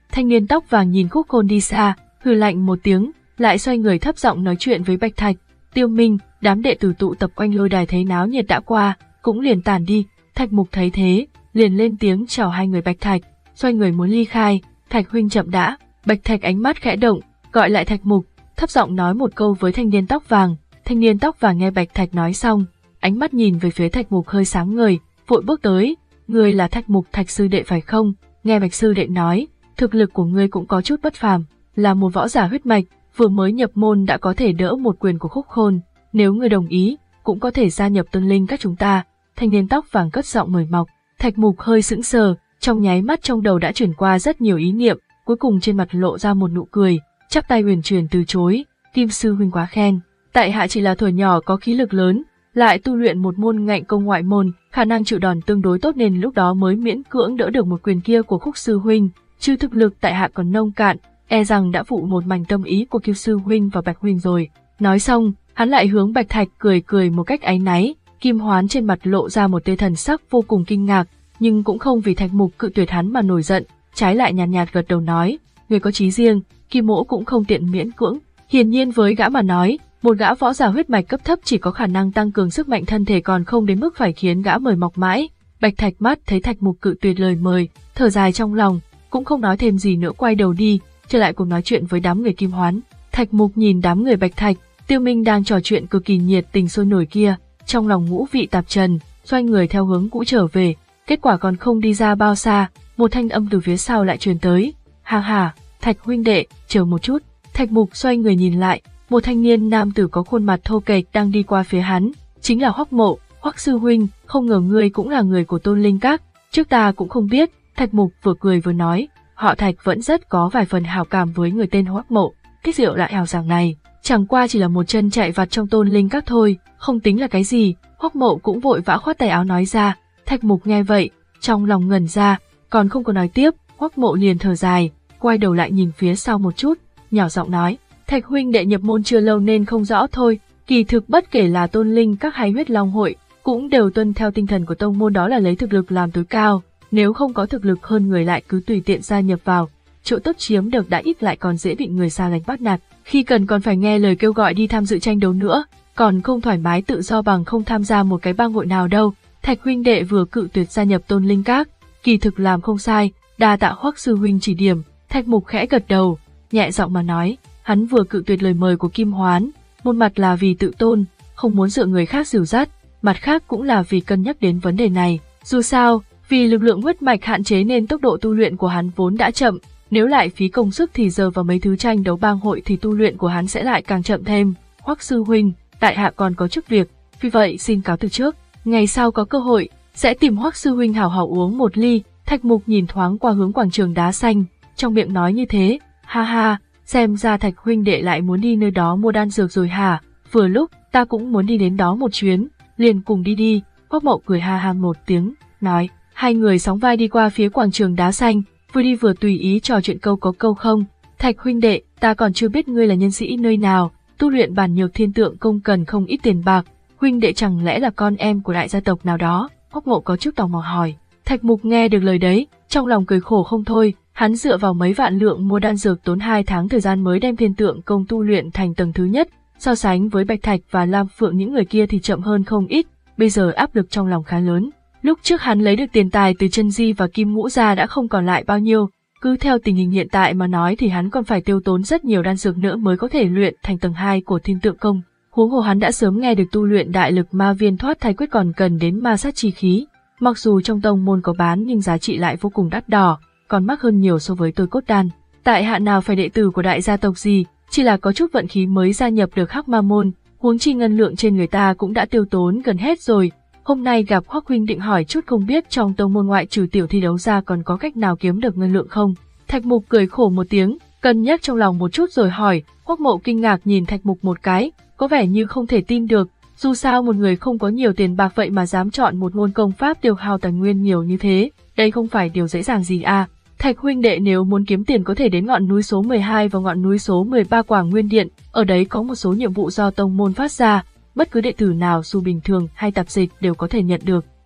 Thanh niên tóc vàng nhìn Khúc Khôn đi xa, hừ lạnh một tiếng, lại xoay người thấp giọng nói chuyện với Bạch Thạch. Tiêu Minh, đám đệ tử tụ tập quanh lôi đài thấy náo nhiệt đã qua, cũng liền tản đi. Thạch Mục thấy thế, liền lên tiếng chào hai người Bạch Thạch, xoay người muốn ly khai. Thạch huynh chậm đã. Bạch Thạch ánh mắt khẽ động, gọi lại Thạch Mục, thấp giọng nói một câu với thanh niên tóc vàng. Thanh niên tóc vàng nghe Bạch Thạch nói xong, ánh mắt nhìn về phía Thạch Mục hơi sáng ngời, vội bước tới. Ngươi là Thạch Mục, Thạch sư đệ phải không? Nghe Bạch sư đệ nói, thực lực của ngươi cũng có chút bất phàm, là một võ giả huyết mạch, vừa mới nhập môn đã có thể đỡ một quyền của Khúc Khôn. Nếu ngươi đồng ý, cũng có thể gia nhập Tôn Linh các chúng ta. Thanh niên tóc vàng cất giọng mời mọc. Thạch Mục hơi sững sờ, trong nháy mắt trong đầu đã chuyển qua rất nhiều ý niệm, cuối cùng trên mặt lộ ra một nụ cười, chắp tay uyển chuyển từ chối. Kim sư huynh quá khen, tại hạ chỉ là thuở nhỏ có khí lực lớn, lại tu luyện một môn ngạnh công ngoại môn, khả năng chịu đòn tương đối tốt nên lúc đó mới miễn cưỡng đỡ được một quyền kia của Khúc sư huynh, chứ thực lực tại hạ còn nông cạn, e rằng đã phụ một mảnh tâm ý của Kim sư huynh và Bạch huynh rồi. Nói xong, hắn lại hướng Bạch Thạch cười cười một cách áy náy. Kim Hoán trên mặt lộ ra một tia thần sắc vô cùng kinh ngạc, nhưng cũng không vì Thạch Mục cự tuyệt hắn mà nổi giận, trái lại nhàn nhạt, nhạt gật đầu nói, người có chí riêng, Kim mỗ cũng không tiện miễn cưỡng. Hiển nhiên với gã mà nói, một gã võ giả huyết mạch cấp thấp chỉ có khả năng tăng cường sức mạnh thân thể còn không đến mức phải khiến gã mời mọc mãi. Bạch Thạch mắt thấy Thạch Mục cự tuyệt lời mời, thở dài trong lòng, cũng không nói thêm gì nữa quay đầu đi, trở lại cùng nói chuyện với đám người Kim Hoán. Thạch Mục nhìn đám người Bạch Thạch, Tiêu Minh đang trò chuyện cực kỳ nhiệt tình sôi nổi kia, trong lòng ngũ vị tạp trần, xoay người theo hướng cũ trở về. Kết quả còn không đi ra bao xa, một thanh âm từ phía sau lại truyền tới. Ha ha, Thạch huynh đệ, chờ một chút. Thạch Mục xoay người nhìn lại, một thanh niên nam tử có khuôn mặt thô kệch đang đi qua phía hắn, chính là Hoắc Mộ. Hoắc sư huynh, không ngờ ngươi cũng là người của Tôn Linh Các, trước ta cũng không biết. Thạch Mục vừa cười vừa nói, họ Thạch vẫn rất có vài phần hảo cảm với người tên Hoắc Mộ. Cái rượu lại hào sảng này, chẳng qua chỉ là một chân chạy vặt trong Tôn Linh Các thôi, không tính là cái gì. Hoắc Mộ cũng vội vã khoát tay áo nói ra. Thạch Mục nghe vậy, trong lòng ngẩn ra, còn không có nói tiếp, Hoắc Mộ liền thở dài, quay đầu lại nhìn phía sau một chút, nhỏ giọng nói, Thạch huynh đệ nhập môn chưa lâu nên không rõ thôi, kỳ thực bất kể là Tôn Linh Các hay Huyết Long hội, cũng đều tuân theo tinh thần của tông môn, đó là lấy thực lực làm tối cao, nếu không có thực lực hơn người lại cứ tùy tiện gia nhập vào, chỗ tốt chiếm được đã ít lại còn dễ bị người xa lánh bắt nạt, khi cần còn phải nghe lời kêu gọi đi tham dự tranh đấu nữa, còn không thoải mái tự do bằng không tham gia một cái bang hội nào đâu. Thạch huynh đệ vừa cự tuyệt gia nhập Tôn Linh Các, kỳ thực làm không sai, đa tạ Hoắc sư huynh chỉ điểm. Thạch Mục khẽ gật đầu, nhẹ giọng mà nói, hắn vừa cự tuyệt lời mời của Kim Hoán, một mặt là vì tự tôn, không muốn dựa người khác dìu dắt, mặt khác cũng là vì cân nhắc đến vấn đề này. Dù sao, vì lực lượng huyết mạch hạn chế nên tốc độ tu luyện của hắn vốn đã chậm, nếu lại phí công sức thì giờ vào mấy thứ tranh đấu bang hội thì tu luyện của hắn sẽ lại càng chậm thêm. Hoắc sư huynh, tại hạ còn có chút việc, vì vậy xin cáo từ trước. Ngày sau có cơ hội, sẽ tìm Hoắc sư huynh hảo hảo uống một ly. Thạch Mục nhìn thoáng qua hướng quảng trường đá xanh, trong miệng nói như thế, ha ha, xem ra Thạch huynh đệ lại muốn đi nơi đó mua đan dược rồi hả? Vừa lúc, ta cũng muốn đi đến đó một chuyến, liền cùng đi đi. Hoắc Mộ cười ha ha một tiếng, nói, hai người sóng vai đi qua phía quảng trường đá xanh, vừa đi vừa tùy ý trò chuyện câu có câu không. Thạch huynh đệ, ta còn chưa biết ngươi là nhân sĩ nơi nào, tu luyện bản nhược thiên tượng công cần không ít tiền bạc, huynh đệ chẳng lẽ là con em của đại gia tộc nào đó? Hoắc Mộ có chút tò mò hỏi. Thạch Mục nghe được lời đấy, trong lòng cười khổ không thôi, hắn dựa vào mấy vạn lượng mua đan dược tốn hai tháng thời gian mới đem thiên tượng công tu luyện thành tầng thứ nhất, so sánh với Bạch Thạch và Lam Phượng những người kia thì chậm hơn không ít, bây giờ áp lực trong lòng khá lớn. Lúc trước hắn lấy được tiền tài từ Chân Di và Kim Ngũ gia đã không còn lại bao nhiêu, cứ theo tình hình hiện tại mà nói thì hắn còn phải tiêu tốn rất nhiều đan dược nữa mới có thể luyện thành tầng hai của thiên tượng công. Huống hồ hắn đã sớm nghe được tu luyện đại lực ma viên thoát thai quyết còn cần đến ma sát chi khí, mặc dù trong tông môn có bán nhưng giá trị lại vô cùng đắt đỏ, còn mắc hơn nhiều so với tôi cốt đan. Tại hạ nào phải đệ tử của đại gia tộc gì, chỉ là có chút vận khí mới gia nhập được Hắc Ma môn, huống chi ngân lượng trên người ta cũng đã tiêu tốn gần hết rồi. Hôm nay gặp Hoắc huynh định hỏi chút không biết trong tông môn ngoại trừ tiểu thi đấu ra còn có cách nào kiếm được ngân lượng không? Thạch Mục cười khổ một tiếng, cân nhắc trong lòng một chút rồi hỏi. Hoắc Mộ kinh ngạc nhìn Thạch Mục một cái, có vẻ như không thể tin được, dù sao một người không có nhiều tiền bạc vậy mà dám chọn một môn công pháp tiêu hao tài nguyên nhiều như thế, đây không phải điều dễ dàng gì à. Thạch huynh đệ nếu muốn kiếm tiền có thể đến ngọn núi số mười hai và ngọn núi số mười ba Quảng Nguyên Điện, ở đấy có một số nhiệm vụ do tông môn phát ra, bất cứ đệ tử nào dù bình thường hay tạp dịch đều có thể nhận được.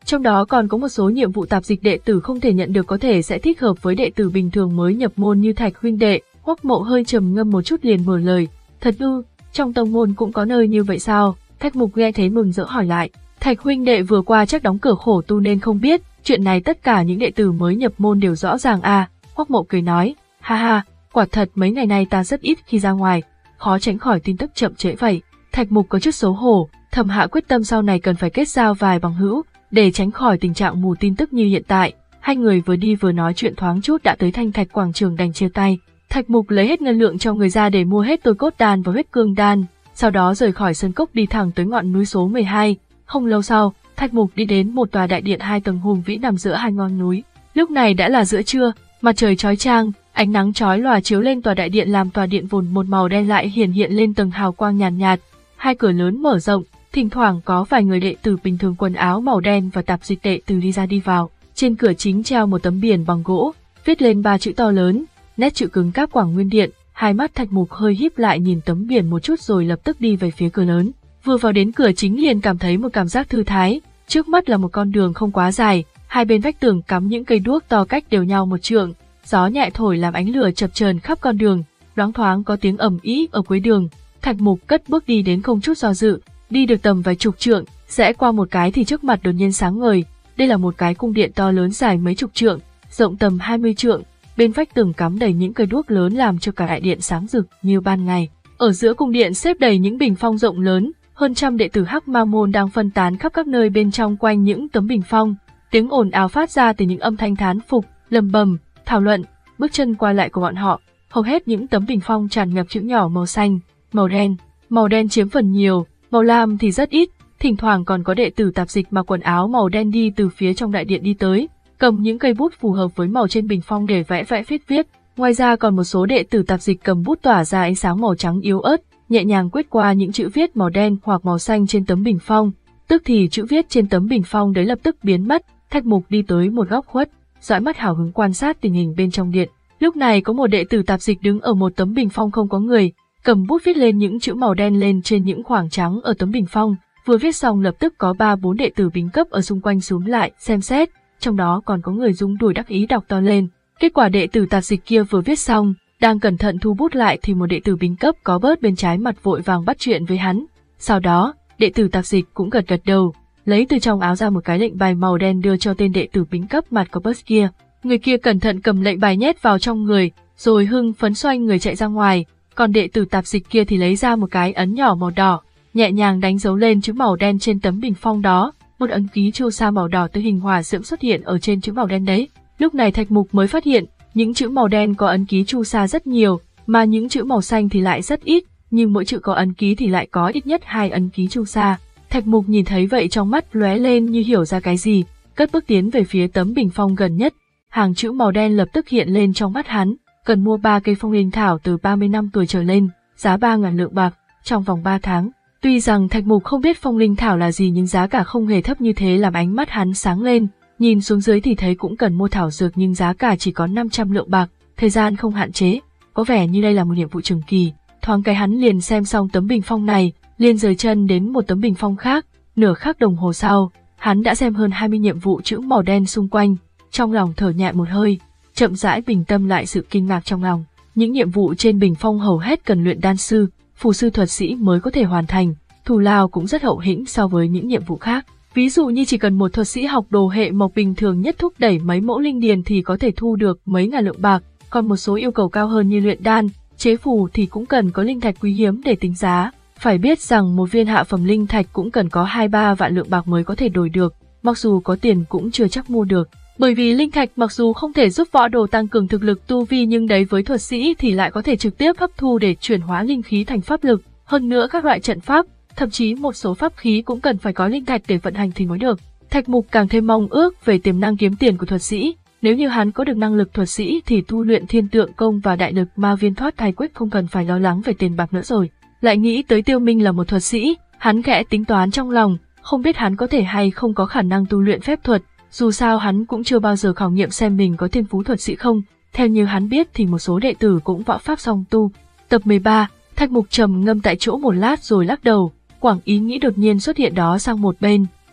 Trong đó còn có một số nhiệm vụ tạp dịch đệ tử không thể nhận được có thể sẽ thích hợp với đệ tử bình thường mới nhập môn như Thạch huynh đệ. Hoắc Mậu hơi trầm ngâm một chút liền mở lời, thật ư, trong tông môn cũng có nơi như vậy sao? Thạch Mục nghe thế mừng rỡ hỏi lại, Thạch huynh đệ vừa qua chắc đóng cửa khổ tu nên không biết, chuyện này tất cả những đệ tử mới nhập môn đều rõ ràng à? Hoắc Mậu cười nói, ha ha, quả thật mấy ngày nay ta rất ít khi ra ngoài, khó tránh khỏi tin tức chậm trễ vậy. Thạch Mục có chút xấu hổ, thầm hạ quyết tâm sau này cần phải kết giao vài bằng hữu, để tránh khỏi tình trạng mù tin tức như hiện tại. Hai người vừa đi vừa nói chuyện thoáng chút đã tới Thanh Thạch quảng trường đành chia tay. Thạch Mục lấy hết ngân lượng trong người ra để mua hết tôi cốt đan và huyết cương đan, sau đó rời khỏi sơn cốc đi thẳng tới ngọn núi số mười hai. Không lâu sau, Thạch Mục đi đến một tòa đại điện hai tầng hùng vĩ nằm giữa hai ngọn núi. Lúc này đã là giữa trưa, mặt trời chói chang, ánh nắng chói lòa chiếu lên tòa đại điện làm tòa điện vốn một màu đen lại hiển hiện lên tầng hào quang nhàn nhạt, nhạt. Hai cửa lớn mở rộng, thỉnh thoảng có vài người đệ tử bình thường quần áo màu đen và tạp dịch đệ tử đi ra đi vào. Trên cửa chính treo một tấm biển bằng gỗ, viết lên ba chữ to lớn, nét chữ cứng cáp Quảng Nguyên Điện. Hai mắt Thạch Mục hơi híp lại nhìn tấm biển một chút rồi lập tức đi về phía cửa lớn. Vừa vào đến cửa chính liền cảm thấy một cảm giác thư thái, trước mắt là một con đường không quá dài, hai bên vách tường cắm những cây đuốc to cách đều nhau một trượng, gió nhẹ thổi làm ánh lửa chập chờn khắp con đường, loáng thoáng có tiếng ầm ĩ ở cuối đường. Thạch Mục cất bước đi đến không chút do dự, đi được tầm vài chục trượng, rẽ qua một cái thì trước mặt đột nhiên sáng ngời. Đây là một cái cung điện to lớn dài mấy chục trượng, rộng tầm hai mươi trượng, bên vách tường cắm đầy những cây đuốc lớn làm cho cả đại điện sáng rực như ban ngày. Ở giữa cung điện xếp đầy những bình phong rộng lớn, hơn trăm đệ tử Hắc Ma môn đang phân tán khắp các nơi bên trong quanh những tấm bình phong, tiếng ồn ào phát ra từ những âm thanh thán phục, lầm bầm, thảo luận, bước chân qua lại của bọn họ. Hầu hết những tấm bình phong tràn ngập chữ nhỏ màu xanh, màu đen, màu đen chiếm phần nhiều, màu lam thì rất ít, thỉnh thoảng còn có đệ tử tạp dịch mặc quần áo màu đen đi từ phía trong đại điện đi tới, cầm những cây bút phù hợp với màu trên bình phong để vẽ vẽ viết viết. Ngoài ra còn một số đệ tử tạp dịch cầm bút tỏa ra ánh sáng màu trắng yếu ớt, nhẹ nhàng quét qua những chữ viết màu đen hoặc màu xanh trên tấm bình phong, tức thì chữ viết trên tấm bình phong đấy lập tức biến mất. Thạch Mục đi tới một góc khuất, dõi mắt hào hứng quan sát tình hình bên trong điện. Lúc này có một đệ tử tạp dịch đứng ở một tấm bình phong không có người, cầm bút viết lên những chữ màu đen lên trên những khoảng trắng ở tấm bình phong. Vừa viết xong lập tức có ba bốn đệ tử bính cấp ở xung quanh xúm lại xem xét, trong đó còn có người rung đùi đắc ý đọc to lên. Kết quả đệ tử tạp dịch kia vừa viết xong, đang cẩn thận thu bút lại thì một đệ tử bính cấp có bớt bên trái mặt vội vàng bắt chuyện với hắn. Sau đó, đệ tử tạp dịch cũng gật gật đầu, lấy từ trong áo ra một cái lệnh bài màu đen đưa cho tên đệ tử bính cấp mặt có bớt kia. Người kia cẩn thận cầm lệnh bài nhét vào trong người, rồi hưng phấn xoay người chạy ra ngoài. Còn đệ tử tạp dịch kia thì lấy ra một cái ấn nhỏ màu đỏ, nhẹ nhàng đánh dấu lên chữ màu đen trên tấm bình phong đó. Một ấn ký chu sa màu đỏ từ hình hỏa diễm xuất hiện ở trên chữ màu đen đấy. Lúc này Thạch Mục mới phát hiện, những chữ màu đen có ấn ký chu sa rất nhiều, mà những chữ màu xanh thì lại rất ít, nhưng mỗi chữ có ấn ký thì lại có ít nhất hai ấn ký chu sa. Thạch Mục nhìn thấy vậy trong mắt lóe lên như hiểu ra cái gì, cất bước tiến về phía tấm bình phong gần nhất. Hàng chữ màu đen lập tức hiện lên trong mắt hắn, cần mua ba cây phong linh thảo từ ba mươi năm tuổi trở lên, giá ba ngàn lượng bạc, trong vòng ba tháng. Tuy rằng Thạch Mục không biết phong linh thảo là gì nhưng giá cả không hề thấp như thế làm ánh mắt hắn sáng lên, nhìn xuống dưới thì thấy cũng cần mua thảo dược nhưng giá cả chỉ có năm trăm lượng bạc, thời gian không hạn chế, có vẻ như đây là một nhiệm vụ trường kỳ. Thoáng cái hắn liền xem xong tấm bình phong này, liền rời chân đến một tấm bình phong khác, nửa khắc đồng hồ sau, hắn đã xem hơn hai mươi nhiệm vụ chữ màu đen xung quanh, trong lòng thở nhẹ một hơi, chậm rãi bình tâm lại sự kinh ngạc trong lòng. Những nhiệm vụ trên bình phong hầu hết cần luyện đan sư, phù sư thuật sĩ mới có thể hoàn thành, thù lao cũng rất hậu hĩnh so với những nhiệm vụ khác. Ví dụ như chỉ cần một thuật sĩ học đồ hệ mộc bình thường nhất thúc đẩy mấy mẫu linh điền thì có thể thu được mấy ngàn lượng bạc, còn một số yêu cầu cao hơn như luyện đan, chế phù thì cũng cần có linh thạch quý hiếm để tính giá. Phải biết rằng một viên hạ phẩm linh thạch cũng cần có hai ba vạn lượng bạc mới có thể đổi được, mặc dù có tiền cũng chưa chắc mua được. Bởi vì linh thạch mặc dù không thể giúp võ đồ tăng cường thực lực tu vi nhưng đấy với thuật sĩ thì lại có thể trực tiếp hấp thu để chuyển hóa linh khí thành pháp lực. Hơn nữa các loại trận pháp, thậm chí một số pháp khí cũng cần phải có linh thạch để vận hành thì mới được. Thạch Mục càng thêm mong ước về tiềm năng kiếm tiền của thuật sĩ. Nếu như hắn có được năng lực thuật sĩ thì tu luyện thiên tượng công và đại lực ma viên thoát thai quyết không cần phải lo lắng về tiền bạc nữa rồi. Lại nghĩ tới Tiêu Minh là một thuật sĩ, hắn khẽ tính toán trong lòng, không biết hắn có thể hay không có khả năng tu luyện phép thuật. Dù sao hắn cũng chưa bao giờ khảo nghiệm xem mình có thiên phú thuật sĩ không, theo như hắn biết thì một số đệ tử cũng võ pháp song tu. Tập mười ba, Thạch Mục trầm ngâm tại chỗ một lát rồi lắc đầu, quảng ý nghĩ đột nhiên xuất hiện đó sang một bên,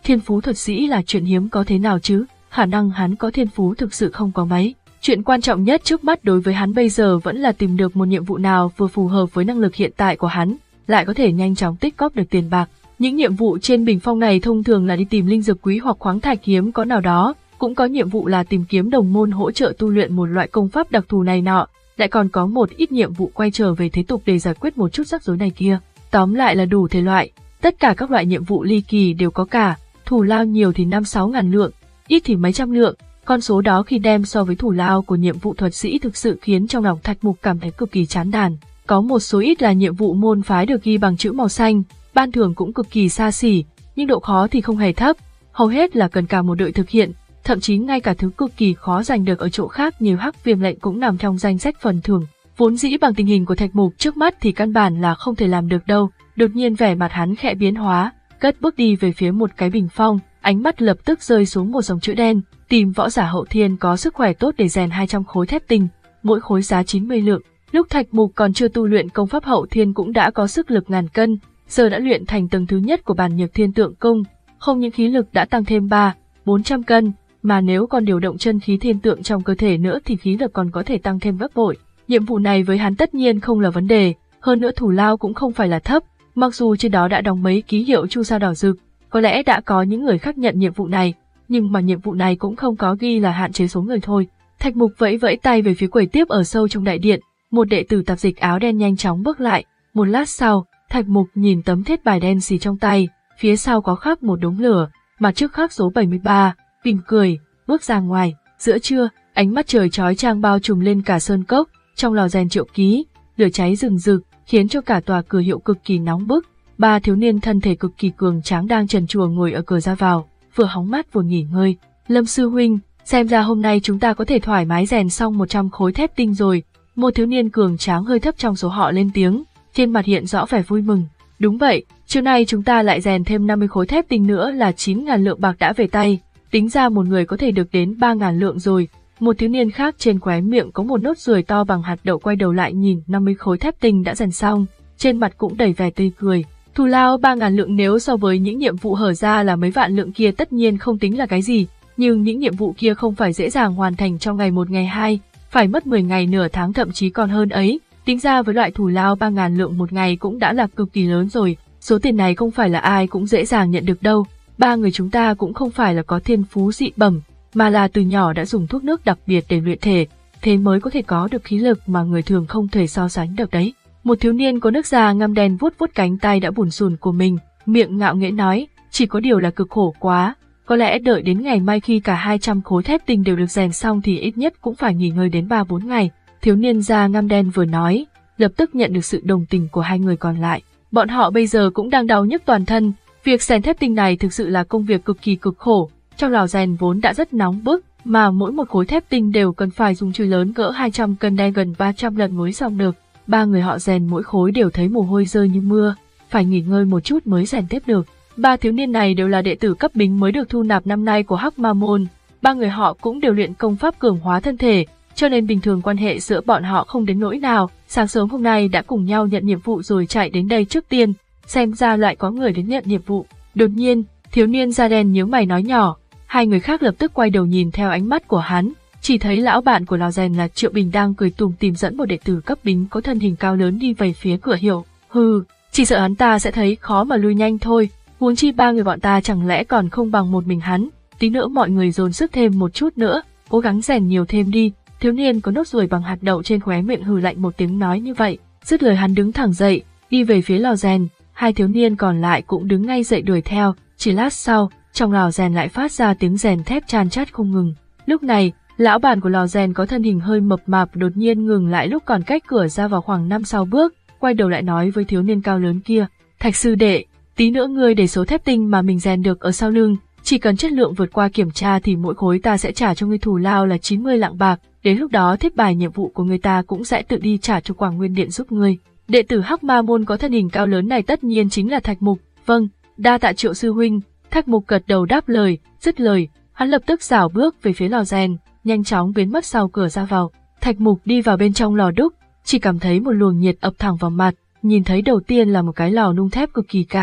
Thiên phú thuật sĩ là chuyện hiếm có thế nào chứ, khả năng hắn có thiên phú thực sự không có mấy. Chuyện quan trọng nhất trước mắt đối với hắn bây giờ vẫn là tìm được một nhiệm vụ nào vừa phù hợp với năng lực hiện tại của hắn, lại có thể nhanh chóng tích góp được tiền bạc. Những nhiệm vụ trên bình phong này thông thường là đi tìm linh dược quý hoặc khoáng thạch hiếm có nào đó, cũng có nhiệm vụ là tìm kiếm đồng môn hỗ trợ tu luyện một loại công pháp đặc thù này nọ, lại còn có một ít nhiệm vụ quay trở về thế tục để giải quyết một chút rắc rối này kia. Tóm lại là đủ thể loại, tất cả các loại nhiệm vụ ly kỳ đều có cả, thù lao nhiều thì năm sáu ngàn lượng, ít thì mấy trăm lượng. Con số đó khi đem so với thủ lao của nhiệm vụ thuật sĩ thực sự khiến trong lòng Thạch Mục cảm thấy cực kỳ chán nản. Có một số ít là nhiệm vụ môn phái được ghi bằng chữ màu xanh, ban thưởng cũng cực kỳ xa xỉ, nhưng độ khó thì không hề thấp, hầu hết là cần cả một đội thực hiện, thậm chí ngay cả thứ cực kỳ khó giành được ở chỗ khác như hắc viêm lệnh cũng nằm trong danh sách phần thưởng. Vốn dĩ bằng tình hình của Thạch Mục trước mắt thì căn bản là không thể làm được đâu, đột nhiên vẻ mặt hắn khẽ biến hóa, cất bước đi về phía một cái bình phong, ánh mắt lập tức rơi xuống một dòng chữ đen, tìm võ giả hậu thiên có sức khỏe tốt để rèn hai trăm khối thép tinh, mỗi khối giá chín mươi lượng. Lúc Thạch Mục còn chưa tu luyện công pháp hậu thiên cũng đã có sức lực ngàn cân, giờ đã luyện thành tầng thứ nhất của bản nhược thiên tượng cung, không những khí lực đã tăng thêm ba, bốn trăm cân, mà nếu còn điều động chân khí thiên tượng trong cơ thể nữa thì khí lực còn có thể tăng thêm gấp bội. Nhiệm vụ này với hắn tất nhiên không là vấn đề, hơn nữa thủ lao cũng không phải là thấp, mặc dù trên đó đã đóng mấy ký hiệu chu sa đỏ rực, có lẽ đã có những người khác nhận nhiệm vụ này, nhưng mà nhiệm vụ này cũng không có ghi là hạn chế số người thôi. Thạch Mục vẫy vẫy tay về phía quầy tiếp ở sâu trong đại điện, một đệ tử tạp dịch áo đen nhanh chóng bước lại, một lát sau, Thạch Mục nhìn tấm thiết bài đen xì trong tay, phía sau có khắc một đống lửa, mặt trước khắc số bảy mươi ba, mỉm cười, bước ra ngoài. Giữa trưa, ánh mắt trời chói chang bao trùm lên cả sơn cốc, trong lò rèn Triệu Ký, lửa cháy rừng rực, khiến cho cả tòa cửa hiệu cực kỳ nóng bức. Ba thiếu niên thân thể cực kỳ cường tráng đang trần truồng ngồi ở cửa ra vào, vừa hóng mát vừa nghỉ ngơi. Lâm sư huynh, xem ra hôm nay chúng ta có thể thoải mái rèn xong một trăm khối thép tinh rồi. Một thiếu niên cường tráng hơi thấp trong số họ lên tiếng, trên mặt hiện rõ vẻ vui mừng. Đúng vậy, chiều nay chúng ta lại rèn thêm năm mươi khối thép tinh nữa là chín ngàn lượng bạc đã về tay, tính ra một người có thể được đến ba ngàn lượng rồi. Một thiếu niên khác trên khóe miệng có một nốt ruồi to bằng hạt đậu quay đầu lại nhìn năm mươi khối thép tinh đã rèn xong, trên mặt cũng đầy vẻ tươi cười. Thù lao ba ngàn lượng nếu so với những nhiệm vụ hở ra là mấy vạn lượng kia tất nhiên không tính là cái gì, nhưng những nhiệm vụ kia không phải dễ dàng hoàn thành trong ngày một ngày hai, phải mất mười ngày nửa tháng thậm chí còn hơn ấy, tính ra với loại thù lao ba ngàn lượng một ngày cũng đã là cực kỳ lớn rồi, số tiền này không phải là ai cũng dễ dàng nhận được đâu. Ba người chúng ta cũng không phải là có thiên phú dị bẩm, mà là từ nhỏ đã dùng thuốc nước đặc biệt để luyện thể, thế mới có thể có được khí lực mà người thường không thể so sánh được đấy. Một thiếu niên có nước da ngăm đen vuốt vuốt cánh tay đã bủn rủn của mình, miệng ngạo nghễ nói, chỉ có điều là cực khổ quá, có lẽ đợi đến ngày mai khi cả hai trăm khối thép tinh đều được rèn xong thì ít nhất cũng phải nghỉ ngơi đến ba bốn ngày. Thiếu niên da ngăm đen vừa nói, lập tức nhận được sự đồng tình của hai người còn lại. Bọn họ bây giờ cũng đang đau nhức toàn thân, việc rèn thép tinh này thực sự là công việc cực kỳ cực khổ, trong lò rèn vốn đã rất nóng bức, mà mỗi một khối thép tinh đều cần phải dùng chùi lớn cỡ hai trăm cân đen gần ba trăm lần mới xong được. Ba người họ rèn mỗi khối đều thấy mồ hôi rơi như mưa, phải nghỉ ngơi một chút mới rèn tiếp được. Ba thiếu niên này đều là đệ tử cấp bính mới được thu nạp năm nay của Hắc Ma Môn, ba người họ cũng đều luyện công pháp cường hóa thân thể, cho nên bình thường quan hệ giữa bọn họ không đến nỗi nào. Sáng sớm hôm nay đã cùng nhau nhận nhiệm vụ rồi chạy đến đây trước tiên, xem ra lại có người đến nhận nhiệm vụ. Đột nhiên, thiếu niên da đen nhíu mày nói nhỏ, hai người khác lập tức quay đầu nhìn theo ánh mắt của hắn, chỉ thấy lão bạn của lò rèn là Triệu Bình đang cười tủm tỉm dẫn một đệ tử cấp bính có thân hình cao lớn đi về phía cửa hiệu. Hừ, chỉ sợ hắn ta sẽ thấy khó mà lui nhanh thôi, huống chi ba người bọn ta chẳng lẽ còn không bằng một mình hắn. Tí nữa mọi người dồn sức thêm một chút nữa, cố gắng rèn nhiều thêm đi. Thiếu niên có nốt ruồi bằng hạt đậu trên khóe miệng hừ lạnh một tiếng nói như vậy, dứt lời hắn đứng thẳng dậy, đi về phía lò rèn. Hai thiếu niên còn lại cũng đứng ngay dậy đuổi theo. Chỉ lát sau, trong lò rèn lại phát ra tiếng rèn thép chan chát không ngừng. Lúc này, lão bản của lò rèn có thân hình hơi mập mạp đột nhiên ngừng lại lúc còn cách cửa ra vào khoảng năm sáu bước, quay đầu lại nói với thiếu niên cao lớn kia, Thạch sư đệ, tí nữa ngươi để số thép tinh mà mình rèn được ở sau lưng, chỉ cần chất lượng vượt qua kiểm tra thì mỗi khối ta sẽ trả cho ngươi thù lao là chín mươi lạng bạc, đến lúc đó thiếp bài nhiệm vụ của người ta cũng sẽ tự đi trả cho Quảng Nguyên Điện giúp ngươi. Đệ tử Hắc Ma Môn có thân hình cao lớn này tất nhiên chính là Thạch Mục. Vâng, đa tạ Triệu sư huynh. Thạch Mục gật đầu đáp lời, dứt lời, hắn lập tức rảo bước về phía lò rèn, nhanh chóng biến mất sau cửa ra vào. Thạch Mục đi vào bên trong lò đúc, chỉ cảm thấy một luồng nhiệt ập thẳng vào mặt, nhìn thấy đầu tiên là một cái lò nung thép cực kỳ cao,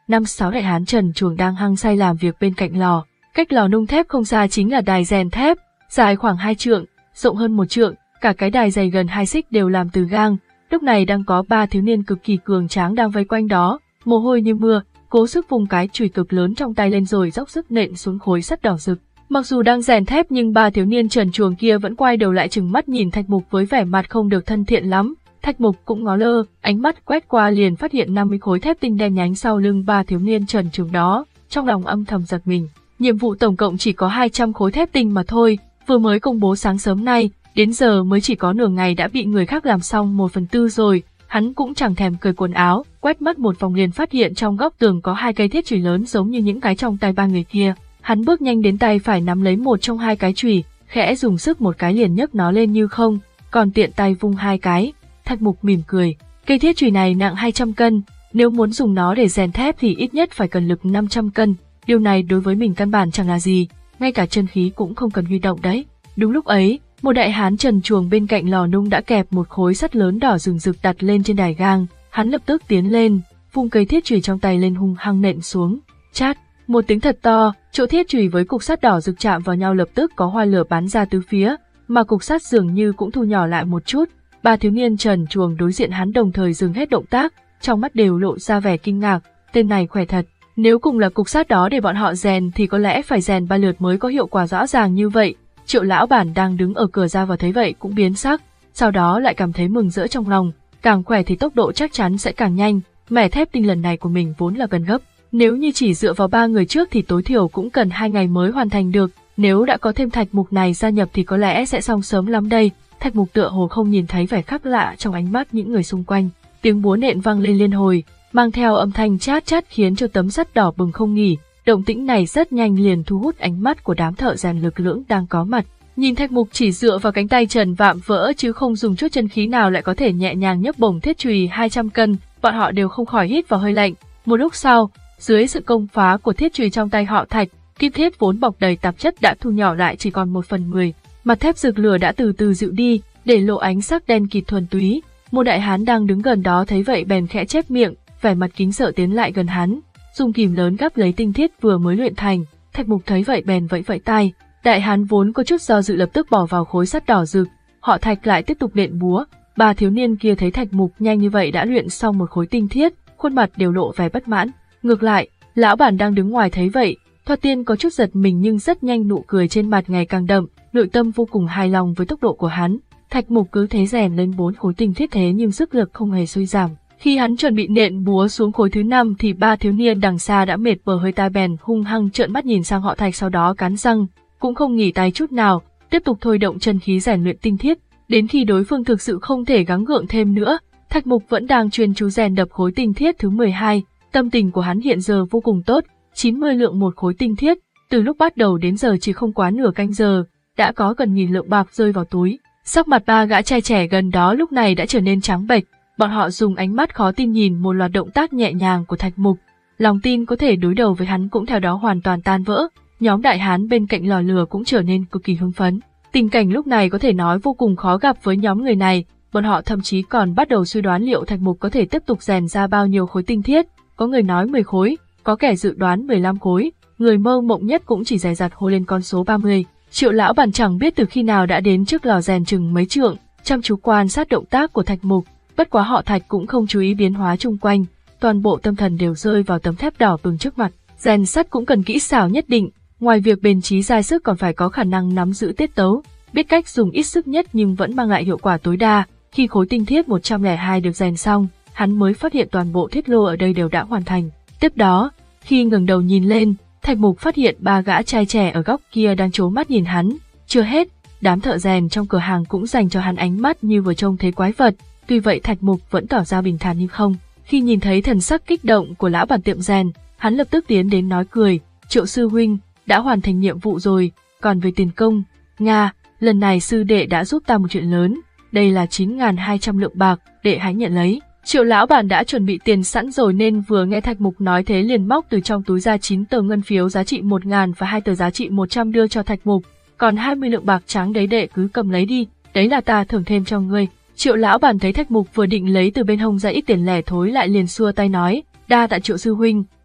năm sáu đại hán trần truồng đang hăng say làm việc bên cạnh lò. Cách lò nung thép không xa chính là đài rèn thép, dài khoảng hai trượng, rộng hơn một trượng, cả cái đài dày gần hai xích đều làm từ gang. Lúc này đang có ba thiếu niên cực kỳ cường tráng đang vây quanh đó, mồ hôi như mưa, cố sức vung cái chùy cực lớn trong tay lên rồi dốc sức nện xuống khối sắt đỏ rực. Mặc dù đang rèn thép nhưng ba thiếu niên trần truồng kia vẫn quay đầu lại trừng mắt nhìn Thạch Mục với vẻ mặt không được thân thiện lắm. Thạch Mục cũng ngó lơ, ánh mắt quét qua liền phát hiện năm mươi khối thép tinh đen nhánh sau lưng ba thiếu niên trần truồng đó, trong lòng âm thầm giật mình. Nhiệm vụ tổng cộng chỉ có hai trăm khối thép tinh mà thôi, vừa mới công bố sáng sớm nay, đến giờ mới chỉ có nửa ngày đã bị người khác làm xong một phần tư rồi. Hắn cũng chẳng thèm cởi quần áo, quét mắt một vòng liền phát hiện trong góc tường có hai cây thiết chùy lớn giống như những cái trong tay ba người kia. Hắn bước nhanh đến tay phải nắm lấy một trong hai cái chùy, khẽ dùng sức một cái liền nhấc nó lên như không, còn tiện tay vung hai cái. Thạch Mục mỉm cười, cây thiết chùy này nặng hai trăm cân, nếu muốn dùng nó để rèn thép thì ít nhất phải cần lực năm trăm cân, điều này đối với mình căn bản chẳng là gì, ngay cả chân khí cũng không cần huy động đấy. Đúng lúc ấy, một đại hán trần truồng bên cạnh lò nung đã kẹp một khối sắt lớn đỏ rừng rực đặt lên trên đài gang, hắn lập tức tiến lên, vung cây thiết chùy trong tay lên hung hăng nện xuống. Chát, một tiếng thật to, chỗ thiết chùy với cục sắt đỏ rực chạm vào nhau lập tức có hoa lửa bắn ra tứ phía, mà cục sắt dường như cũng thu nhỏ lại một chút. Ba thiếu niên trần truồng đối diện hắn đồng thời dừng hết động tác, trong mắt đều lộ ra vẻ kinh ngạc, tên này khỏe thật, nếu cùng là cục sắt đó để bọn họ rèn thì có lẽ phải rèn ba lượt mới có hiệu quả rõ ràng như vậy. Triệu lão bản đang đứng ở cửa ra vào thấy vậy cũng biến sắc, sau đó lại cảm thấy mừng rỡ trong lòng, càng khỏe thì tốc độ chắc chắn sẽ càng nhanh, mẻ thép tinh lần này của mình vốn là cần gấp, nếu như chỉ dựa vào ba người trước thì tối thiểu cũng cần hai ngày mới hoàn thành được, nếu đã có thêm Thạch Mục này gia nhập thì có lẽ sẽ xong sớm lắm đây. Thạch Mục tựa hồ không nhìn thấy vẻ khác lạ trong ánh mắt những người xung quanh, tiếng búa nện vang lên liên hồi, mang theo âm thanh chát chát khiến cho tấm sắt đỏ bừng không nghỉ. Động tĩnh này rất nhanh liền thu hút ánh mắt của đám thợ rèn lực lưỡng đang có mặt. Nhìn Thạch Mục chỉ dựa vào cánh tay trần vạm vỡ chứ không dùng chút chân khí nào lại có thể nhẹ nhàng nhấc bổng thiết chùy hai trăm cân, bọn họ đều không khỏi hít vào hơi lạnh. Một lúc sau, dưới sự công phá của thiết chùy trong tay họ Thạch, kim thiết vốn bọc đầy tạp chất đã thu nhỏ lại chỉ còn một phần mười. Mặt thép rực lửa đã từ từ dịu đi, để lộ ánh sắc đen kịt thuần túy. Một đại hán đang đứng gần đó thấy vậy bèn khẽ chép miệng, vẻ mặt kính sợ tiến lại gần hắn, dùng kìm lớn gắp lấy tinh thiết vừa mới luyện thành. Thạch Mục thấy vậy bèn vẫy vẫy tay. Đại hán vốn có chút do dự lập tức bỏ vào khối sắt đỏ rực. Họ Thạch lại tiếp tục nện búa. Ba thiếu niên kia thấy Thạch Mục nhanh như vậy đã luyện xong một khối tinh thiết, khuôn mặt đều lộ vẻ bất mãn. Ngược lại, lão bản đang đứng ngoài thấy vậy, thoạt tiên có chút giật mình nhưng rất nhanh nụ cười trên mặt ngày càng đậm, nội tâm vô cùng hài lòng với tốc độ của hắn. Thạch Mục cứ thế rèn lên bốn khối tinh thiết thế nhưng sức lực không hề suy giảm. Khi hắn chuẩn bị nện búa xuống khối thứ năm thì ba thiếu niên đằng xa đã mệt bờ hơi tai bèn hung hăng trợn mắt nhìn sang họ Thạch, sau đó cắn răng, cũng không nghỉ tay chút nào, tiếp tục thôi động chân khí rèn luyện tinh thiết, đến khi đối phương thực sự không thể gắng gượng thêm nữa. Thạch Mục vẫn đang chuyên chú rèn đập khối tinh thiết thứ mười hai, tâm tình của hắn hiện giờ vô cùng tốt, chín mươi lượng một khối tinh thiết, từ lúc bắt đầu đến giờ chỉ không quá nửa canh giờ, đã có gần nghìn lượng bạc rơi vào túi. Sắc mặt ba gã trai trẻ gần đó lúc này đã trở nên trắng bệch, bọn họ dùng ánh mắt khó tin nhìn một loạt động tác nhẹ nhàng của Thạch Mục, lòng tin có thể đối đầu với hắn cũng theo đó hoàn toàn tan vỡ. Nhóm đại hán bên cạnh lò lửa cũng trở nên cực kỳ hưng phấn. Tình cảnh lúc này có thể nói vô cùng khó gặp với nhóm người này, bọn họ thậm chí còn bắt đầu suy đoán liệu Thạch Mục có thể tiếp tục rèn ra bao nhiêu khối tinh thiết, có người nói mười khối, có kẻ dự đoán mười lăm khối, người mơ mộng nhất cũng chỉ dè dặt hô lên con số ba mươi. Triệu lão bản chẳng biết từ khi nào đã đến trước lò rèn chừng mấy trượng, chăm chú quan sát động tác của Thạch Mục, bất quá họ Thạch cũng không chú ý biến hóa chung quanh, toàn bộ tâm thần đều rơi vào tấm thép đỏ bừng trước mặt. Rèn sắt cũng cần kỹ xảo nhất định, ngoài việc bền trí dai sức còn phải có khả năng nắm giữ tiết tấu, biết cách dùng ít sức nhất nhưng vẫn mang lại hiệu quả tối đa. Khi khối tinh thiết một trăm lẻ hai được rèn xong, hắn mới phát hiện toàn bộ thiết lô ở đây đều đã hoàn thành. Tiếp đó, khi ngẩng đầu nhìn lên, Thạch Mục phát hiện ba gã trai trẻ ở góc kia đang trố mắt nhìn hắn. Chưa hết, đám thợ rèn trong cửa hàng cũng dành cho hắn ánh mắt như vừa trông thấy quái vật. Tuy vậy Thạch Mục vẫn tỏ ra bình thản như không. Khi nhìn thấy thần sắc kích động của lão bản tiệm rèn, hắn lập tức tiến đến nói cười, Triệu sư huynh, đã hoàn thành nhiệm vụ rồi, còn về tiền công, Nga, lần này sư đệ đã giúp ta một chuyện lớn, đây là chín nghìn hai trăm lượng bạc, đệ hãy nhận lấy. Triệu lão bản đã chuẩn bị tiền sẵn rồi nên vừa nghe Thạch Mục nói thế liền móc từ trong túi ra chín tờ ngân phiếu giá trị một nghìn và hai tờ giá trị một trăm đưa cho Thạch Mục, còn hai mươi lượng bạc trắng đấy đệ cứ cầm lấy đi, đấy là ta thưởng thêm cho ngươi. Triệu lão bản thấy Thạch Mục vừa định lấy từ bên hông ra ít tiền lẻ thối lại liền xua tay nói, đa tạ Triệu sư huynh,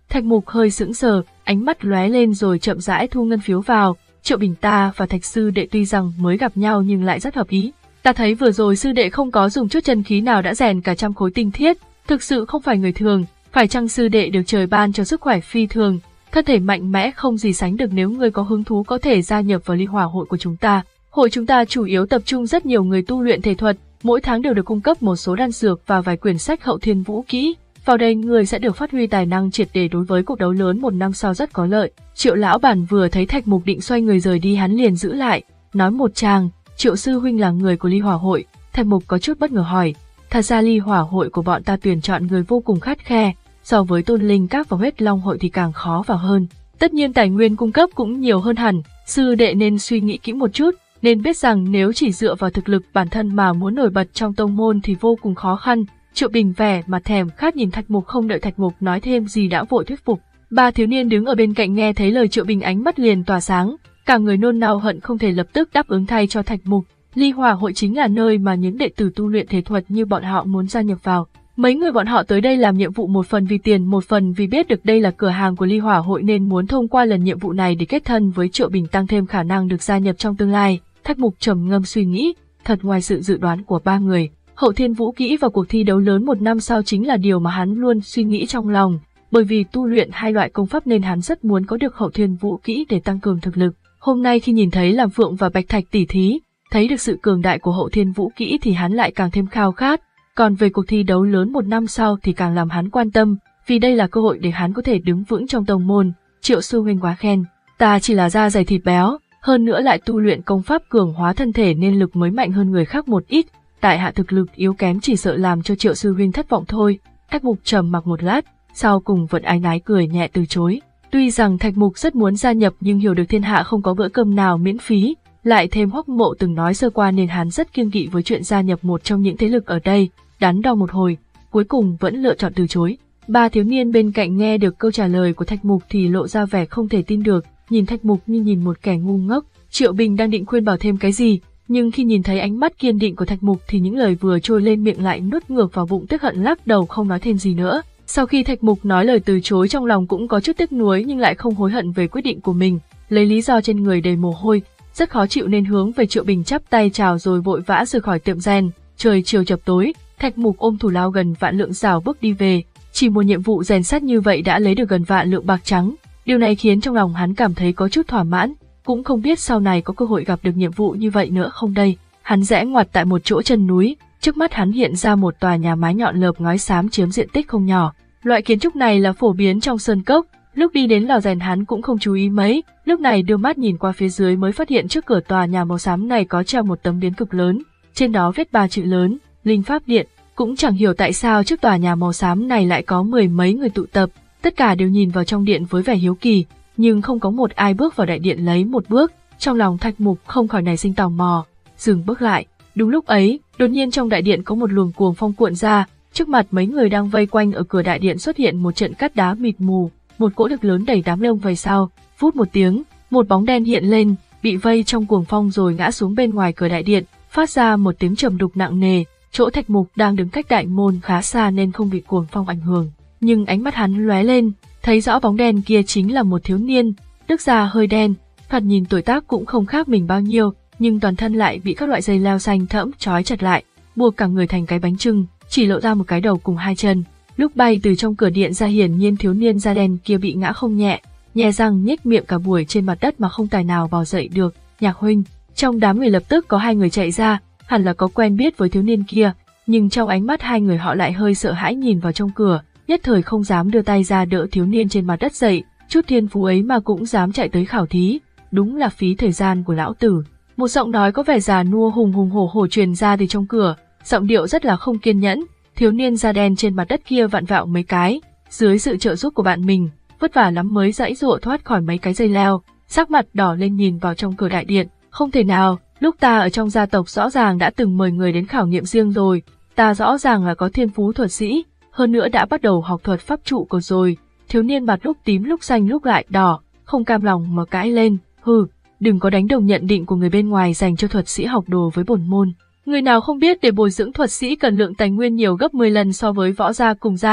Thạch Mục hơi sững sờ, ánh mắt lóe lên rồi chậm rãi thu ngân phiếu vào. Triệu Bình, ta và Thạch sư đệ tuy rằng mới gặp nhau nhưng lại rất hợp ý. Ta thấy vừa rồi sư đệ không có dùng chút chân khí nào đã rèn cả trăm khối tinh thiết, thực sự không phải người thường. Phải chăng sư đệ được trời ban cho sức khỏe phi thường, thân thể mạnh mẽ không gì sánh được, nếu ngươi có hứng thú có thể gia nhập vào ly hỏa hội của chúng ta. Hội chúng ta chủ yếu tập trung rất nhiều người tu luyện thể thuật, mỗi tháng đều được cung cấp một số đan dược và vài quyển sách hậu thiên vũ kỹ. Vào đây ngươi sẽ được phát huy tài năng triệt để, đối với cuộc đấu lớn một năm sau rất có lợi. Triệu lão bản vừa thấy Thạch Mục định xoay người rời đi, hắn liền giữ lại, nói một tràng, Triệu sư huynh là người của ly hỏa hội. Thạch Mục có chút bất ngờ hỏi, thật ra ly hỏa hội của bọn ta tuyển chọn người vô cùng khắt khe, so với Tôn Linh Các và Huyết Long hội thì càng khó vào hơn. Tất nhiên tài nguyên cung cấp cũng nhiều hơn hẳn, sư đệ nên suy nghĩ kỹ một chút, nên biết rằng nếu chỉ dựa vào thực lực bản thân mà muốn nổi bật trong tông môn thì vô cùng khó khăn. Triệu Bình vẻ mặt thèm khát nhìn Thạch Mục, không đợi Thạch Mục nói thêm gì đã vội thuyết phục. Ba thiếu niên đứng ở bên cạnh nghe thấy lời Triệu Bình ánh mắt liền tỏa sáng, cả người nôn nao hận không thể lập tức đáp ứng thay cho Thạch Mục. Ly hỏa hội chính là nơi mà những đệ tử tu luyện thể thuật như bọn họ muốn gia nhập vào. Mấy người bọn họ tới đây làm nhiệm vụ một phần vì tiền, một phần vì biết được đây là cửa hàng của ly hỏa hội nên muốn thông qua lần nhiệm vụ này để kết thân với Triệu Bình, tăng thêm khả năng được gia nhập trong tương lai. Thạch Mục trầm ngâm suy nghĩ, thật ngoài sự dự đoán của ba người. Hậu thiên vũ kỹ và cuộc thi đấu lớn một năm sau chính là điều mà hắn luôn suy nghĩ trong lòng, bởi vì tu luyện hai loại công pháp nên hắn rất muốn có được hậu thiên vũ kỹ để tăng cường thực lực. Hôm nay khi nhìn thấy Lam Phượng và Bạch Thạch tỉ thí, thấy được sự cường đại của hậu thiên vũ kỹ thì hắn lại càng thêm khao khát. Còn về cuộc thi đấu lớn một năm sau thì càng làm hắn quan tâm, vì đây là cơ hội để hắn có thể đứng vững trong tông môn. Triệu sư huynh quá khen, ta chỉ là da dày thịt béo, hơn nữa lại tu luyện công pháp cường hóa thân thể nên lực mới mạnh hơn người khác một ít. Tại hạ thực lực yếu kém chỉ sợ làm cho Triệu sư huynh thất vọng thôi. Thạch Mục trầm mặc một lát, sau cùng vẫn áy náy cười nhẹ từ chối. Tuy rằng Thạch Mục rất muốn gia nhập nhưng hiểu được thiên hạ không có bữa cơm nào miễn phí, lại thêm Hoắc Mộ từng nói sơ qua nên hắn rất kiêng kỵ với chuyện gia nhập một trong những thế lực ở đây. Đắn đo một hồi, cuối cùng vẫn lựa chọn từ chối. Ba thiếu niên bên cạnh nghe được câu trả lời của Thạch Mục thì lộ ra vẻ không thể tin được, nhìn Thạch Mục như nhìn một kẻ ngu ngốc. Triệu Bình đang định khuyên bảo thêm cái gì, nhưng khi nhìn thấy ánh mắt kiên định của Thạch Mục thì những lời vừa trôi lên miệng lại nuốt ngược vào bụng, tức hận lắc đầu không nói thêm gì nữa. Sau khi Thạch Mục nói lời từ chối, trong lòng cũng có chút tiếc nuối nhưng lại không hối hận về quyết định của mình, lấy lý do trên người đầy mồ hôi, rất khó chịu nên hướng về Triệu Bình chắp tay chào rồi vội vã rời khỏi tiệm rèn. Trời chiều chập tối, Thạch Mục ôm thủ lao gần vạn lượng rào bước đi về, chỉ một nhiệm vụ rèn sắt như vậy đã lấy được gần vạn lượng bạc trắng, điều này khiến trong lòng hắn cảm thấy có chút thỏa mãn, cũng không biết sau này có cơ hội gặp được nhiệm vụ như vậy nữa không đây. Hắn rẽ ngoặt tại một chỗ chân núi, trước mắt hắn hiện ra một tòa nhà mái nhọn lợp ngói xám chiếm diện tích không nhỏ. Loại kiến trúc này là phổ biến trong sơn cốc, lúc đi đến lò rèn hắn cũng không chú ý mấy, lúc này đưa mắt nhìn qua phía dưới mới phát hiện trước cửa tòa nhà màu xám này có treo một tấm điến cực lớn, trên đó viết ba chữ lớn, Linh Pháp Điện. Cũng chẳng hiểu tại sao trước tòa nhà màu xám này lại có mười mấy người tụ tập, tất cả đều nhìn vào trong điện với vẻ hiếu kỳ, nhưng không có một ai bước vào đại điện lấy một bước. Trong lòng Thạch Mục không khỏi nảy sinh tò mò, dừng bước lại. Đúng lúc ấy, đột nhiên trong đại điện có một luồng cuồng phong cuộn ra, trước mặt mấy người đang vây quanh ở cửa đại điện xuất hiện một trận cát đá mịt mù, một cỗ lực lớn đẩy đám lông vây sau, vút một tiếng, một bóng đen hiện lên, bị vây trong cuồng phong rồi ngã xuống bên ngoài cửa đại điện, phát ra một tiếng trầm đục nặng nề. Chỗ Thạch Mục đang đứng cách đại môn khá xa nên không bị cuồng phong ảnh hưởng, nhưng ánh mắt hắn lóe lên, thấy rõ bóng đen kia chính là một thiếu niên, nước da hơi đen, thoạt nhìn tuổi tác cũng không khác mình bao nhiêu, nhưng toàn thân lại bị các loại dây leo xanh thẫm trói chặt lại, buộc cả người thành cái bánh chưng, chỉ lộ ra một cái đầu cùng hai chân. Lúc bay từ trong cửa điện ra, hiển nhiên thiếu niên da đen kia bị ngã không nhẹ, nhè răng nhếch miệng cả buổi trên mặt đất mà không tài nào bò dậy được. Nhạc huynh, trong đám người lập tức có hai người chạy ra, hẳn là có quen biết với thiếu niên kia, nhưng trong ánh mắt hai người họ lại hơi sợ hãi nhìn vào trong cửa, nhất thời không dám đưa tay ra đỡ thiếu niên trên mặt đất dậy, chút thiên phú ấy mà cũng dám chạy tới khảo thí, đúng là phí thời gian của lão tử. Một giọng nói có vẻ già nua hùng hùng hổ hổ truyền ra từ trong cửa, giọng điệu rất là không kiên nhẫn. Thiếu niên da đen trên mặt đất kia vặn vẹo mấy cái, dưới sự trợ giúp của bạn mình, vất vả lắm mới giãy giụa thoát khỏi mấy cái dây leo, sắc mặt đỏ lên nhìn vào trong cửa đại điện. Không thể nào, lúc ta ở trong gia tộc rõ ràng đã từng mời người đến khảo nghiệm riêng rồi, ta rõ ràng là có thiên phú thuật sĩ, hơn nữa đã bắt đầu học thuật pháp trụ của rồi. Thiếu niên mặt lúc tím lúc xanh lúc lại đỏ, không cam lòng mà cãi lên, hừ, đừng có đánh đồng nhận định của người bên ngoài dành cho thuật sĩ học đồ với bổn môn. Người nào không biết để bồi dưỡng thuật sĩ cần lượng tài nguyên nhiều gấp mười lần so với võ gia cùng giai,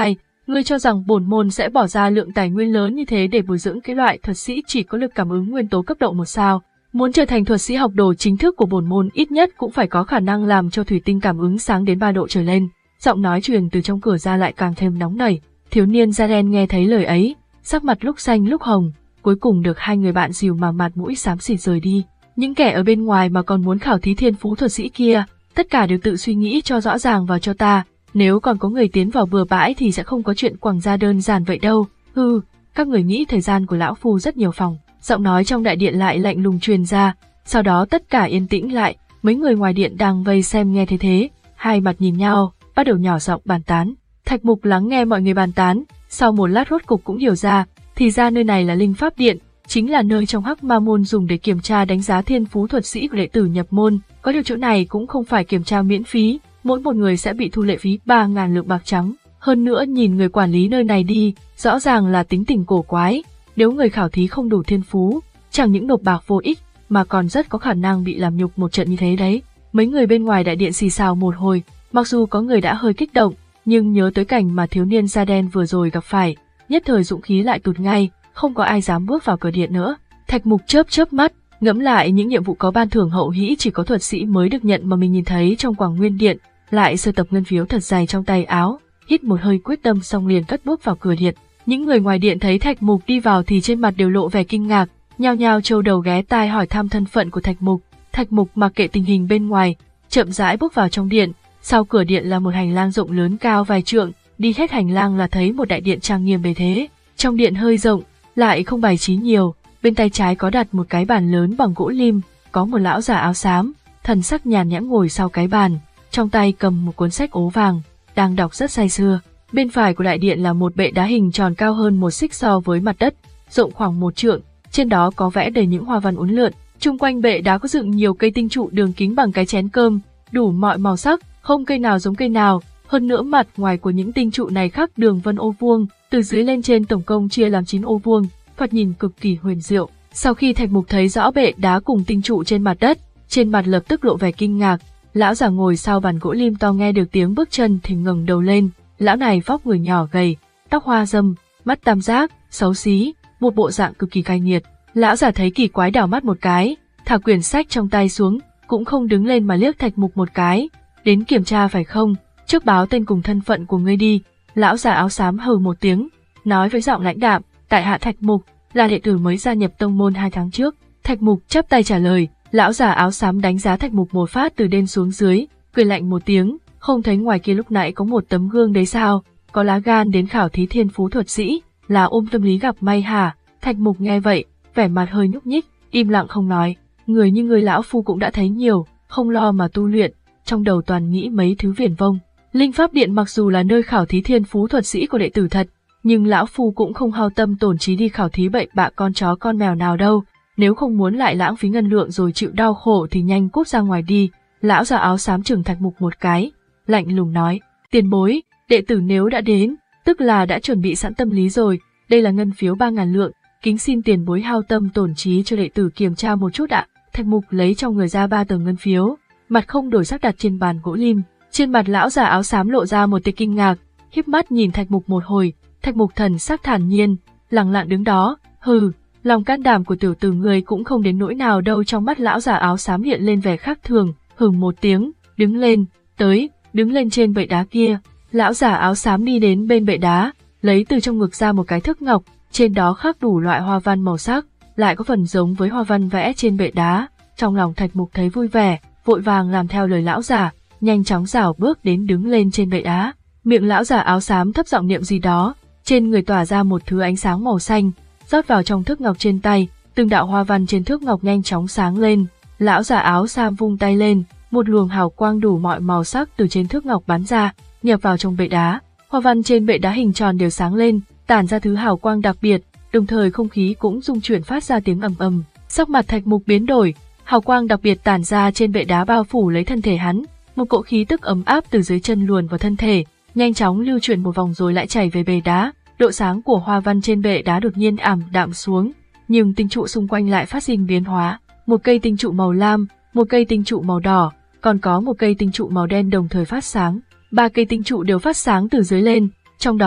Ngươi cho rằng bổn môn sẽ bỏ ra lượng tài nguyên lớn như thế để bồi dưỡng cái loại thuật sĩ chỉ có lực cảm ứng nguyên tố cấp độ một sao? Muốn trở thành thuật sĩ học đồ chính thức của bổn môn ít nhất cũng phải có khả năng làm cho thủy tinh cảm ứng sáng đến ba độ trở lên. Giọng nói truyền từ trong cửa ra lại càng thêm nóng nảy. Thiếu niên da đen nghe thấy lời ấy, sắc mặt lúc xanh lúc hồng, cuối cùng được hai người bạn dìu mà mặt mũi xám xịt rời đi. Những kẻ ở bên ngoài mà còn muốn khảo thí thiên phú thuật sĩ kia, tất cả đều tự suy nghĩ cho rõ ràng vào cho ta, nếu còn có người tiến vào bừa bãi thì sẽ không có chuyện quẳng ra đơn giản vậy đâu. Hừ, các người nghĩ thời gian của lão phu rất nhiều phòng. Giọng nói trong đại điện lại lạnh lùng truyền ra, sau đó tất cả yên tĩnh lại, mấy người ngoài điện đang vây xem nghe thế thế, hai mặt nhìn nhau, bắt đầu nhỏ giọng bàn tán. Thạch Mục lắng nghe mọi người bàn tán, sau một lát rốt cục cũng hiểu ra, thì ra nơi này là Linh Pháp Điện, chính là nơi trong Hắc Ma môn dùng để kiểm tra đánh giá thiên phú thuật sĩ của đệ tử nhập môn, có điều chỗ này cũng không phải kiểm tra miễn phí, mỗi một người sẽ bị thu lệ phí ba ngàn lượng bạc trắng. Hơn nữa nhìn người quản lý nơi này đi, rõ ràng là tính tình cổ quái, nếu người khảo thí không đủ thiên phú, chẳng những nộp bạc vô ích, mà còn rất có khả năng bị làm nhục một trận như thế đấy. Mấy người bên ngoài đại điện xì xào một hồi, mặc dù có người đã hơi kích động, nhưng nhớ tới cảnh mà thiếu niên da đen vừa rồi gặp phải, nhất thời dũng khí lại tụt ngay, không có ai dám bước vào cửa điện nữa. Thạch Mục chớp chớp mắt, ngẫm lại những nhiệm vụ có ban thưởng hậu hĩ chỉ có thuật sĩ mới được nhận mà mình nhìn thấy trong Quảng Nguyên Điện, lại sơ tập ngân phiếu thật dày trong tay áo, hít một hơi quyết tâm xong liền cất bước vào cửa điện. Những người ngoài điện thấy Thạch Mục đi vào thì trên mặt đều lộ vẻ kinh ngạc, nhao nhao trâu đầu ghé tai hỏi thăm thân phận của Thạch Mục. Thạch Mục mặc kệ tình hình bên ngoài, chậm rãi bước vào trong điện. Sau cửa điện là một hành lang rộng lớn cao vài trượng, đi hết hành lang là thấy một đại điện trang nghiêm bề thế. Trong điện hơi rộng, lại không bài trí nhiều, bên tay trái có đặt một cái bàn lớn bằng gỗ lim, có một lão già áo xám, thần sắc nhàn nhã ngồi sau cái bàn, trong tay cầm một cuốn sách ố vàng, đang đọc rất say sưa. Bên phải của đại điện là một bệ đá hình tròn cao hơn một xích so với mặt đất, rộng khoảng một trượng, trên đó có vẽ đầy những hoa văn uốn lượn. Chung quanh bệ đá có dựng nhiều cây tinh trụ đường kính bằng cái chén cơm, đủ mọi màu sắc, không cây nào giống cây nào. Hơn nữa mặt ngoài của những tinh trụ này khắc đường vân ô vuông, từ dưới lên trên tổng cộng chia làm chín ô vuông, thoạt nhìn cực kỳ huyền diệu. Sau khi Thạch Mục thấy rõ bệ đá cùng tinh trụ trên mặt đất, trên mặt lập tức lộ vẻ kinh ngạc. Lão già ngồi sau bàn gỗ lim to nghe được tiếng bước chân thì ngẩng đầu lên. Lão này vóc người nhỏ gầy, tóc hoa râm, mắt tam giác, xấu xí, một bộ dạng cực kỳ cay nghiệt. Lão già thấy kỳ quái đảo mắt một cái, thả quyển sách trong tay xuống, cũng không đứng lên mà liếc Thạch Mục một cái. Đến kiểm tra phải không? Trước báo tên cùng thân phận của ngươi đi. Lão già áo xám hừ một tiếng, nói với giọng lãnh đạm, tại hạ Thạch Mục, là đệ tử mới gia nhập tông môn hai tháng trước. Thạch Mục chắp tay trả lời. Lão già áo xám đánh giá Thạch Mục một phát từ trên xuống dưới, cười lạnh một tiếng, không thấy ngoài kia lúc nãy có một tấm gương đấy sao, có lá gan đến khảo thí thiên phú thuật sĩ, là ôm tâm lý gặp may hả? Thạch Mục nghe vậy, vẻ mặt hơi nhúc nhích, im lặng không nói. Người như người lão phu cũng đã thấy nhiều, không lo mà tu luyện, trong đầu toàn nghĩ mấy thứ viển vông. Linh Pháp Điện mặc dù là nơi khảo thí thiên phú thuật sĩ của đệ tử thật, nhưng lão phu cũng không hao tâm tổn trí đi khảo thí bậy bạ con chó con mèo nào đâu. Nếu không muốn lại lãng phí ngân lượng rồi chịu đau khổ thì nhanh cút ra ngoài đi. Lão già áo xám chừng Thạch Mục một cái, lạnh lùng nói, tiền bối, đệ tử nếu đã đến, tức là đã chuẩn bị sẵn tâm lý rồi, đây là ngân phiếu ba ngàn lượng, kính xin tiền bối hao tâm tổn trí cho đệ tử kiểm tra một chút ạ. Thạch Mục lấy trong người ra ba tờ ngân phiếu, mặt không đổi sắc đặt trên bàn gỗ lim. Trên mặt lão già áo xám lộ ra một tia kinh ngạc, híp mắt nhìn Thạch Mục một hồi. Thạch Mục thần sắc thản nhiên, lặng lặng đứng đó, hừ, lòng can đảm của tiểu tử người cũng không đến nỗi nào đâu. Trong mắt lão già áo xám hiện lên vẻ khác thường, hừ một tiếng, đứng lên, tới, đứng lên trên bệ đá kia. Lão già áo xám đi đến bên bệ đá, lấy từ trong ngực ra một cái thước ngọc, trên đó khắc đủ loại hoa văn màu sắc, lại có phần giống với hoa văn vẽ trên bệ đá. Trong lòng Thạch Mục thấy vui vẻ, vội vàng làm theo lời lão già, nhanh chóng rảo bước đến đứng lên trên bệ đá. Miệng lão già áo xám thấp giọng niệm gì đó, trên người tỏa ra một thứ ánh sáng màu xanh, rót vào trong thước ngọc trên tay, từng đạo hoa văn trên thước ngọc nhanh chóng sáng lên. Lão già áo xám vung tay lên, một luồng hào quang đủ mọi màu sắc từ trên thước ngọc bắn ra, nhập vào trong bệ đá. Hoa văn trên bệ đá hình tròn đều sáng lên, tản ra thứ hào quang đặc biệt, đồng thời không khí cũng rung chuyển phát ra tiếng ầm ầm. Sắc mặt Thạch Mục biến đổi, hào quang đặc biệt tản ra trên bệ đá bao phủ lấy thân thể hắn, một cỗ khí tức ấm áp từ dưới chân luồn vào thân thể, nhanh chóng lưu chuyển một vòng rồi lại chảy về bệ đá. Độ sáng của hoa văn trên bệ đá đột nhiên ảm đạm xuống, nhưng tinh trụ xung quanh lại phát sinh biến hóa. Một cây tinh trụ màu lam, một cây tinh trụ màu đỏ, còn có một cây tinh trụ màu đen đồng thời phát sáng. Ba cây tinh trụ đều phát sáng từ dưới lên, trong đó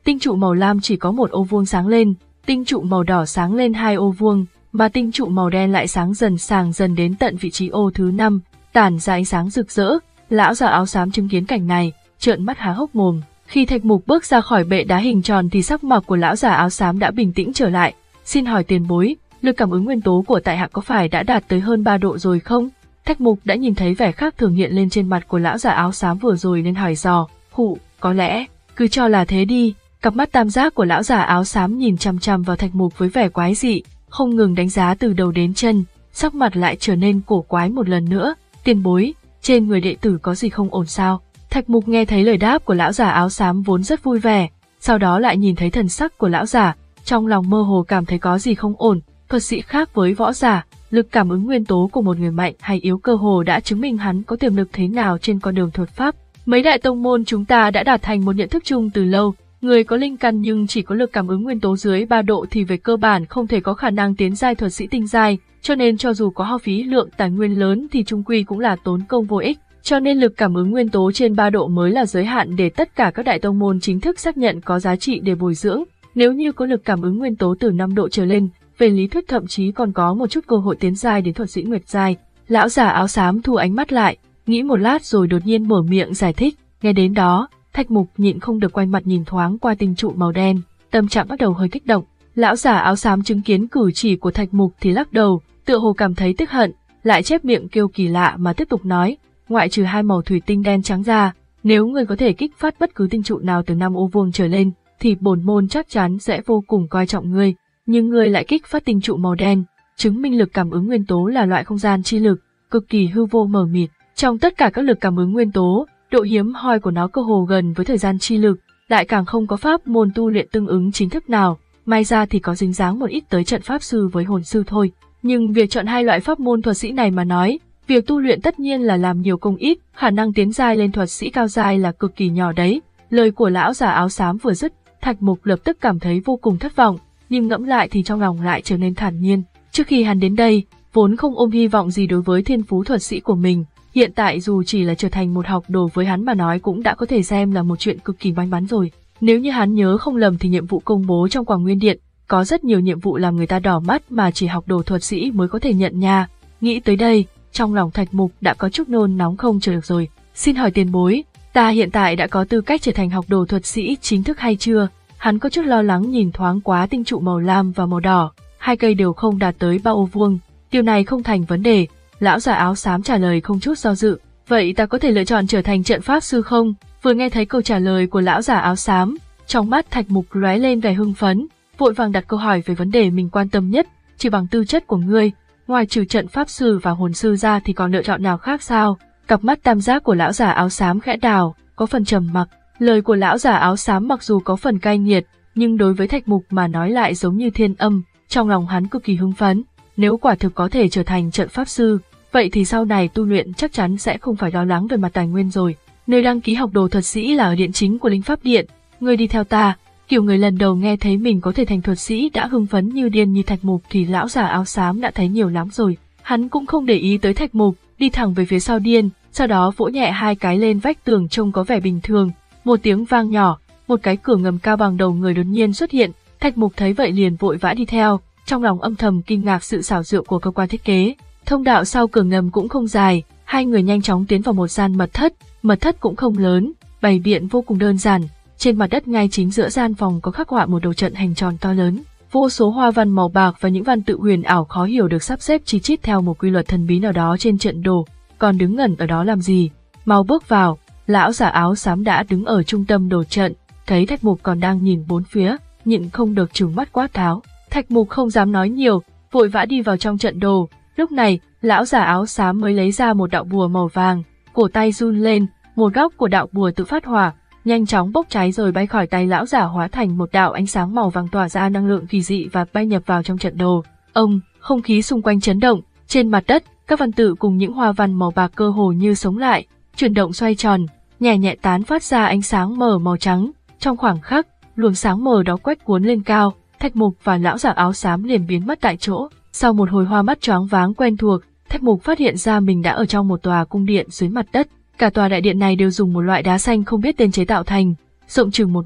Tinh trụ màu lam chỉ có một ô vuông sáng lên, tinh trụ màu đỏ sáng lên hai ô vuông, mà tinh trụ màu đen lại sáng dần sàng dần đến tận vị trí ô thứ năm, tản ra ánh sáng rực rỡ. Lão già áo xám chứng kiến cảnh này, trợn mắt há hốc mồm. Khi Thạch Mục bước ra khỏi bệ đá hình tròn thì sắc mặt của lão già áo xám đã bình tĩnh trở lại. Xin hỏi tiền bối, lực cảm ứng nguyên tố của tại hạ có phải đã đạt tới hơn ba độ rồi không? Thạch Mục đã nhìn thấy vẻ khác thường hiện lên trên mặt của lão già áo xám vừa rồi nên hỏi dò. Hụ, có lẽ, cứ cho là thế đi. Cặp mắt tam giác của lão già áo xám nhìn chằm chằm vào Thạch Mục với vẻ quái dị, không ngừng đánh giá từ đầu đến chân, sắc mặt lại trở nên cổ quái một lần nữa. Tiền bối, trên người đệ tử có gì không ổn sao? Thạch Mục nghe thấy lời đáp của lão già áo xám vốn rất vui vẻ, sau đó lại nhìn thấy thần sắc của lão già, trong lòng mơ hồ cảm thấy có gì không ổn. Thuật sĩ khác với võ giả, lực cảm ứng nguyên tố của một người mạnh hay yếu cơ hồ đã chứng minh hắn có tiềm lực thế nào trên con đường thuật pháp. Mấy đại tông môn chúng ta đã đạt thành một nhận thức chung từ lâu, người có linh căn nhưng chỉ có lực cảm ứng nguyên tố dưới ba độ thì về cơ bản không thể có khả năng tiến giai thuật sĩ tinh giai, cho nên cho dù có hao phí lượng tài nguyên lớn thì chung quy cũng là tốn công vô ích. Cho nên lực cảm ứng nguyên tố trên ba độ mới là giới hạn để tất cả các đại tông môn chính thức xác nhận có giá trị để bồi dưỡng. Nếu như có lực cảm ứng nguyên tố từ năm độ trở lên, về lý thuyết thậm chí còn có một chút cơ hội tiến giai đến thuật sĩ nguyệt giai. Lão già áo xám thu ánh mắt lại, nghĩ một lát rồi đột nhiên mở miệng giải thích. Nghe đến đó, Thạch Mục nhịn không được quay mặt nhìn thoáng qua tinh trụ màu đen, tâm trạng bắt đầu hơi kích động. Lão già áo xám chứng kiến cử chỉ của Thạch Mục thì lắc đầu, tựa hồ cảm thấy tức hận, lại chép miệng kêu kỳ lạ mà tiếp tục nói. Ngoại trừ hai màu thủy tinh đen trắng ra, nếu người có thể kích phát bất cứ tinh trụ nào từ năm ô vuông trở lên, thì bổn môn chắc chắn sẽ vô cùng coi trọng ngươi. Nhưng ngươi lại kích phát tinh trụ màu đen, chứng minh lực cảm ứng nguyên tố là loại không gian chi lực, cực kỳ hư vô mờ mịt. Trong tất cả các lực cảm ứng nguyên tố, độ hiếm hoi của nó cơ hồ gần với thời gian chi lực, lại càng không có pháp môn tu luyện tương ứng chính thức nào, may ra thì có dính dáng một ít tới trận pháp sư với hồn sư thôi. Nhưng việc chọn hai loại pháp môn thuật sĩ này mà nói, việc tu luyện tất nhiên là làm nhiều công ít, khả năng tiến giai lên thuật sĩ cao giai là cực kỳ nhỏ đấy. Lời của lão già áo xám vừa dứt, Thạch Mục lập tức cảm thấy vô cùng thất vọng, nhưng ngẫm lại thì trong lòng lại trở nên thản nhiên. Trước khi hắn đến đây, vốn không ôm hy vọng gì đối với thiên phú thuật sĩ của mình, hiện tại dù chỉ là trở thành một học đồ với hắn mà nói cũng đã có thể xem là một chuyện cực kỳ may mắn rồi. Nếu như hắn nhớ không lầm thì nhiệm vụ công bố trong Quảng Nguyên Điện, có rất nhiều nhiệm vụ làm người ta đỏ mắt mà chỉ học đồ thuật sĩ mới có thể nhận nha. Nghĩ tới đây, trong lòng Thạch Mục đã có chút nôn nóng không chờ được rồi. Xin hỏi tiền bối, ta hiện tại đã có tư cách trở thành học đồ thuật sĩ chính thức hay chưa? Hắn có chút lo lắng nhìn thoáng quá tinh trụ màu lam và màu đỏ, hai cây đều không đạt tới ba ô vuông. Điều này không thành vấn đề, lão già áo xám trả lời không chút do dự. Vậy ta có thể lựa chọn trở thành trận pháp sư không? Vừa nghe thấy câu trả lời của lão già áo xám, trong mắt Thạch Mục lóe lên vẻ hưng phấn, vội vàng đặt câu hỏi về vấn đề mình quan tâm nhất. Chỉ bằng tư chất của ngươi, ngoài trừ trận pháp sư và hồn sư ra thì còn lựa chọn nào khác sao? Cặp mắt tam giác của lão già áo xám khẽ đảo, có phần trầm mặc. Lời của lão già áo xám mặc dù có phần cay nghiệt, nhưng đối với Thạch Mục mà nói lại giống như thiên âm, trong lòng hắn cực kỳ hưng phấn. Nếu quả thực có thể trở thành trận pháp sư, vậy thì sau này tu luyện chắc chắn sẽ không phải lo lắng về mặt tài nguyên rồi. Nơi đăng ký học đồ thuật sĩ là ở điện chính của Linh Pháp Điện, ngươi đi theo ta. Kiểu người lần đầu nghe thấy mình có thể thành thuật sĩ đã hưng phấn như điên như Thạch Mục thì lão già áo xám đã thấy nhiều lắm rồi. Hắn cũng không để ý tới Thạch Mục, đi thẳng về phía sau điên, sau đó vỗ nhẹ hai cái lên vách tường trông có vẻ bình thường. Một tiếng vang nhỏ, một cái cửa ngầm cao bằng đầu người đột nhiên xuất hiện. Thạch Mục thấy vậy liền vội vã đi theo, trong lòng âm thầm kinh ngạc sự xảo diệu của cơ quan thiết kế. Thông đạo sau cửa ngầm cũng không dài, hai người nhanh chóng tiến vào một gian mật thất. Mật thất cũng không lớn, bày biện vô cùng đơn giản. Trên mặt đất ngay chính giữa gian phòng có khắc họa một đầu trận hành tròn to lớn, vô số hoa văn màu bạc và những văn tự huyền ảo khó hiểu được sắp xếp chi chít theo một quy luật thần bí nào đó trên trận đồ. Còn đứng ngẩn ở đó làm gì? Mau bước vào. Lão già áo xám đã đứng ở trung tâm đồ trận, thấy Thạch Mục còn đang nhìn bốn phía, nhịn không được trừng mắt quát tháo. Thạch Mục không dám nói nhiều, vội vã đi vào trong trận đồ. Lúc này, lão già áo xám mới lấy ra một đạo bùa màu vàng, cổ tay run lên, một góc của đạo bùa tự phát hỏa, nhanh chóng bốc cháy rồi bay khỏi tay lão giả hóa thành một đạo ánh sáng màu vàng tỏa ra năng lượng kỳ dị và bay nhập vào trong trận đồ. Ông, không khí xung quanh chấn động, trên mặt đất, các văn tự cùng những hoa văn màu bạc cơ hồ như sống lại, chuyển động xoay tròn, nhẹ nhẹ tán phát ra ánh sáng mờ màu trắng. Trong khoảng khắc, luồng sáng mờ đó quét cuốn lên cao, Thạch Mục và lão giả áo xám liền biến mất tại chỗ. Sau một hồi hoa mắt choáng váng quen thuộc, Thạch Mục phát hiện ra mình đã ở trong một tòa cung điện dưới mặt đất. Cả tòa đại điện này đều dùng một loại đá xanh không biết tên chế tạo thành, rộng chừng một mẫu,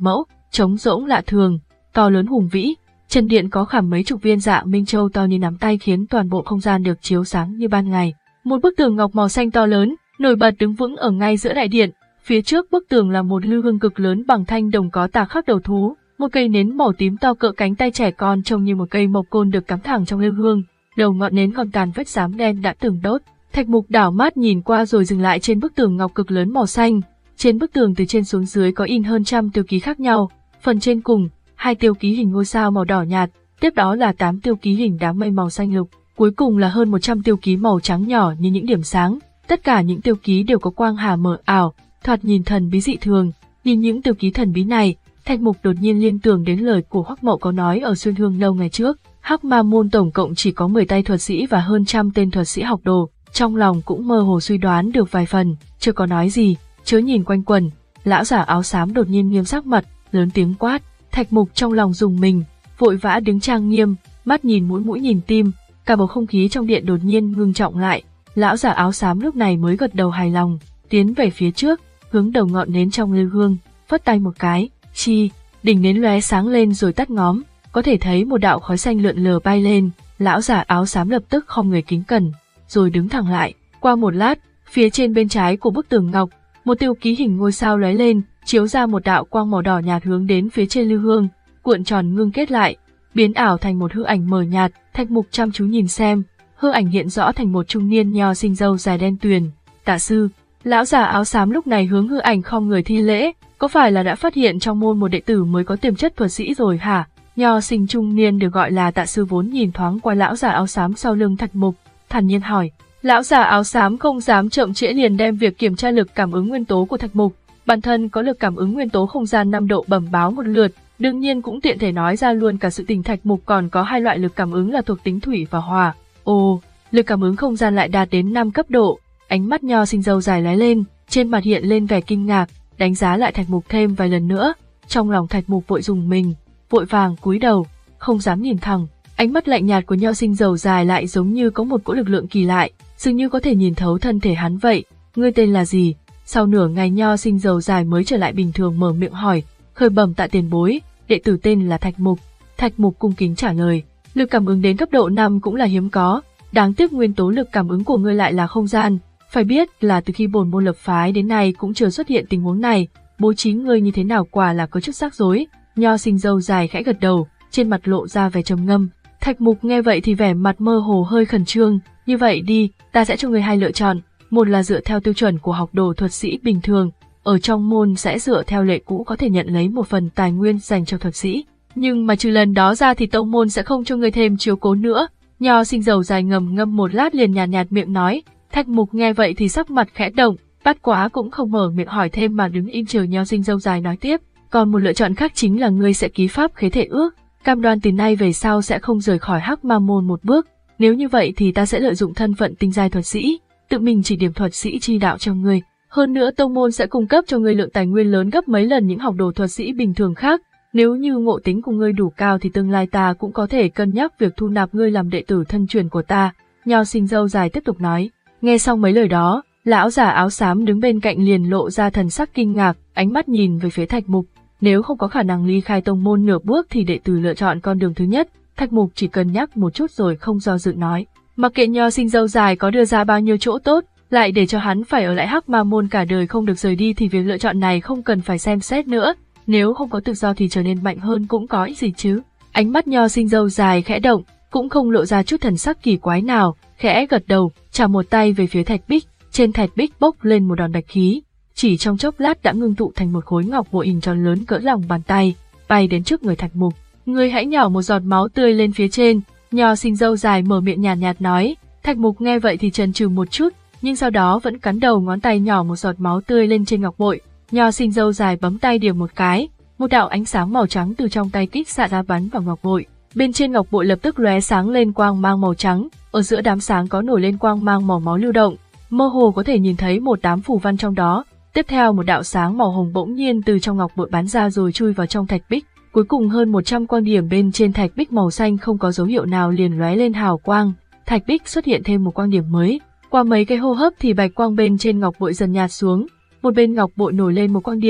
trống rỗng lạ thường, to lớn hùng vĩ. Chân điện có khảm mấy chục viên dạ minh châu to như nắm tay khiến toàn bộ không gian được chiếu sáng như ban ngày. Một bức tường ngọc màu xanh to lớn, nổi bật đứng vững ở ngay giữa đại điện. Phía trước bức tường là một lư hương cực lớn bằng thanh đồng có tạc khắc đầu thú, một cây nến màu tím to cỡ cánh tay trẻ con trông như một cây mộc côn được cắm thẳng trong lư hương. Đầu ngọn nến còn tàn vết xám đen đã từng đốt. Thạch Mục đảo mắt nhìn qua rồi dừng lại trên bức tường ngọc cực lớn màu xanh. Trên bức tường từ trên xuống dưới có in hơn trăm tiêu ký khác nhau. Phần trên cùng, hai tiêu ký hình ngôi sao màu đỏ nhạt, tiếp đó là tám tiêu ký hình đám mây màu xanh lục, cuối cùng là hơn một trăm tiêu ký màu trắng nhỏ như những điểm sáng. Tất cả những tiêu ký đều có quang hà mờ ảo, thoạt nhìn thần bí dị thường. Nhìn những tiêu ký thần bí này, Thạch Mục đột nhiên liên tưởng đến lời của Hoắc Mậu có nói ở Xuyên Hương lâu ngày trước. Hắc Ma môn tổng cộng chỉ có mười tay thuật sĩ và hơn trăm tên thuật sĩ học đồ, trong lòng cũng mơ hồ suy đoán được vài phần, chưa có nói gì, chớ nhìn quanh quần. Lão giả áo xám đột nhiên nghiêm sắc mặt, lớn tiếng quát. Thạch Mục trong lòng rùng mình, vội vã đứng trang nghiêm, mắt nhìn mũi mũi nhìn tim, cả bầu không khí trong điện đột nhiên ngưng trọng lại. Lão giả áo xám lúc này mới gật đầu hài lòng, tiến về phía trước, hướng đầu ngọn nến trong lư hương, phất tay một cái, chi, đỉnh nến lóe sáng lên rồi tắt ngóm, có thể thấy một đạo khói xanh lượn lờ bay lên. Lão giả áo xám lập tức khom người kính cẩn, rồi đứng thẳng lại. Qua một lát, phía trên bên trái của bức tường ngọc, một tiêu ký hình ngôi sao lóe lên, chiếu ra một đạo quang màu đỏ nhạt hướng đến phía trên lư hương, cuộn tròn ngưng kết lại, biến ảo thành một hư ảnh mờ nhạt. Thạch Mục chăm chú nhìn xem, hư ảnh hiện rõ thành một trung niên nho sinh râu dài đen tuyền. Tạ sư. Lão già áo xám lúc này hướng hư ảnh khom người thi lễ, có phải là đã phát hiện trong môn một đệ tử mới có tiềm chất thuật sĩ rồi hả? Nho sinh trung niên được gọi là Tạ sư vốn nhìn thoáng qua lão già áo xám sau lưng Thạch Mục, thản nhiên hỏi. Lão già áo xám không dám chậm trễ, liền đem việc kiểm tra lực cảm ứng nguyên tố của Thạch Mục. Bản thân có lực cảm ứng nguyên tố không gian năm độ bẩm báo một lượt, đương nhiên cũng tiện thể nói ra luôn cả sự tình Thạch Mục còn có hai loại lực cảm ứng là thuộc tính thủy và hỏa. Ồ, lực cảm ứng không gian lại đạt đến năm cấp độ. Ánh mắt nho sinh râu dài lóe lên, trên mặt hiện lên vẻ kinh ngạc, đánh giá lại Thạch Mục thêm vài lần nữa. Trong lòng Thạch Mục vội rùng mình, vội vàng cúi đầu, không dám nhìn thẳng. Ánh mắt lạnh nhạt của nho sinh râu dài lại giống như có một cỗ lực lượng kỳ lạ, dường như có thể nhìn thấu thân thể hắn vậy. Ngươi tên là gì? Sau nửa ngày nho sinh râu dài mới trở lại bình thường, mở miệng hỏi. Khởi bẩm Tạ tiền bối, đệ tử tên là Thạch Mục. Thạch Mục cung kính trả lời. Lực cảm ứng đến cấp độ năm cũng là hiếm có, đáng tiếc nguyên tố lực cảm ứng của ngươi lại là không gian. Phải biết là từ khi bổn môn lập phái đến nay cũng chưa xuất hiện tình huống này, bố trí ngươi như thế nào quả là có chút rắc rối. Nho sinh râu dài khẽ gật đầu, trên mặt lộ ra vẻ trầm ngâm. Thạch Mục nghe vậy thì vẻ mặt mơ hồ hơi khẩn trương. Như vậy đi, ta sẽ cho ngươi hai lựa chọn, một là dựa theo tiêu chuẩn của học đồ thuật sĩ bình thường, ở trong môn sẽ dựa theo lệ cũ có thể nhận lấy một phần tài nguyên dành cho thuật sĩ, nhưng mà trừ lần đó ra thì tông môn sẽ không cho ngươi thêm chiếu cố nữa. Nho sinh râu dài ngầm ngâm một lát liền nhàn nhạt, nhạt miệng nói. Thạch Mục nghe vậy thì sắc mặt khẽ động, bắt quá cũng không mở miệng hỏi thêm mà đứng im chờ nho sinh râu dài nói tiếp. Còn một lựa chọn khác chính là ngươi sẽ ký pháp khế thể ước, cam đoan từ nay về sau sẽ không rời khỏi Hắc Ma môn một bước. Nếu như vậy thì ta sẽ lợi dụng thân phận tinh giai thuật sĩ, tự mình chỉ điểm thuật sĩ chi đạo cho ngươi. Hơn nữa tông môn sẽ cung cấp cho ngươi lượng tài nguyên lớn gấp mấy lần những học đồ thuật sĩ bình thường khác. Nếu như ngộ tính của ngươi đủ cao thì tương lai ta cũng có thể cân nhắc việc thu nạp ngươi làm đệ tử thân truyền của ta. Nho sinh râu dài tiếp tục nói. Nghe xong mấy lời đó, lão già áo xám đứng bên cạnh liền lộ ra thần sắc kinh ngạc, ánh mắt nhìn về phía Thạch Mục. Nếu không có khả năng ly khai tông môn nửa bước thì đệ tử lựa chọn con đường thứ nhất. Thạch Mục chỉ cân nhắc một chút rồi không do dự nói. Mặc kệ nho sinh râu dài có đưa ra bao nhiêu chỗ tốt, lại để cho hắn phải ở lại Hắc Ma môn cả đời không được rời đi thì việc lựa chọn này không cần phải xem xét nữa. Nếu không có tự do thì trở nên mạnh hơn cũng có ích gì chứ. Ánh mắt nho sinh râu dài khẽ động, cũng không lộ ra chút thần sắc kỳ quái nào, khẽ gật đầu, chà một tay về phía thạch bích. Trên thạch bích bốc lên một đòn bạch khí, chỉ trong chốc lát đã ngưng tụ thành một khối ngọc bội hình tròn lớn cỡ lòng bàn tay, bay đến trước người Thạch Mục. Ngươi hãy nhỏ một giọt máu tươi lên phía trên. Nho sinh râu dài mở miệng nhàn nhạt, nhạt nói. Thạch Mục nghe vậy thì chần chừ một chút, nhưng sau đó vẫn cắn đầu ngón tay nhỏ một giọt máu tươi lên trên ngọc bội. Nho sinh râu dài bấm tay điểm một cái, một đạo ánh sáng màu trắng từ trong tay kích xạ ra bắn vào ngọc bội. Bên trên ngọc bội lập tức lóe sáng lên quang mang màu trắng, ở giữa đám sáng có nổi lên quang mang màu máu lưu động, mơ hồ có thể nhìn thấy một đám phù văn trong đó. Tiếp theo một đạo sáng màu hồng bỗng nhiên từ trong ngọc bội bắn ra rồi chui vào trong thạch bích. Cuối cùng hơn một trăm quang điểm bên trên thạch bích màu xanh không có dấu hiệu nào liền lóe lên hào quang, thạch bích xuất hiện thêm một quang điểm mới. Qua mấy cái hô hấp thì bạch quang bên trên ngọc bội dần nhạt xuống, một bên ngọc bội nổi lên một quang điểm,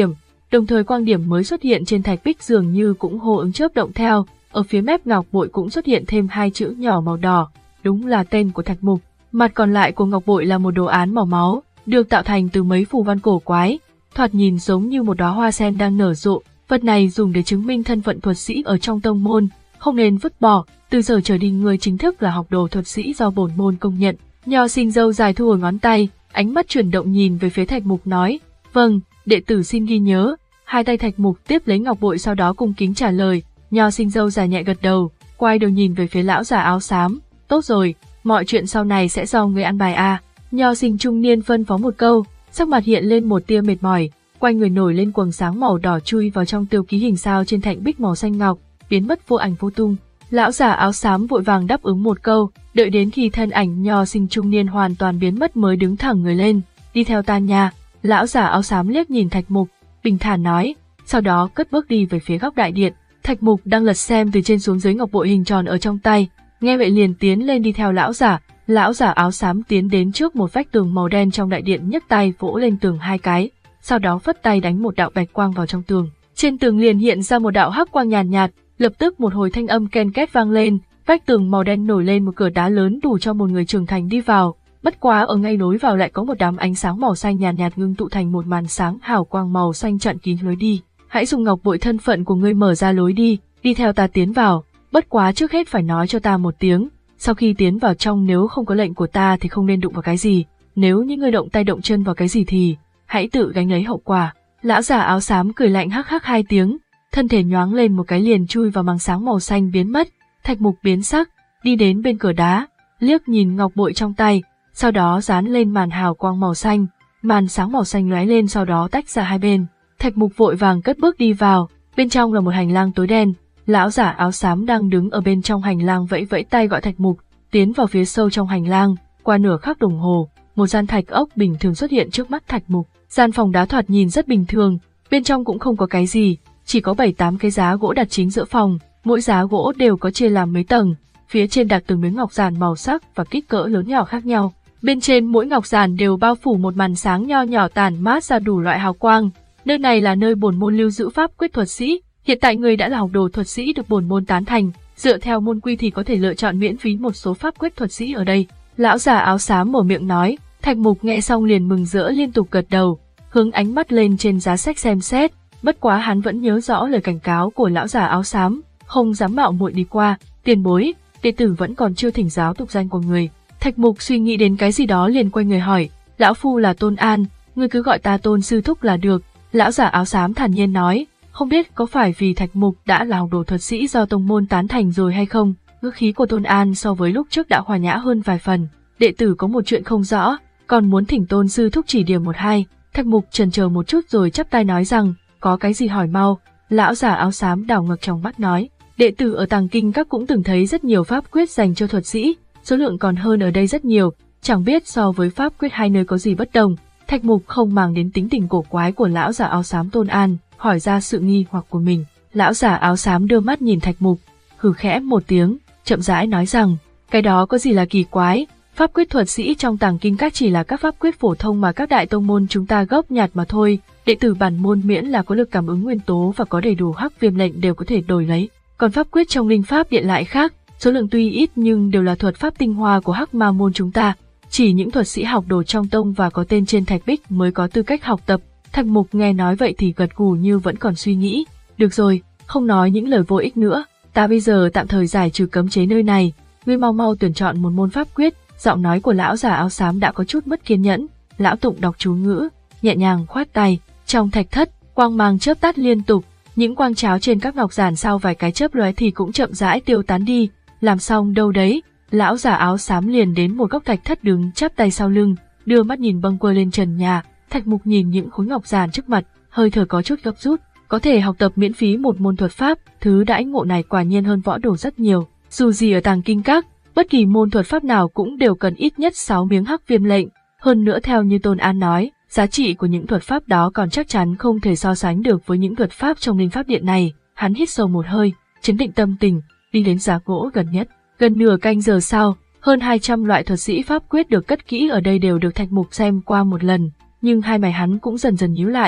đồng thời quang điểm mới xuất hiện trên thạch bích dường như cũng hô ứng chớp động theo, ở phía mép ngọc bội cũng xuất hiện thêm hai chữ nhỏ màu đỏ, đúng là tên của Thạch Mục. Mặt còn lại của ngọc bội là một đồ án màu máu, được tạo thành từ mấy phù văn cổ quái, thoạt nhìn giống như một đóa hoa sen đang nở rộ. Vật này dùng để chứng minh thân phận thuật sĩ ở trong tông môn, không nên vứt bỏ, từ giờ trở đi người chính thức là học đồ thuật sĩ do bổn môn công nhận. Nho sinh râu dài thu ở ngón tay, ánh mắt chuyển động nhìn về phía Thạch Mục nói, vâng, đệ tử xin ghi nhớ. Hai tay Thạch Mục tiếp lấy ngọc bội sau đó cung kính trả lời. Nho sinh râu dài nhẹ gật đầu, quay đầu nhìn về phía lão già áo xám, tốt rồi, mọi chuyện sau này sẽ do người ăn bài à. Nho sinh trung niên phân phó một câu, sắc mặt hiện lên một tia mệt mỏi, quanh người nổi lên quầng sáng màu đỏ chui vào trong tiêu ký hình sao trên thạch bích màu xanh ngọc, biến mất vô ảnh vô tung. Lão già áo xám vội vàng đáp ứng một câu, đợi đến khi thân ảnh nho sinh trung niên hoàn toàn biến mất mới đứng thẳng người lên, đi theo ta nha. Lão già áo xám liếc nhìn Thạch Mục, bình thản nói, sau đó cất bước đi về phía góc đại điện. Thạch Mục đang lật xem từ trên xuống dưới ngọc bội hình tròn ở trong tay, nghe vậy liền tiến lên đi theo lão giả. Lão giả áo xám tiến đến trước một vách tường màu đen trong đại điện, nhấc tay vỗ lên tường hai cái, sau đó phất tay đánh một đạo bạch quang vào trong tường. Trên tường liền hiện ra một đạo hắc quang nhàn nhạt, nhạt, lập tức một hồi thanh âm ken két vang lên, vách tường màu đen nổi lên một cửa đá lớn đủ cho một người trưởng thành đi vào. Bất quá ở ngay lối vào lại có một đám ánh sáng màu xanh nhàn nhạt, nhạt ngưng tụ thành một màn sáng hào quang màu xanh chặn kín lối đi. Hãy dùng ngọc bội thân phận của ngươi mở ra lối đi, đi theo ta tiến vào. Bất quá trước hết phải nói cho ta một tiếng, sau khi tiến vào trong nếu không có lệnh của ta thì không nên đụng vào cái gì. Nếu những người động tay động chân vào cái gì thì hãy tự gánh lấy hậu quả. Lão già áo xám cười lạnh hắc hắc hai tiếng, thân thể nhoáng lên một cái liền chui vào màng sáng màu xanh biến mất. Thạch Mục biến sắc, đi đến bên cửa đá, liếc nhìn ngọc bội trong tay, sau đó dán lên màn hào quang màu xanh, màn sáng màu xanh lóe lên sau đó tách ra hai bên. Thạch Mục vội vàng cất bước đi vào, bên trong là một hành lang tối đen. Lão giả áo xám đang đứng ở bên trong hành lang vẫy vẫy tay gọi Thạch Mục tiến vào phía sâu trong hành lang. Qua nửa khắc đồng hồ, một gian thạch ốc bình thường xuất hiện trước mắt Thạch Mục. Gian phòng đá thoạt nhìn rất bình thường, bên trong cũng không có cái gì, chỉ có bảy tám cái giá gỗ đặt chính giữa phòng, mỗi giá gỗ đều có chia làm mấy tầng, phía trên đặt từng miếng ngọc giản màu sắc và kích cỡ lớn nhỏ khác nhau. Bên trên mỗi ngọc giản đều bao phủ một màn sáng nho nhỏ tản mát ra đủ loại hào quang. Nơi này là nơi bổn môn lưu giữ pháp quyết thuật sĩ. Hiện tại người đã là học đồ thuật sĩ được bổn môn tán thành, dựa theo môn quy thì có thể lựa chọn miễn phí một số pháp quyết thuật sĩ ở đây. Lão già áo xám mở miệng nói. Thạch Mục nghe xong liền mừng rỡ liên tục gật đầu, hướng ánh mắt lên trên giá sách xem xét. Bất quá hắn vẫn nhớ rõ lời cảnh cáo của lão già áo xám, không dám mạo muội đi qua. Tiền bối, đệ tử vẫn còn chưa thỉnh giáo tục danh của người. Thạch Mục suy nghĩ đến cái gì đó liền quay người hỏi, lão phu là Tôn An, ngươi cứ gọi ta Tôn sư thúc là được. Lão già áo xám thản nhiên nói, không biết có phải vì Thạch Mục đã là học đồ thuật sĩ do tông môn tán thành rồi hay không. Ngữ khí của Tôn An so với lúc trước đã hòa nhã hơn vài phần. Đệ tử có một chuyện không rõ, còn muốn thỉnh Tôn sư thúc chỉ điểm một hai. Thạch Mục chần chờ một chút rồi chắp tay nói rằng, có cái gì hỏi mau. Lão già áo xám đảo ngược trong mắt nói, đệ tử ở Tàng Kinh Các cũng từng thấy rất nhiều pháp quyết dành cho thuật sĩ, số lượng còn hơn ở đây rất nhiều, chẳng biết so với pháp quyết hai nơi có gì bất đồng. Thạch Mục không màng đến tính tình cổ quái của lão già áo xám Tôn An, hỏi ra sự nghi hoặc của mình. Lão già áo xám đưa mắt nhìn Thạch Mục, hừ khẽ một tiếng, chậm rãi nói rằng, cái đó có gì là kỳ quái, pháp quyết thuật sĩ trong Tàng Kinh Các chỉ là các pháp quyết phổ thông mà các đại tông môn chúng ta góp nhặt mà thôi, đệ tử bản môn miễn là có lực cảm ứng nguyên tố và có đầy đủ hắc viêm lệnh đều có thể đổi lấy, còn pháp quyết trong linh pháp điện lại khác, số lượng tuy ít nhưng đều là thuật pháp tinh hoa của hắc ma môn chúng ta, chỉ những thuật sĩ học đồ trong tông và có tên trên thạch bích mới có tư cách học tập. Thạch Mục nghe nói vậy thì gật gù như vẫn còn suy nghĩ, được rồi, không nói những lời vô ích nữa, ta bây giờ tạm thời giải trừ cấm chế nơi này, ngươi mau mau tuyển chọn một môn pháp quyết. Giọng nói của lão già áo xám đã có chút mất kiên nhẫn, lão tụng đọc chú ngữ, nhẹ nhàng khoát tay, trong thạch thất, quang mang chớp tắt liên tục, những quang cháo trên các ngọc giản sau vài cái chớp lóe thì cũng chậm rãi tiêu tán đi. Làm xong đâu đấy, lão già áo xám liền đến một góc thạch thất đứng chắp tay sau lưng, đưa mắt nhìn bâng quơ lên trần nhà. Thạch Mục nhìn những khối ngọc giản trước mặt, hơi thở có chút gấp rút, có thể học tập miễn phí một môn thuật pháp, thứ đãi ngộ này quả nhiên hơn võ đồ rất nhiều. Dù gì ở Tàng Kinh Các, bất kỳ môn thuật pháp nào cũng đều cần ít nhất sáu miếng hắc viêm lệnh, hơn nữa theo như Tôn An nói, giá trị của những thuật pháp đó còn chắc chắn không thể so sánh được với những thuật pháp trong linh pháp điện này. Hắn hít sâu một hơi, chấn định tâm tình, đi đến giá gỗ gần nhất. Gần nửa canh giờ sau, hơn hai trăm loại thuật sĩ pháp quyết được cất kỹ ở đây đều được Thạch Mục xem qua một lần, nhưng hai mày hắn cũng dần dần nhíu lại,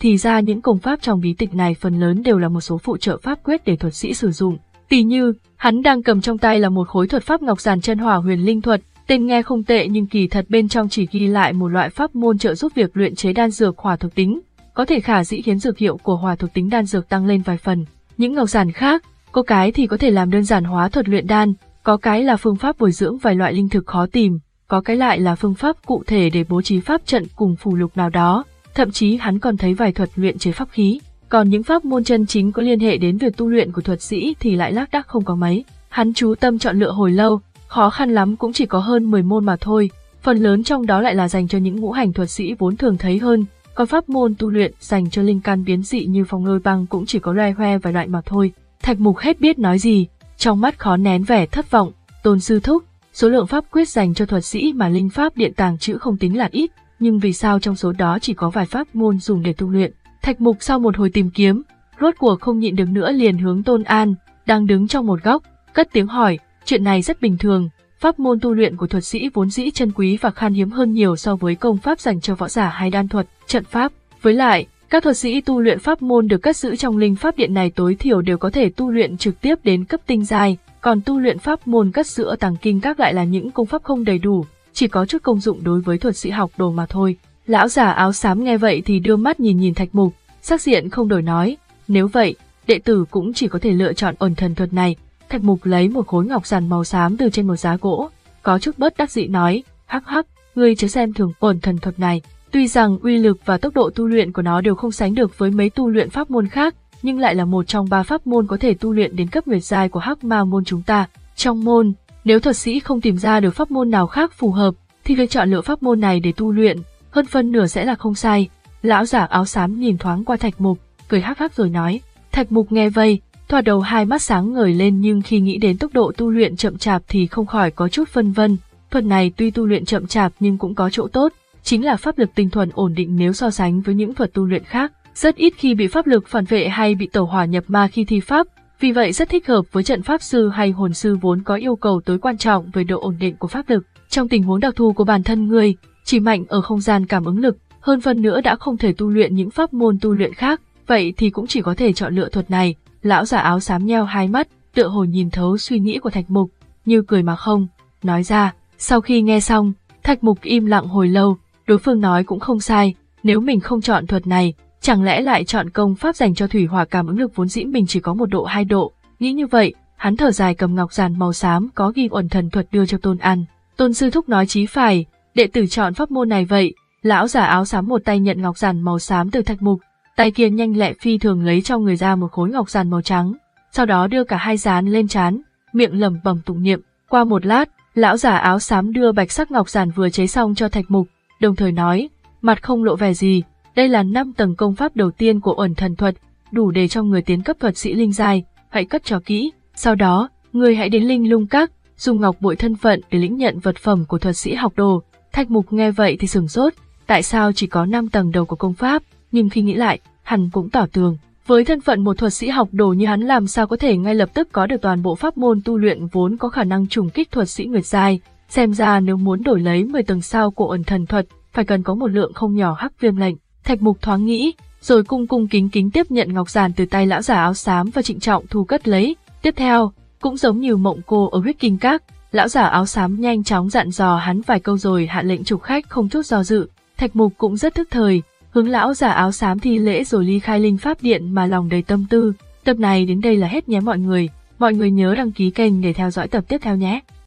Thì ra những công pháp trong bí tịch này phần lớn đều là một số phụ trợ pháp quyết để thuật sĩ sử dụng. Tỉ như, hắn đang cầm trong tay là một khối thuật pháp ngọc giản chân hỏa huyền linh thuật, tên nghe không tệ nhưng kỳ thật bên trong chỉ ghi lại một loại pháp môn trợ giúp việc luyện chế đan dược hỏa thuộc tính, có thể khả dĩ khiến dược hiệu của hỏa thuộc tính đan dược tăng lên vài phần. Những ngọc giản khác, có cái thì có thể làm đơn giản hóa thuật luyện đan, có cái là phương pháp bồi dưỡng vài loại linh thực khó tìm, có cái lại là phương pháp cụ thể để bố trí pháp trận cùng phù lục nào đó, thậm chí hắn còn thấy vài thuật luyện chế pháp khí. Còn những pháp môn chân chính có liên hệ đến việc tu luyện của thuật sĩ thì lại lác đác không có mấy. Hắn chú tâm chọn lựa hồi lâu, khó khăn lắm cũng chỉ có hơn mười môn mà thôi, phần lớn trong đó lại là dành cho những ngũ hành thuật sĩ vốn thường thấy hơn, còn pháp môn tu luyện dành cho linh căn biến dị như phong lôi băng cũng chỉ có loe hoe vài loại mà thôi. Thạch Mục hết biết nói gì, trong mắt khó nén vẻ thất vọng. Tôn sư thúc, số lượng pháp quyết dành cho thuật sĩ mà linh pháp điện tàng trữ không tính là ít, nhưng vì sao trong số đó chỉ có vài pháp môn dùng để tu luyện? Thạch Mục sau một hồi tìm kiếm, rốt cuộc không nhịn được nữa liền hướng Tôn An, đang đứng trong một góc, cất tiếng hỏi, chuyện này rất bình thường, pháp môn tu luyện của thuật sĩ vốn dĩ chân quý và khan hiếm hơn nhiều so với công pháp dành cho võ giả hay đan thuật, trận pháp. Với lại, các thuật sĩ tu luyện pháp môn được cất giữ trong linh pháp điện này tối thiểu đều có thể tu luyện trực tiếp đến cấp tinh giai, còn tu luyện pháp môn cất giữ ở tàng kinh các lại là những công pháp không đầy đủ, chỉ có chút công dụng đối với thuật sĩ học đồ mà thôi. Lão già áo xám nghe vậy thì đưa mắt nhìn nhìn Thạch Mục, sắc diện không đổi nói, nếu vậy, đệ tử cũng chỉ có thể lựa chọn ẩn thần thuật này. Thạch Mục lấy một khối ngọc giản màu xám từ trên một giá gỗ, có chút bất đắc dĩ nói, hắc hắc, ngươi chớ xem thường ẩn thần thuật này. Tuy rằng uy lực và tốc độ tu luyện của nó đều không sánh được với mấy tu luyện pháp môn khác, nhưng lại là một trong ba pháp môn có thể tu luyện đến cấp nguyệt giai của Hắc Ma môn chúng ta. Trong môn, nếu thuật sĩ không tìm ra được pháp môn nào khác phù hợp, thì việc chọn lựa pháp môn này để tu luyện, hơn phân nửa sẽ là không sai. Lão giả áo xám nhìn thoáng qua Thạch Mục, cười hắc hắc rồi nói. Thạch Mục nghe vây, thoạt đầu hai mắt sáng ngời lên, nhưng khi nghĩ đến tốc độ tu luyện chậm chạp thì không khỏi có chút phân vân. Thuật này tuy tu luyện chậm chạp nhưng cũng có chỗ tốt, chính là pháp lực tinh thuần ổn định nếu so sánh với những thuật tu luyện khác, rất ít khi bị pháp lực phản vệ hay bị tẩu hỏa nhập ma khi thi pháp, vì vậy rất thích hợp với trận pháp sư hay hồn sư vốn có yêu cầu tối quan trọng về độ ổn định của pháp lực. Trong tình huống đặc thù của bản thân người, chỉ mạnh ở không gian cảm ứng lực, hơn phân nữa đã không thể tu luyện những pháp môn tu luyện khác, vậy thì cũng chỉ có thể chọn lựa thuật này. Lão giả áo xám nheo hai mắt, tựa hồ nhìn thấu suy nghĩ của Thạch Mục, như cười mà không nói ra. Sau khi nghe xong, Thạch Mục im lặng hồi lâu, đối phương nói cũng không sai, nếu mình không chọn thuật này, chẳng lẽ lại chọn công pháp dành cho thủy hỏa cảm ứng lực vốn dĩ mình chỉ có một độ hai độ. Nghĩ như vậy, hắn thở dài cầm ngọc giản màu xám có ghi ẩn thần thuật đưa cho Tôn An. Tôn sư thúc nói chí phải, đệ tử chọn pháp môn này vậy. Lão giả áo xám một tay nhận ngọc giản màu xám từ Thạch Mục, tay kia nhanh lẹ phi thường lấy trong người ra một khối ngọc giản màu trắng, sau đó đưa cả hai dán lên trán, miệng lẩm bẩm tụng niệm. Qua một lát, lão giả áo xám đưa bạch sắc ngọc giản vừa chế xong cho Thạch Mục, đồng thời nói, mặt không lộ vẻ gì, đây là năm tầng công pháp đầu tiên của ẩn thần thuật, đủ để cho người tiến cấp thuật sĩ linh giai, hãy cất cho kỹ, sau đó, người hãy đến Linh Lung Các, dùng ngọc bội thân phận để lĩnh nhận vật phẩm của thuật sĩ học đồ. Thạch Mục nghe vậy thì sửng sốt, tại sao chỉ có năm tầng đầu của công pháp, nhưng khi nghĩ lại, hắn cũng tỏ tường, với thân phận một thuật sĩ học đồ như hắn làm sao có thể ngay lập tức có được toàn bộ pháp môn tu luyện vốn có khả năng trùng kích thuật sĩ nguyệt giai, xem ra nếu muốn đổi lấy mười tầng sau của ẩn thần thuật, phải cần có một lượng không nhỏ hắc viêm lệnh. Thạch Mục thoáng nghĩ, rồi cung cung kính kính tiếp nhận ngọc giản từ tay lão giả áo xám và trịnh trọng thu cất lấy. Tiếp theo, cũng giống như mộng cô ở huyết kinh các, lão giả áo xám nhanh chóng dặn dò hắn vài câu rồi hạ lệnh trục khách không chút do dự. Thạch Mục cũng rất thức thời, hướng lão giả áo xám thi lễ rồi ly khai linh pháp điện mà lòng đầy tâm tư. Tập này đến đây là hết nhé mọi người, mọi người nhớ đăng ký kênh để theo dõi tập tiếp theo nhé.